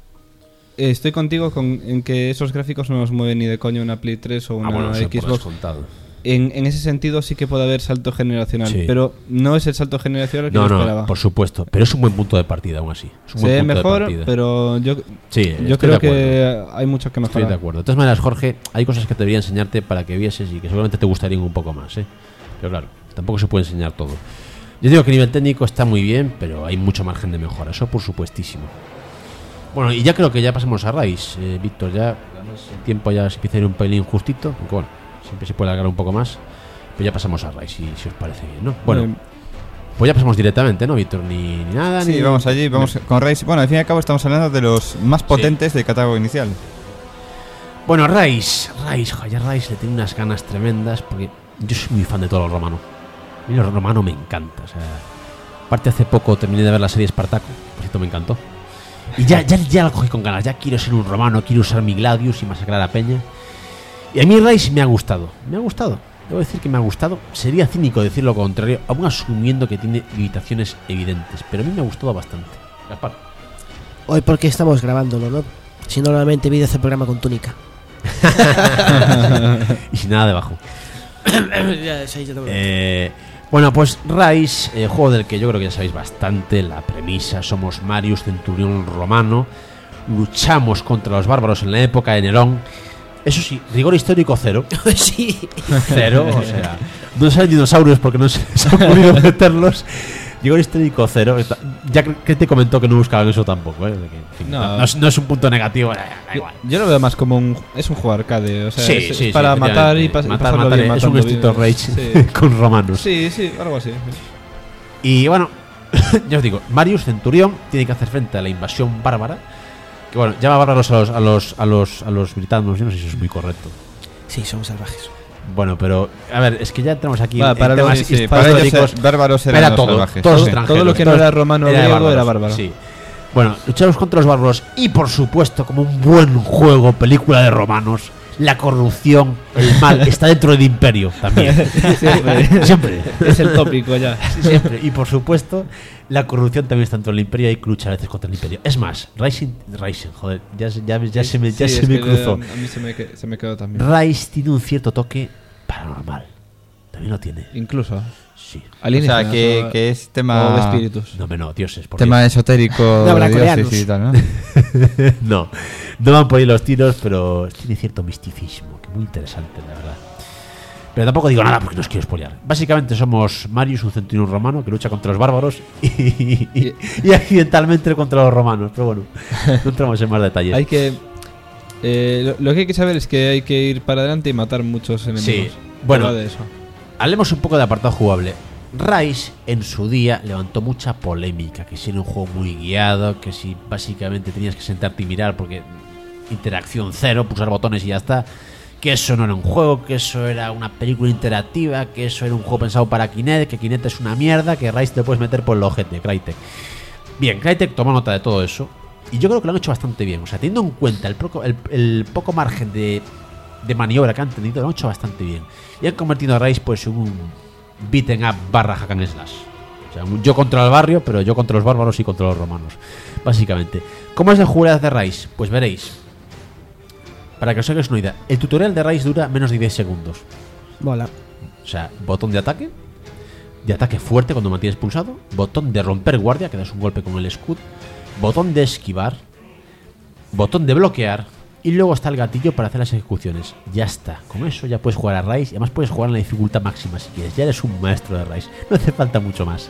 eh, estoy contigo con, en que esos gráficos no nos mueven ni de coño una Play tres o una Ah, bueno, eso por Xbox. descontado. En, en ese sentido sí que puede haber salto generacional, Sí. pero no es el salto generacional que No, yo no, esperaba. por supuesto. Pero es un buen punto de partida aún así. Es un Se buen ve punto de mejor, partida. pero yo, Sí, yo estoy creo de que acuerdo. hay mucho que Estoy mejorar. de acuerdo. De todas maneras, Jorge, hay cosas que te debería enseñarte para que vieses y que seguramente te gustarían un poco más, ¿eh? Pero claro, tampoco se puede enseñar todo. Yo digo que a nivel técnico está muy bien, pero hay mucho margen de mejora, eso por supuestísimo. Bueno, y ya creo que ya pasamos a Rise, eh, Víctor, ya además, el tiempo ya se empieza a ir un pelín justito, aunque bueno, siempre se puede alargar un poco más, pero ya pasamos a Rise, si, si os parece bien, ¿no? Bueno, Eh, pues ya pasamos directamente, ¿no, Víctor? Ni, ni nada, Sí, ni... vamos allí, vamos con Rise. Bueno, al fin y al cabo estamos hablando de los más potentes del catálogo inicial. Bueno, Rise, Rise, joder, Rise le tengo unas ganas tremendas porque yo soy muy fan de todo lo romano. A mí lo romano me encanta, o sea, aparte hace poco terminé de ver la serie Espartaco, por cierto me encantó. Y ya, ya, ya lo cogí con ganas, ya quiero ser un romano, quiero usar mi gladius y masacrar a Peña. Y a mí Rise me ha gustado, me ha gustado. Debo decir que me ha gustado. Sería cínico decir lo contrario, aún asumiendo que tiene limitaciones evidentes, pero a mí me ha gustado bastante. Gaspar. Hoy porque estamos grabándolo, ¿no? Si no, normalmente vídeo hace programa con túnica. Y sin nada debajo. Ya, sí, yo tengo- Eh, bueno, pues Rise, eh, juego del que yo creo que ya sabéis bastante. La premisa: somos Marius, centurión romano. Luchamos contra los bárbaros en la época de Nerón. Eso sí, rigor histórico cero. Sí. Cero, o sea, no salen dinosaurios porque no se les ha ocurrido meterlos. Rigor histórico cero. Está- Ya que que te comentó que no buscaban eso tampoco, ¿eh? De que, en fin, No. no, no es, no es un punto negativo, eh, da Yo, igual. yo lo veo más como un. Es un juego arcade. O sea, Sí, es, sí, es sí, para matar y, efectivamente. pas- y matar, pasarlo matar, bien es un matando Street of Rage vidas. Sí. con romanos. Sí, sí, algo así. Y bueno, ya os digo, Marius Centurión tiene que hacer frente a la invasión bárbara. Que bueno, llama bárbaros a los, a los, a los, a los britanos, yo no sé si eso es muy correcto. Sí, somos salvajes. Bueno, pero a ver, es que ya tenemos aquí Va, en para temas los- sí, sí, Para ellos históricos. eh, bárbaros eran Era los todo, salvajes. todos Sí. extranjeros, Todo lo que no todos- era romano o griego era bárbaro. Sí. Bueno, luchamos contra los bárbaros y por supuesto, como un buen juego, película de romanos, la corrupción, el mal está dentro del imperio también. Siempre. Siempre. Es el tópico ya. Siempre. Y por supuesto, la corrupción también está dentro del imperio y hay que luchar a veces contra el imperio. Es más, Rising, Rising joder, ya, ya, ya se me, ya Sí, se es me que, cruzó. eh, A mí se me, que- se me quedó también. Rise tiene un cierto toque paranormal. También lo tiene. Incluso. Sí. O Alienígenas. sea, que, o- que es o tema, de espíritus. No, no, dioses, por tema Dios. esotérico No habrá de dioses coreanos. y tal, ¿no? No, no van por ahí los tiros, pero tiene cierto misticismo, que muy interesante, la verdad. Pero tampoco digo nada porque no os quiero spoilear. Básicamente somos Marius, un centurión romano que lucha contra los bárbaros y, y, y accidentalmente contra los romanos. Pero bueno, no entramos en más detalles. Hay que. eh, lo, lo que hay que saber es que hay que ir para adelante y matar muchos enemigos. Sí, bueno. Fuera de eso. Hablemos un poco de apartado jugable. Rise en su día levantó mucha polémica, que si era un juego muy guiado, que si básicamente tenías que sentarte y mirar porque interacción cero, pulsar botones y ya está, que eso no era un juego, que eso era una película interactiva, que eso era un juego pensado para Kinect, que Kinect es una mierda, que Rise te puedes meter por el ojete, Crytek. Bien, Crytek tomó nota de todo eso y yo creo que lo han hecho bastante bien, o sea, teniendo en cuenta el poco, el, el poco margen de, de maniobra que han tenido, lo han hecho bastante bien y han convertido a Rise pues en un beaten up barra hack and slash. O sea, un yo contra el barrio, pero yo contra los bárbaros y contra los romanos. Básicamente. ¿Cómo es la jugabilidad de Rise? Pues veréis. Para que os hagáis una idea, el tutorial de Rise dura menos de diez segundos. Mola. O sea, botón de ataque, de ataque fuerte cuando mantienes pulsado, botón de romper guardia, que das un golpe con el escudo, botón de esquivar, botón de bloquear, y luego está el gatillo para hacer las ejecuciones. Ya está. Con eso ya puedes jugar a Rise. Y además puedes jugar en la dificultad máxima si quieres. Ya eres un maestro de Rise. No hace falta mucho más.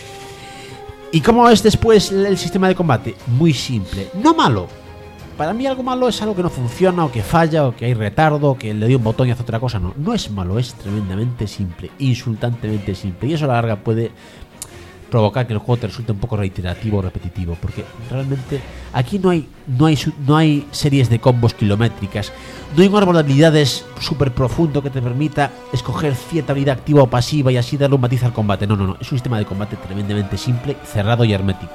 ¿Y cómo es después el sistema de combate? Muy simple. No malo. Para mí algo malo es algo que no funciona, o que falla, o que hay retardo, o que le doy un botón y hace otra cosa. No, no es malo. Es tremendamente simple. Insultantemente simple. Y eso a la larga puede provocar que el juego te resulte un poco reiterativo o repetitivo, porque realmente aquí no hay no hay su- no hay series de combos kilométricas, no hay un árbol de habilidades súper profundo que te permita escoger cierta habilidad activa o pasiva y así darle un matiz al combate. No, no, no, es un sistema de combate tremendamente simple, cerrado y hermético.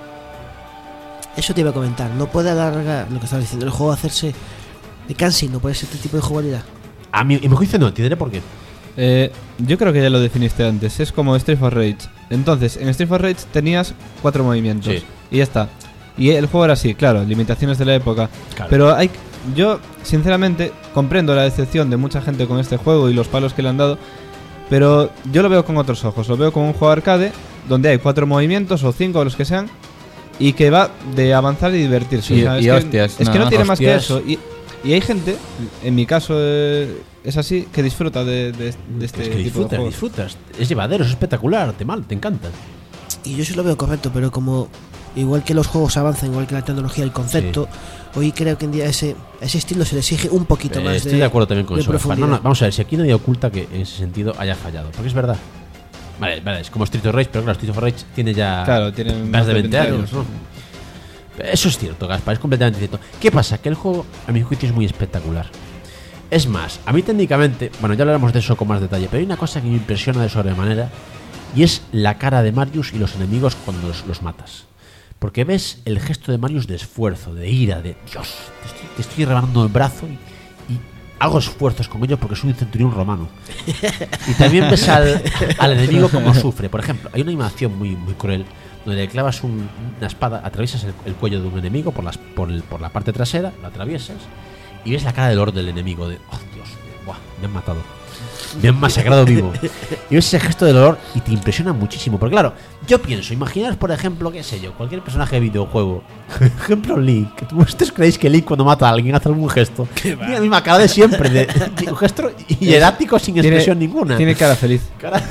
Eso te iba a comentar. No puede alargar lo que estabas diciendo. El juego hacerse de cansino por ese tipo de jugabilidad. A mí, en mi juicio no, te diré por qué. Eh, yo creo que ya lo definiste antes. Es como Street of Rage. Entonces, en Street of Rage tenías cuatro movimientos. Sí. Y ya está. Y el juego era así, claro, limitaciones de la época. Claro. Pero hay, yo, sinceramente, comprendo la decepción de mucha gente con este juego y los palos que le han dado. Pero yo lo veo con otros ojos. Lo veo como un juego arcade donde hay cuatro movimientos o cinco o los que sean. Y que va de avanzar y divertirse. Y- O sea, y es hostias, que, es que nada no tiene más que hostias. eso. Y, y hay gente, en mi caso eh, es así, que disfruta de, de- de este es que tipo de disfrutas, juegos. disfrutas. Es llevadero, es espectacular, te mal, te encanta. Y yo sí lo veo correcto, pero como igual que los juegos avanzan, igual que la tecnología, el concepto, hoy creo que en día ese, a ese estilo se le exige un poquito Eh, más estoy de de acuerdo también con de eso. Rafa. No, profundidad. no, vamos a ver, si aquí nadie oculta que en ese sentido haya fallado, porque es verdad. Vale, vale, es como Street of Rage, pero claro, Street of Rage tiene ya Claro, tiene más de veinte años, ¿no? Eso es cierto, Gaspar, es completamente cierto. ¿Qué pasa? Que el juego, a mi juicio, es muy espectacular. Es más, a mí técnicamente, bueno, ya hablaremos de eso con más detalle, pero hay una cosa que me impresiona de sobremanera y es la cara de Marius y los enemigos cuando los, los matas. Porque ves el gesto de Marius de esfuerzo, de ira, de Dios, te estoy, te estoy rebanando el brazo y, y hago esfuerzos con ello porque soy un centurión romano. Y también ves al, al enemigo como sufre. Por ejemplo, hay una animación muy, muy cruel donde le clavas un- una espada, atraviesas el, el cuello de un enemigo por, las, por, el- por la parte trasera, lo atraviesas y ves la cara del Lord del enemigo de, oh Dios, buah, me han matado. Me han masacrado vivo. Y ves ese gesto de dolor y te impresiona muchísimo. Porque claro, yo pienso, imaginaros por ejemplo, qué sé yo, cualquier personaje de videojuego. Ejemplo Link. ¿Ustedes creéis que Link cuando mata a alguien hace algún gesto? Tiene la misma cara de siempre, de, de un gesto hierático sin expresión tiene, ninguna. Tiene cara feliz. Cara...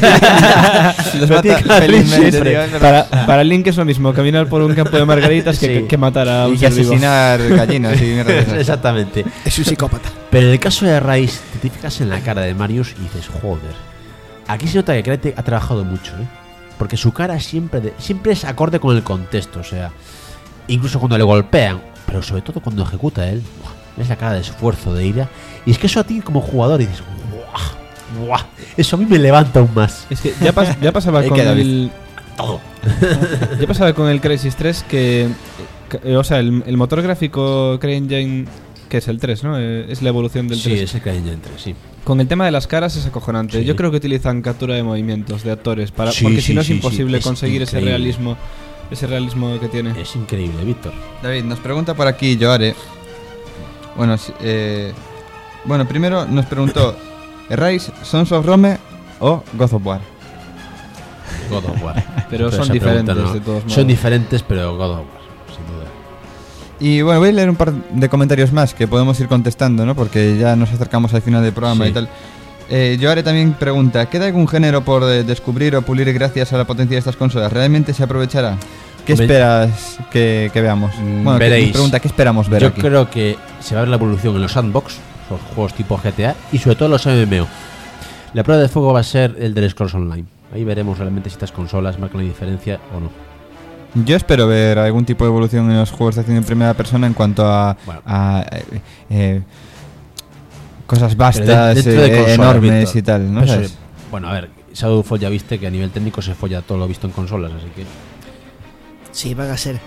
Los mata felizmente. Para, para Link es lo mismo caminar por un campo de margaritas que, Sí. que, que matar a un Y que ser vivo. asesinar gallinas y mierda de esas. Exactamente. Es un psicópata. Pero en el caso de Rise, te fijas en la cara de Marius y dices, joder. Aquí se nota que Crytek ha trabajado mucho, ¿eh? Porque su cara siempre, de, siempre es acorde con el contexto, o sea, incluso cuando le golpean, pero sobre todo cuando ejecuta él, ¡buah! Ves la cara de esfuerzo, de ira, y es que eso a ti como jugador dices, ¡buah! ¡Buah! Eso a mí me levanta aún más. Es que ya, pas, ya pasaba Ahí con queda el. Todo. Ya pasaba con el Crysis tres que. que o sea, el, el motor gráfico CryEngine, que es el tres, ¿no? Eh, Es la evolución del Sí, tres. es el CryEngine tres, sí. Con el tema de las caras es acojonante. Sí. Yo creo que utilizan captura de movimientos de actores para Sí, porque sí, si no es sí, imposible sí. Es conseguir ese increíble. realismo, ese realismo que tiene. Es increíble, Víctor. David, nos pregunta por aquí Joare. Bueno, si- eh, bueno, primero nos preguntó ¿Rise, Sons of Rome o God of War? God of War. Pero son esa diferentes, pregunta, de todos modos. Son diferentes, pero God of War, sin duda. Y bueno, voy a leer un par de comentarios más que podemos ir contestando, ¿no? Porque ya nos acercamos al final del programa Sí. y tal. Eh, Joare también pregunta, ¿queda algún género por eh, descubrir o pulir gracias a la potencia de estas consolas? ¿Realmente se aprovechará? ¿Qué Hombre, esperas que, que veamos? Mm, Bueno, que veréis. nos pregunta, ¿qué esperamos ver Yo aquí? creo que se va a ver la evolución en los sandbox, los juegos tipo G T A, y sobre todo los M M O. La prueba de fuego va a ser el del Scrolls Online. Ahí veremos realmente si estas consolas marcan la diferencia o no. Yo espero ver algún tipo de evolución en los juegos de acción en primera persona en cuanto a, Bueno. a, eh, eh, cosas Pero vastas, de- dentro de eh, consolas, enormes Víctor. y tal, ¿no? Pero ¿Sabes? eso- bueno, a ver, Shadowfall ya viste que a nivel técnico se folla todo lo visto en consolas, así que... Sí, van a ser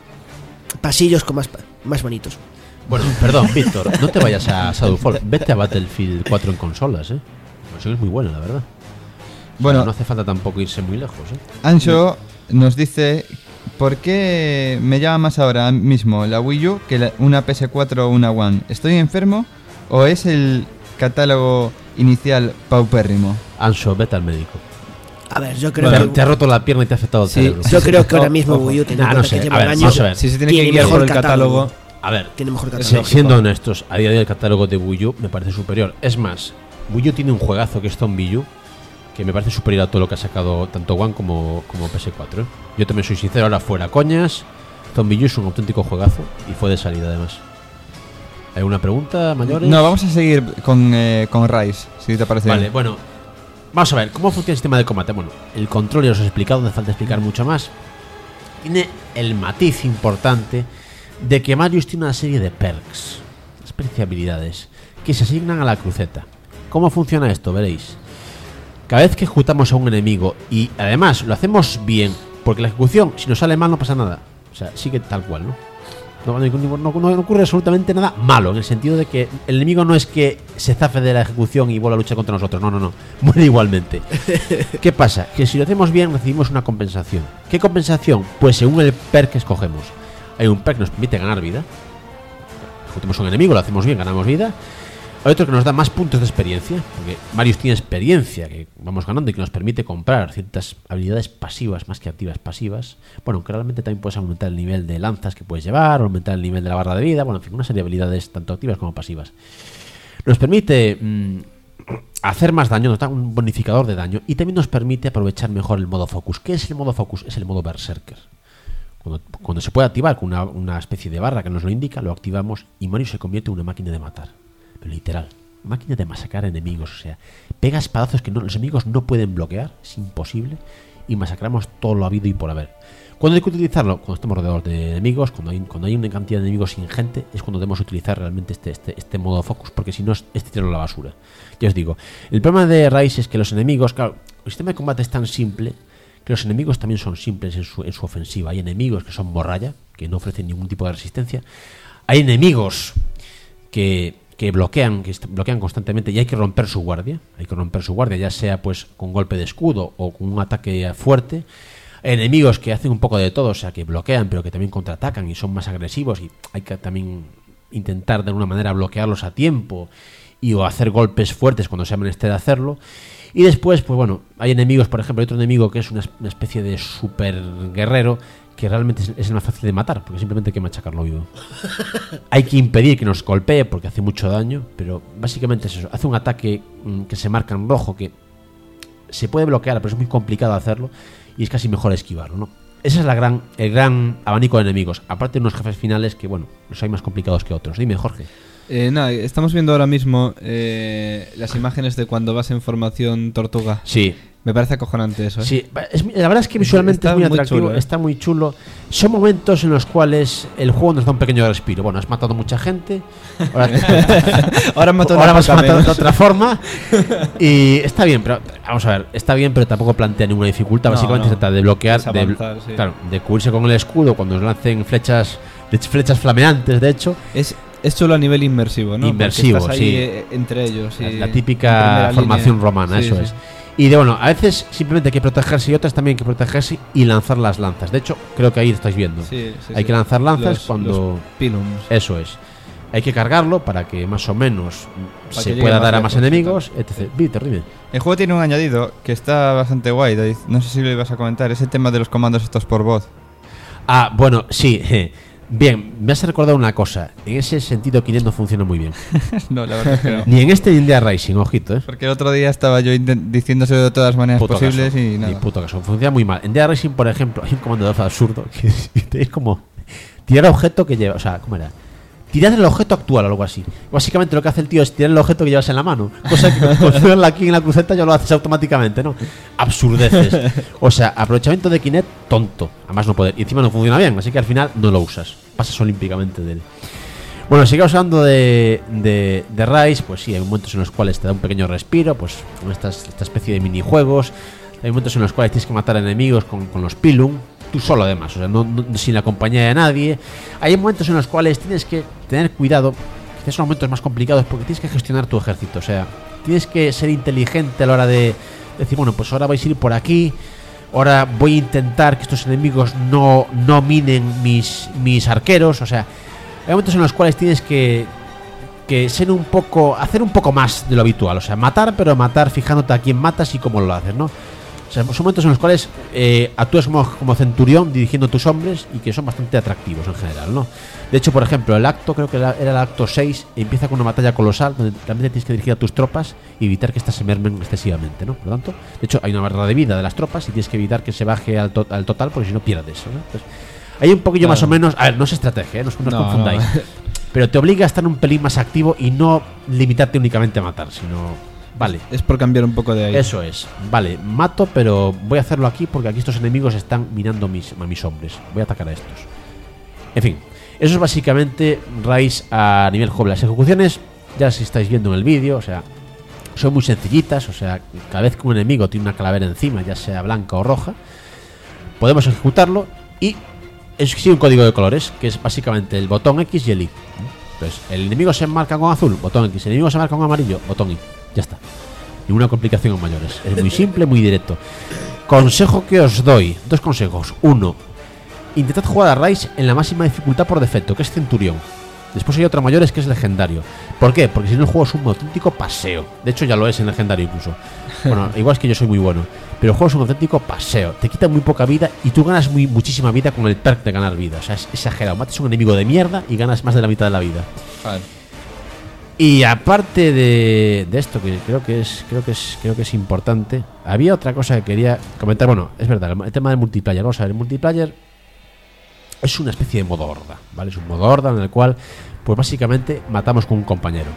pasillos con más, pa- más bonitos. Bueno, perdón, Víctor, no te vayas a Shadowfall, vete a Battlefield cuatro en consolas, ¿eh? La versión es muy buena, la verdad. O sea, Bueno. no hace falta tampoco irse muy lejos, ¿eh? Ancho nos dice, ¿por qué me llama más ahora mismo la Wii U que la- una P S cuatro o una One? ¿Estoy enfermo o es el catálogo inicial paupérrimo? Anso, vete al médico. A ver, yo creo Te, que te ha roto la pierna y te ha afectado el Sí, cerebro. yo creo que ahora Ojo, mismo ojo. Wii U tiene Nah, no cuenta sé, que a lleva ver, un año. vamos a ver. Si se tiene que Tiene guiar por mejor el catálogo, catálogo. A ver, Tiene mejor sí, catálogo. siendo honestos, a día de hoy el catálogo de Wii U me parece superior. Es más, Wii U tiene un juegazo que es Zombie U, que me parece superior a todo lo que ha sacado tanto One como, como P S cuatro. ¿eh? Yo también soy sincero, ahora fuera coñas, Zombie U es un auténtico juegazo y fue de salida además. ¿Hay alguna pregunta, mayores? No, vamos a seguir con, eh, con Rise, si te parece. Vale, bien. bueno, vamos a ver, ¿cómo funciona el sistema de combate? Bueno, el control ya os he explicado, no hace falta explicar mucho más. Tiene el matiz importante de que Marius tiene una serie de perks, especie de habilidades, que se asignan a la cruceta. ¿Cómo funciona esto? Veréis. Cada vez que ejecutamos a un enemigo, y además lo hacemos bien, porque la ejecución, si nos sale mal, no pasa nada. O sea, sigue tal cual, ¿no? No, no, no- no ocurre absolutamente nada malo, en el sentido de que el enemigo no es que se zafe de la ejecución y vuelva a luchar contra nosotros, no, no, no, muere igualmente. ¿Qué pasa? Que si lo hacemos bien recibimos una compensación. ¿Qué compensación? Pues según el perk que escogemos. Hay un perk que nos permite ganar vida. Ejecutamos a un enemigo, lo hacemos bien, ganamos vida. Hay otro que nos da más puntos de experiencia, porque Marius tiene experiencia que vamos ganando y que nos permite comprar ciertas habilidades pasivas, más que activas, pasivas. Bueno, aunque realmente también puedes aumentar el nivel de lanzas que puedes llevar, aumentar el nivel de la barra de vida, bueno, en fin, una serie de habilidades tanto activas como pasivas. Nos permite mmm, hacer más daño, nos da un bonificador de daño y también nos permite aprovechar mejor el modo focus. ¿Qué es el modo focus? Es el modo berserker. Cuando, cuando se puede activar con una, una especie de barra que nos lo indica, lo activamos y Marius se convierte en una máquina de matar. Pero literal, máquina de masacrar enemigos. O sea, pega espadazos que no, los enemigos no pueden bloquear, es imposible, y masacramos todo lo habido y por haber. ¿Cuándo hay que utilizarlo? Cuando estamos rodeados de enemigos, cuando hay, cuando hay una cantidad de enemigos ingente, es cuando debemos utilizar realmente este, este, este modo focus, porque si no, es este tirarlo a la basura. Ya os digo, el problema de Rise es que los enemigos, claro, el sistema de combate es tan simple que los enemigos también son simples en su, en su ofensiva. Hay enemigos que son morralla, que no ofrecen ningún tipo de resistencia. Hay enemigos que, que bloquean, que bloquean constantemente y hay que romper su guardia. Hay que romper su guardia, ya sea pues con golpe de escudo o con un ataque fuerte. Hay enemigos que hacen un poco de todo, o sea, que bloquean, pero que también contraatacan y son más agresivos y hay que también intentar de alguna manera bloquearlos a tiempo y o hacer golpes fuertes cuando sea menester hacerlo. Y después, pues bueno, hay enemigos, por ejemplo, hay otro enemigo que es una, una especie de super guerrero que realmente es, es el más fácil de matar, porque simplemente hay que machacarlo vivo. Hay que impedir que nos golpee porque hace mucho daño, pero básicamente es eso. Hace un ataque mmm, que se marca en rojo, que se puede bloquear, pero es muy complicado hacerlo y es casi mejor esquivarlo, ¿no? Ese es la gran, el gran abanico de enemigos. Aparte de unos jefes finales que, bueno, los hay más complicados que otros. Dime, Jorge. Eh, nada, estamos viendo ahora mismo eh, las imágenes de cuando vas en formación tortuga. Sí. Me parece acojonante eso, ¿eh? Sí, es, la verdad es que visualmente está es muy atractivo, muy chulo, ¿eh? Está muy chulo. Son momentos en los cuales el juego nos da un pequeño respiro. Bueno, has matado mucha gente. Ahora, ahora, matado ahora vas a matar de otra forma. Y está bien, pero vamos a ver, está bien, pero tampoco plantea ninguna dificultad. No, Básicamente no. se trata de bloquear, de, avanzar, sí. claro, de cubrirse con el escudo cuando nos lancen flechas, flechas flameantes, de hecho. Es Es solo a nivel inmersivo, ¿no? Inmersivo, estás ahí sí. eh, entre ellos. Sí. La, la típica formación línea. romana, sí, eso sí. es. Y de bueno, a veces simplemente hay que protegerse y otras también hay que protegerse y lanzar las lanzas. De hecho, creo que ahí estáis viendo. Sí, sí, hay sí. que lanzar lanzas los, cuando... Los pilums. Eso es. Hay que cargarlo para que más o menos para se pueda dar a más enemigos, etcétera. Víctor, dime. El juego tiene un añadido que está bastante guay, David. No sé si lo ibas a comentar. Es el tema de los comandos estos por voz. Ah, bueno, sí. Bien, me has recordado una cosa. En ese sentido, Kinect no funciona muy bien. No, la verdad es que no. Ni en este ni en Dead Rising, ojito, ¿eh? Porque el otro día estaba yo diciéndose de todas maneras puto posibles caso, y nada. Ni puto caso, funciona muy mal. En Dead Rising, por ejemplo, hay un comando de voz absurdo que es como tirar objeto que lleva. O sea, ¿cómo era? Tirar el objeto actual o algo así. Básicamente lo que hace el tío es tirar el objeto que llevas en la mano. Cosa que con ponerla aquí en la cruceta ya lo haces automáticamente, ¿no? Absurdeces. O sea, aprovechamiento de Kinect tonto. Además no poder. Y encima no funciona bien, así que al final no lo usas. Pasas olímpicamente de él. Bueno, sigamos hablando de, de, de Rise. Pues sí, hay momentos en los cuales te da un pequeño respiro. Pues con estas, esta especie de minijuegos. Hay momentos en los cuales tienes que matar enemigos con, con los Pilum. Tú solo además, o sea, no, no, sin la compañía de nadie. Hay momentos en los cuales tienes que tener cuidado. Quizás son momentos más complicados porque tienes que gestionar tu ejército. O sea, tienes que ser inteligente a la hora de decir, bueno, pues ahora vais a ir por aquí. Ahora voy a intentar que estos enemigos no, no minen mis, mis arqueros. O sea, hay momentos en los cuales tienes que, que ser un poco, hacer un poco más de lo habitual. O sea, matar, pero matar fijándote a quién matas y cómo lo haces, ¿no? O sea, son momentos en los cuales eh, actúas como, como centurión dirigiendo tus hombres y que son bastante atractivos en general, ¿no? De hecho, por ejemplo, el acto, creo que era, era el acto seis, empieza con una batalla colosal donde también tienes que dirigir a tus tropas y evitar que éstas se mermen excesivamente, ¿no? Por lo tanto, de hecho, hay una barra de vida de las tropas y tienes que evitar que se baje al, to al total porque si no pierdes, ¿no? Entonces, hay un poquillo claro. más o menos... A ver, no es estrategia, ¿eh? No, no, no os confundáis. No. Pero te obliga a estar un pelín más activo y no limitarte únicamente a matar, sino... Vale. Es por cambiar un poco de ahí. Eso es. Vale, mato, pero voy a hacerlo aquí porque aquí estos enemigos están minando mis, a mis hombres. Voy a atacar a estos. En fin, eso es básicamente Rise a nivel juego. Las ejecuciones, ya si estáis viendo en el vídeo, o sea, son muy sencillitas. O sea, cada vez que un enemigo tiene una calavera encima, ya sea blanca o roja, podemos ejecutarlo y sigue un código de colores, que es básicamente el botón X y el Y. Entonces, el enemigo se marca con azul, botón X. El enemigo se marca con amarillo, botón Y. Ya está. Ninguna complicación en mayores. Es muy simple, muy directo. Consejo que os doy. Dos consejos. Uno, intentad jugar a Rise en la máxima dificultad por defecto, que es Centurión. Después hay otra mayores que es Legendario. ¿Por qué? Porque si no el juego es un auténtico paseo. De hecho ya lo es en Legendario incluso. Bueno, igual es que yo soy muy bueno. Pero el juego es un auténtico paseo. Te quita muy poca vida y tú ganas muy, muchísima vida con el perk de ganar vida. O sea, es exagerado. Mates a un enemigo de mierda y ganas más de la mitad de la vida. Vale. Y aparte de, de esto, que creo que es creo que es creo que es importante, había otra cosa que quería comentar. Bueno, es verdad, el tema del multiplayer. Vamos a ver, el multiplayer es una especie de modo horda, ¿vale? Es un modo horda en el cual, pues básicamente matamos con un compañero.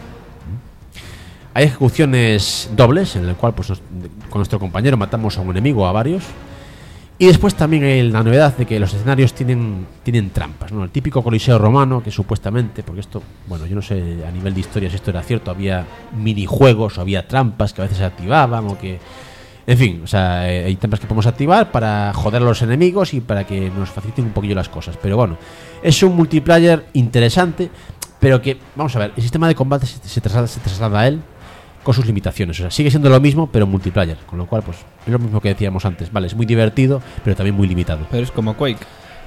Hay ejecuciones dobles en el cual, pues nos, con nuestro compañero matamos a un enemigo o a varios. Y después también hay la novedad de que los escenarios tienen, tienen trampas, ¿no? El típico coliseo romano, que supuestamente, porque esto, bueno, yo no sé a nivel de historia si esto era cierto, había minijuegos o había trampas que a veces se activaban o que... En fin, o sea, hay trampas que podemos activar para joder a los enemigos y para que nos faciliten un poquillo las cosas. Pero bueno, es un multiplayer interesante, pero que, vamos a ver, el sistema de combate se, se, traslada, se traslada a él con sus limitaciones, o sea, sigue siendo lo mismo pero multiplayer, con lo cual pues es lo mismo que decíamos antes, vale, es muy divertido pero también muy limitado. Pero es como Quake.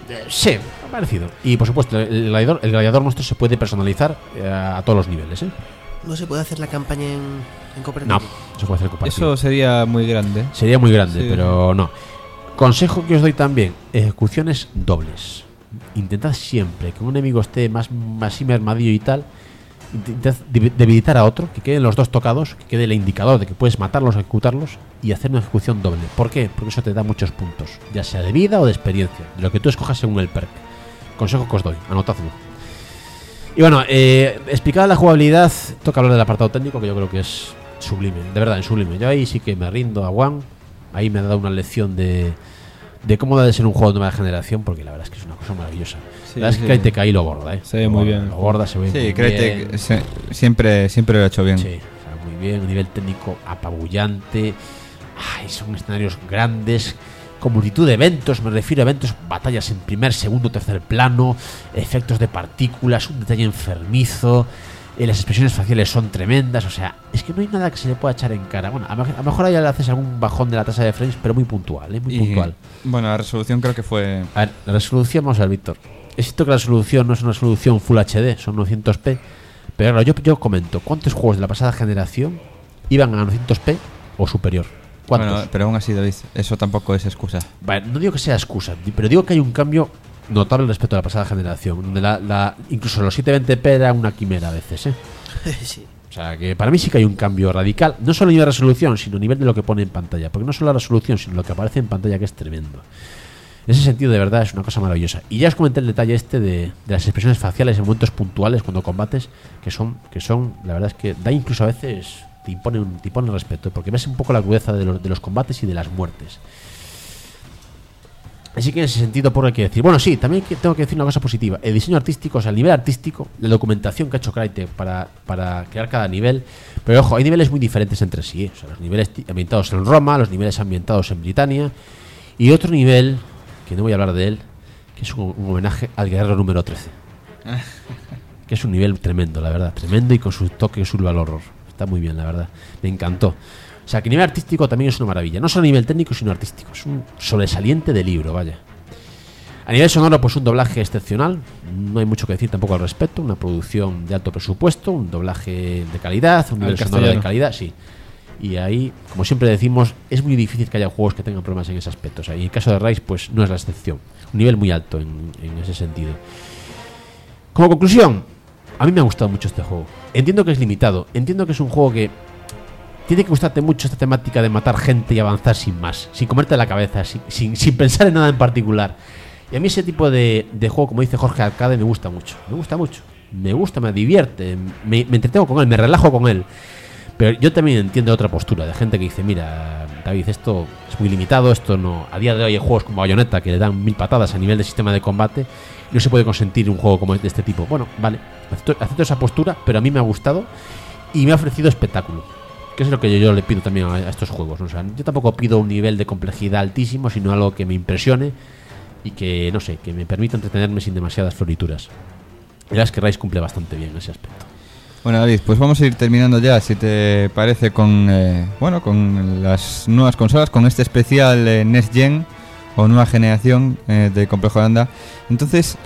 Eh, sí, parecido. Y por supuesto, el gladiador, el gladiador nuestro se puede personalizar eh, a todos los niveles, ¿eh? ¿No se puede hacer la campaña en, en cooperativo? No, no se puede hacer cooperativo. Eso sería muy grande. Sería muy grande, Sí. pero no. Consejo que os doy también: ejecuciones dobles. Intentad siempre que un enemigo esté más, más así mermadillo y tal. Intentad debi- debilitar a otro, que queden los dos tocados, que quede el indicador de que puedes matarlos o ejecutarlos y hacer una ejecución doble. ¿Por qué? Porque eso te da muchos puntos, ya sea de vida o de experiencia, de lo que tú escojas según el perk. Consejo que os doy, anotadlo. Y bueno, eh, explicada la jugabilidad, toca hablar del apartado técnico, que yo creo que es sublime, de verdad, es sublime. Yo ahí sí que me rindo a Juan, ahí me ha dado una lección de, de cómo debe ser un juego de nueva generación, porque la verdad es que es una cosa maravillosa. Sí, la verdad es sí. que Crytek ahí lo borda, ¿eh? Se ve Lo muy borda, bien. Lo borda, se ve muy Sí, bien. Crytek se- siempre, siempre lo ha hecho bien. Sí, o sea, muy bien, un nivel técnico apabullante. Ay, son escenarios grandes, con multitud de eventos, me refiero a eventos, batallas en primer, segundo, tercer plano, efectos de partículas, un detalle enfermizo, eh, las expresiones faciales son tremendas, o sea, es que no hay nada que se le pueda echar en cara. Bueno, a lo, a lo mejor ahí le haces algún bajón de la tasa de frames, pero muy puntual, ¿eh? Muy Y, puntual. bueno, la resolución creo que fue... A ver, la resolución, vamos a ver, Víctor. Es cierto que la resolución no es una resolución Full H D, son novecientos p. Pero claro, yo, yo comento, ¿cuántos juegos de la pasada generación iban a novecientos p o superior? ¿Cuántos? Bueno, pero aún así, David, eso tampoco es excusa. Vale, no digo que sea excusa, di- pero digo que hay un cambio notable respecto a la pasada generación. Donde la, la- incluso los setecientos veinte p era una quimera a veces, ¿eh? Sí. O sea, que para mí sí que hay un cambio radical, no solo a nivel de resolución, sino a nivel de lo que pone en pantalla. Porque no solo la resolución, sino lo que aparece en pantalla, que es tremendo. En ese sentido, de verdad, es una cosa maravillosa. Y ya os comenté el detalle este de, de las expresiones faciales en momentos puntuales cuando combates, que son, que son, la verdad es que da incluso a veces, te impone, un, te impone respeto, porque ves un poco la crudeza de los, de los combates y de las muertes. Así que en ese sentido, por hay que decir. Bueno, sí, también que- tengo que decir una cosa positiva. El diseño artístico, o sea, el nivel artístico, la documentación que ha hecho Crytek para, para crear cada nivel. Pero ojo, hay niveles muy diferentes entre sí, ¿eh? O sea, los niveles ti- ambientados en Roma, los niveles ambientados en Britania. Y otro nivel, que no voy a hablar de él, que es un, un homenaje al guerrero número trece. Que es un nivel tremendo, la verdad. Tremendo y con su toque survival horror. Está muy bien, la verdad. Me encantó. O sea, que nivel artístico también es una maravilla. No solo a nivel técnico, sino artístico. Es un sobresaliente de libro, vaya. A nivel sonoro, pues un doblaje excepcional. No hay mucho que decir tampoco al respecto. Una producción de alto presupuesto, un doblaje de calidad, un nivel sonoro de castellano. calidad, sí. Y ahí, como siempre decimos, es muy difícil que haya juegos que tengan problemas en ese aspecto. O sea, y en el caso de Rise, pues no es la excepción. Un nivel muy alto en, en ese sentido. Como conclusión, a mí me ha gustado mucho este juego. Entiendo que es limitado. Entiendo que es un juego que tiene que gustarte mucho esta temática de matar gente y avanzar sin más, sin comerte la cabeza, sin, sin, sin pensar en nada en particular. Y a mí ese tipo de, de juego, como dice Jorge Arcade, me gusta mucho. Me gusta mucho. Me gusta, me divierte, me, me entretengo con él, me relajo con él. Pero yo también entiendo otra postura de gente que dice, mira, David, esto es muy limitado, esto no. A día de hoy hay juegos como Bayonetta que le dan mil patadas a nivel de sistema de combate y no se puede consentir un juego como de este tipo. Bueno, vale, acepto, acepto esa postura, pero a mí me ha gustado y me ha ofrecido espectáculo, que es lo que yo, yo le pido también a, a estos juegos, ¿no? O sea, yo tampoco pido un nivel de complejidad altísimo, sino algo que me impresione y que, no sé, que me permita entretenerme sin demasiadas florituras. Y la verdad es que Rise cumple bastante bien en ese aspecto. Bueno, David, pues vamos a ir terminando ya, si te parece, con eh, bueno, con las nuevas consolas, con este especial eh, Next Gen o nueva generación eh, de Complejo Holanda. Entonces,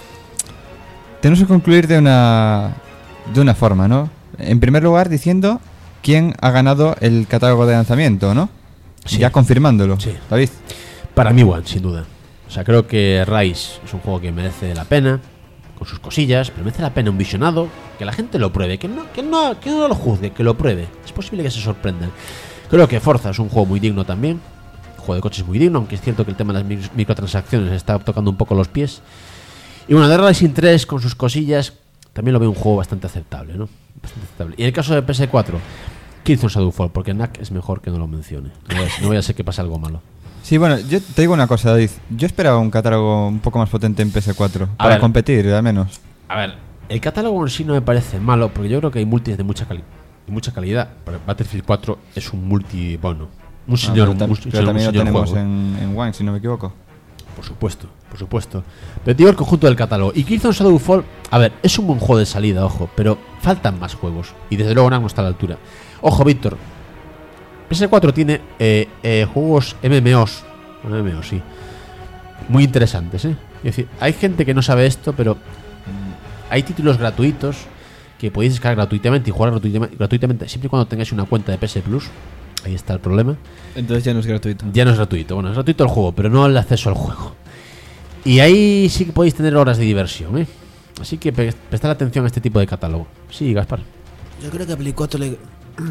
tenemos que concluir de una de una forma, ¿no? En primer lugar, diciendo quién ha ganado el catálogo de lanzamiento, ¿no? Sí. Ya confirmándolo. Sí. David. Para mí, One, sin duda. O sea, creo que Rise es un juego que merece la pena, con sus cosillas, pero merece la pena un visionado, que la gente lo pruebe, que no, que no, que no lo juzgue, que lo pruebe. Es posible que se sorprendan. Creo que Forza es un juego muy digno también, un juego de coches muy digno, aunque es cierto que el tema de las mic- microtransacciones está tocando un poco los pies. Y bueno, Dead Rising tres con sus cosillas, también lo veo un juego bastante aceptable, ¿no? Bastante aceptable. Y en el caso de P S cuatro, Killzone Shadowfall, porque N A C es mejor que no lo mencione. No vaya, no vaya a ser que pase algo malo. Sí, bueno, yo te digo una cosa, David. Yo esperaba un catálogo un poco más potente en P S cuatro, A para ver. competir, al menos. A ver, el catálogo en sí no me parece malo, porque yo creo que hay multis de mucha, cali- de mucha calidad. Pero Battlefield cuatro es un multi bueno. Un Ah, señor, pero, ta- un, pero señor- un también lo señor tenemos juego. en, en One, si no me equivoco. Por supuesto, por supuesto. Pero te digo el conjunto del catálogo. Y Killzone Shadowfall, a ver, es un buen juego de salida, ojo, pero faltan más juegos. Y desde luego N A C no está a la altura. Ojo, Víctor. P S cuatro tiene eh, eh, juegos M M Os. M M Os, sí. Muy interesantes, ¿eh? Es decir, hay gente que no sabe esto, pero mm, hay títulos gratuitos que podéis descargar gratuitamente y jugar gratuitamente, gratuitamente siempre y cuando tengáis una cuenta de P S Plus. Ahí está el problema. Entonces ya no es gratuito. Ya no es gratuito. Bueno, es gratuito el juego, pero no el acceso al juego. Y ahí sí que podéis tener horas de diversión, ¿eh? Así que pre- prestad atención a este tipo de catálogo. Sí, Gaspar. Yo creo que a Play cuatro le,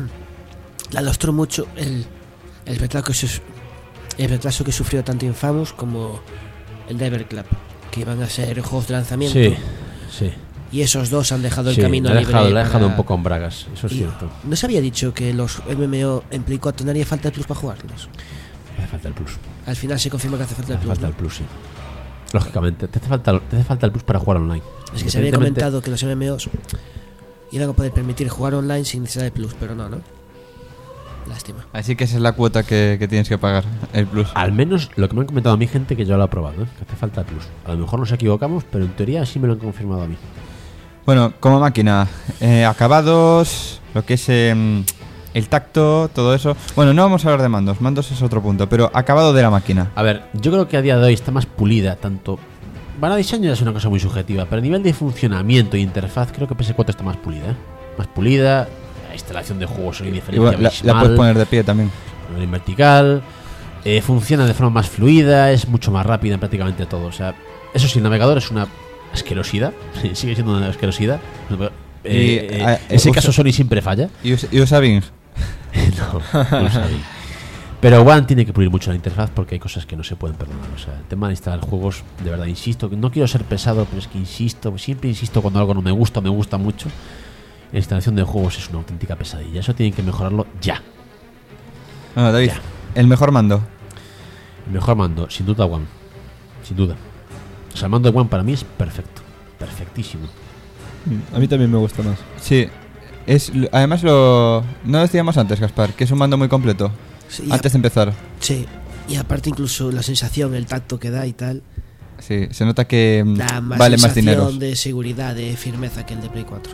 la lastró mucho el, el, retraso que su- el retraso que sufrió tanto Infamous como el Driver Club, que iban a ser juegos de lanzamiento. Sí, sí. Y esos dos han dejado el Sí, camino le ha libre. dejado, le ha dejado para- un poco en bragas, eso es Y cierto. ¿no se había dicho que los M M O en Play cuatro no haría falta el plus para jugarlos? Hace falta el plus. Al final se confirma que hace falta el Hace plus. falta ¿no? el plus, sí. Lógicamente, te hace falta, te hace falta el plus para jugar online. Es que se había Evidentemente- comentado que los M M Os iban a poder permitir jugar online sin necesidad de plus, pero no, ¿no? Lástima. Así que esa es la cuota que, que tienes que pagar, el plus. Al menos lo que me han comentado a mi gente que yo lo he probado, ¿eh? Que hace falta el plus. A lo mejor nos equivocamos, pero en teoría sí me lo han confirmado a mí. Bueno, como máquina, eh, acabados, lo que es eh, el tacto, todo eso. Bueno, no vamos a hablar de mandos, mandos es otro punto, pero acabado de la máquina. A ver, yo creo que a día de hoy está más pulida, tanto... Bueno, diseño ya es una cosa muy subjetiva, pero a nivel de funcionamiento e interfaz creo que P S cuatro está más pulida, ¿eh? Más pulida, la instalación de juegos hay diferencia Igual, la, la abismal, puedes poner de pie también. en vertical, eh, funciona de forma más fluida, es mucho más rápida en prácticamente todo. O sea, eso sí, el navegador es una asquerosidad, sigue siendo una asquerosidad. Eh, Y, eh, eh, en ese usa- caso Sony siempre falla. Y, us- y usa Bing. No, no sabe. Pero One tiene que pulir mucho la interfaz porque hay cosas que no se pueden perdonar. O sea, el tema de instalar juegos, de verdad, insisto, que no quiero ser pesado, pero es que insisto, siempre insisto cuando algo no me gusta, me gusta mucho. La instalación de juegos es una auténtica pesadilla. Eso tienen que mejorarlo ya. Bueno, David, Ya. el mejor mando. El mejor mando, sin duda One. Sin duda. O sea, el mando de One para mí es perfecto. Perfectísimo. A mí también me gusta más. Sí, es lo- además lo no lo decíamos antes, Gaspar, que es un mando muy completo. Sí, y Antes de empezar. a- sí, y aparte incluso la sensación, el tacto que da y tal, Sí, se nota que mm, da más vale más sensación dinero. de seguridad, de firmeza que el de Play cuatro.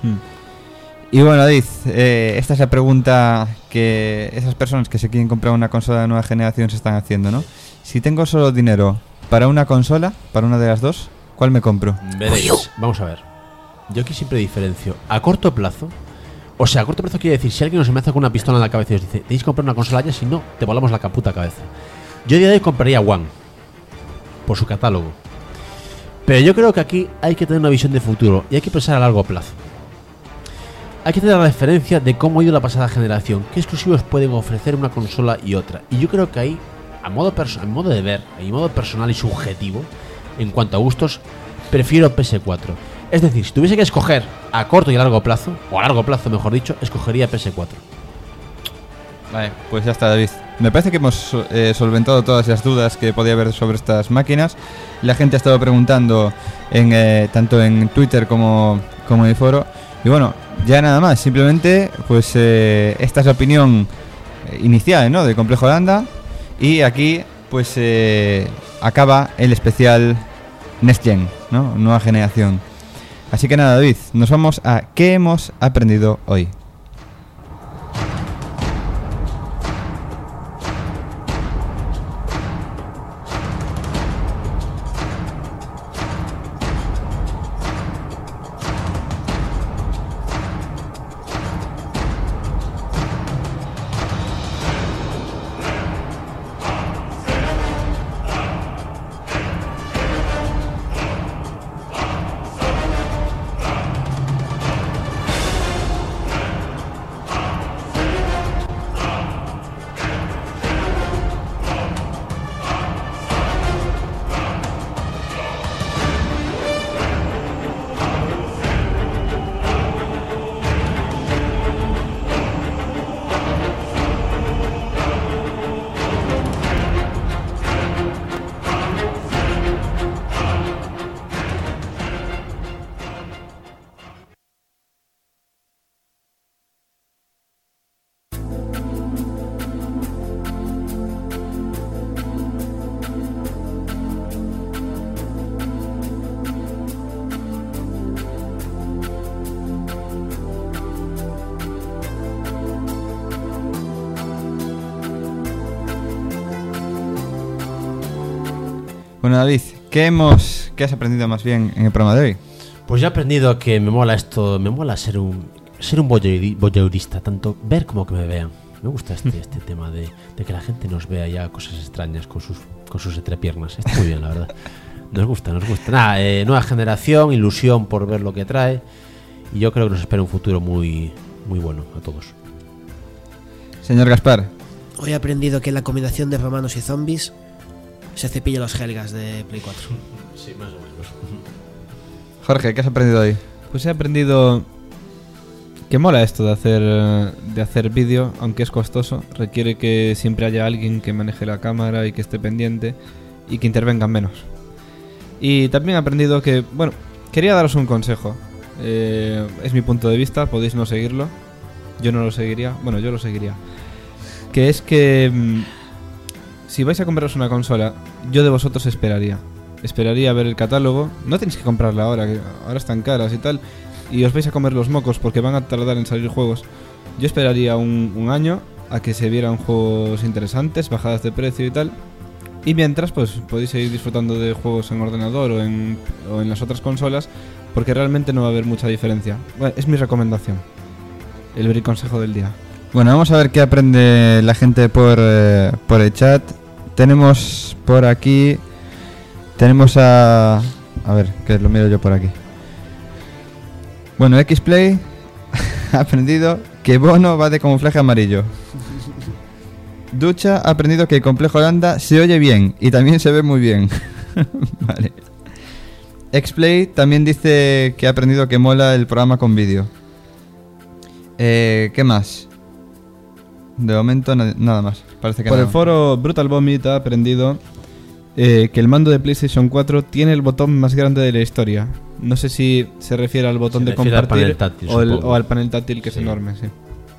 Y bueno, David, eh, esta es la pregunta que esas personas que se quieren comprar una consola de nueva generación se están haciendo, ¿no? Si tengo solo dinero para una consola, para una de las dos, ¿cuál me compro? Veréis. Vamos a ver. Yo aquí siempre diferencio. A corto plazo. O sea, a corto plazo quiere decir, si alguien nos amenaza con una pistola en la cabeza y os dice, tenéis que comprar una consola ya, si no, te volamos la caputa cabeza. Yo a día de hoy compraría One. Por su catálogo. Pero yo creo que aquí hay que tener una visión de futuro y hay que pensar a largo plazo. Hay que tener la referencia de cómo ha ido la pasada generación, qué exclusivos pueden ofrecer una consola y otra. Y yo creo que ahí, a modo, perso- a modo de ver, a modo personal y subjetivo, en cuanto a gustos, prefiero P S cuatro. Es decir, si tuviese que escoger a corto y a largo plazo, o a largo plazo mejor dicho, escogería P S cuatro. Vale, pues ya está, David. Me parece que hemos eh, solventado todas las dudas que podía haber sobre estas máquinas. La gente ha estado preguntando en, eh, tanto en Twitter como, como en el foro. Y bueno, ya nada más. Simplemente, pues eh, esta es la opinión eh, inicial, ¿no?, de Complejo Holanda. Y aquí, pues eh, acaba el especial Next Gen, ¿no?, nueva generación. Así que nada, David, nos vamos a ¿qué hemos aprendido hoy? Bueno, David, ¿qué hemos, qué has aprendido más bien en el programa de hoy? Pues ya he aprendido que me mola esto, me mola ser un ser un voyeuri- voyeurista, tanto ver como que me vean. Me gusta este, este tema de, de que la gente nos vea ya cosas extrañas con sus con sus entrepiernas. Está muy bien, la verdad. Nos gusta, nos gusta. Nada, eh, nueva generación, ilusión por ver lo que trae. Y yo creo que nos espera un futuro muy, muy bueno a todos. Señor Gaspar. Hoy he aprendido que la combinación de romanos y zombies se cepilla los Helgas de Play cuatro. Sí, más o menos. Jorge, ¿qué has aprendido hoy? Pues he aprendido que mola esto de hacer de hacer vídeo, aunque es costoso. Requiere que siempre haya alguien que maneje la cámara y que esté pendiente y que intervengan menos. Y también he aprendido que, bueno, quería daros un consejo. Eh, es mi punto de vista, podéis no seguirlo. Yo no lo seguiría, bueno, yo lo seguiría. Que es que mmm, si vais a compraros una consola, yo de vosotros esperaría. Esperaría a ver el catálogo. No tenéis que comprarla ahora, que ahora están caras y tal. Y os vais a comer los mocos porque van a tardar en salir juegos. Yo esperaría un, un año a que se vieran juegos interesantes, bajadas de precio y tal. Y mientras, pues podéis seguir disfrutando de juegos en ordenador o en, o en las otras consolas, porque realmente no va a haber mucha diferencia. Bueno, es mi recomendación. El briconsejo del día. Bueno, vamos a ver qué aprende la gente por, eh, por el chat. Tenemos por aquí... Tenemos a... A ver, que lo miro yo por aquí. Bueno, Xplay ha aprendido que Bono va de camuflaje amarillo. Ducha ha aprendido que el complejo Holanda se oye bien y también se ve muy bien. Vale. Xplay también dice que ha aprendido que mola el programa con vídeo. Eh, ¿Qué más? De momento na- nada más. Parece que Por no. el foro Brutal Vomit ha aprendido eh, que el mando de PlayStation cuatro tiene el botón más grande de la historia. No sé si se refiere al botón Se de refiere al compartir panel táctil, o, el- supongo. o al panel táctil, que Sí. es enorme, sí.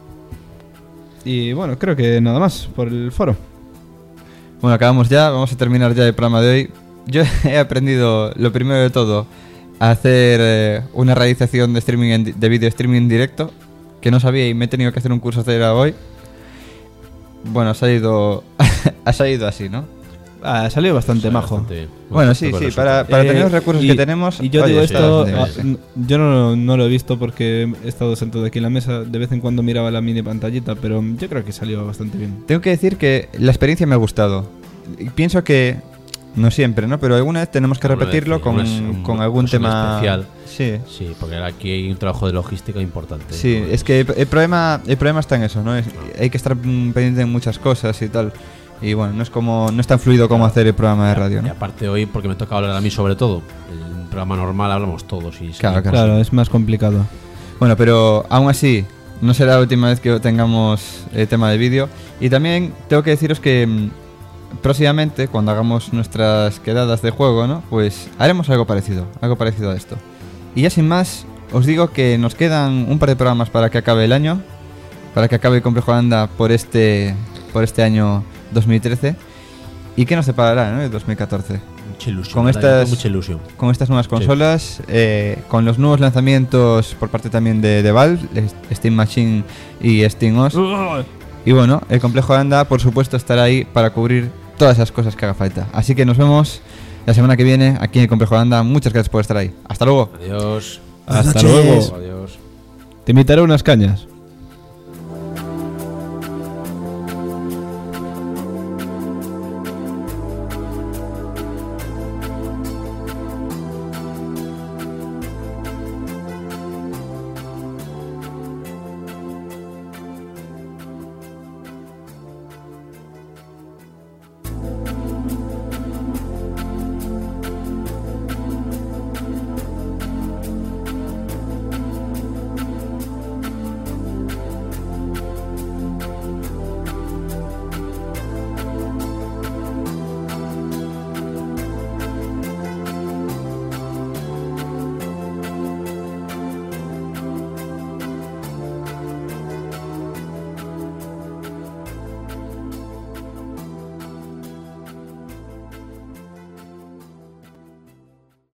Y bueno, creo que nada más por el foro. Bueno, acabamos ya, vamos a terminar ya el programa de hoy. Yo he aprendido, lo primero de todo, a hacer eh, una realización de streaming en di- de video streaming en directo, que no sabía y me he tenido que hacer un curso de hoy. Bueno, ha salido, ha salido así, ¿no? Ah, salió bastante Sí, majo. bastante bien. Bueno, sí, Bueno, sí, resulta. para, para Eh, tener los recursos y- que tenemos... Y yo oye, digo está esto, bastante ah, bien. n- yo no, no lo he visto porque he estado sentado aquí en la mesa. De vez en cuando miraba la mini pantallita, pero yo creo que salió bastante bien. Tengo que decir que la experiencia me ha gustado. Y pienso que, no siempre, ¿no? Pero alguna vez tenemos que Alguna repetirlo vez, con, alguna vez, un- con algún cosa tema especial. Sí, Sí, porque aquí hay un trabajo de logística importante. sí, Pues, es que el, el problema el problema está en eso, ¿no? Es- hay que estar mm, pendiente de muchas cosas y tal. Y bueno, no es como no es tan fluido como hacer el programa de radio, Y ¿no? aparte hoy, porque me toca hablar a mí sobre todo. En un programa normal hablamos todos y Claro, sería Claro, es más complicado. Bueno, pero aún así, no será la última vez que tengamos el tema de vídeo. Y también tengo que deciros que mm, próximamente, cuando hagamos nuestras quedadas de juego, ¿no? Pues haremos algo parecido, algo parecido a esto. Y ya sin más, os digo que nos quedan un par de programas para que acabe el año, para que acabe el Complejo Anda por este, por este año dos mil trece. ¿Y qué nos separará, ¿no? El dos mil catorce. mucha ilusión. Con ¿verdad? Yo estas- tengo mucha ilusión. Con estas nuevas consolas, eh, con los nuevos lanzamientos por parte también de, de Valve, es- Steam Machine y Steam O S. Y bueno, el Complejo Anda, por supuesto, estará ahí para cubrir todas esas cosas que haga falta. Así que nos vemos la semana que viene aquí en el Complejo Anda. Muchas gracias por estar ahí. Hasta luego. Adiós. Buenas Hasta noches. luego. Adiós. Te invitaré a unas cañas.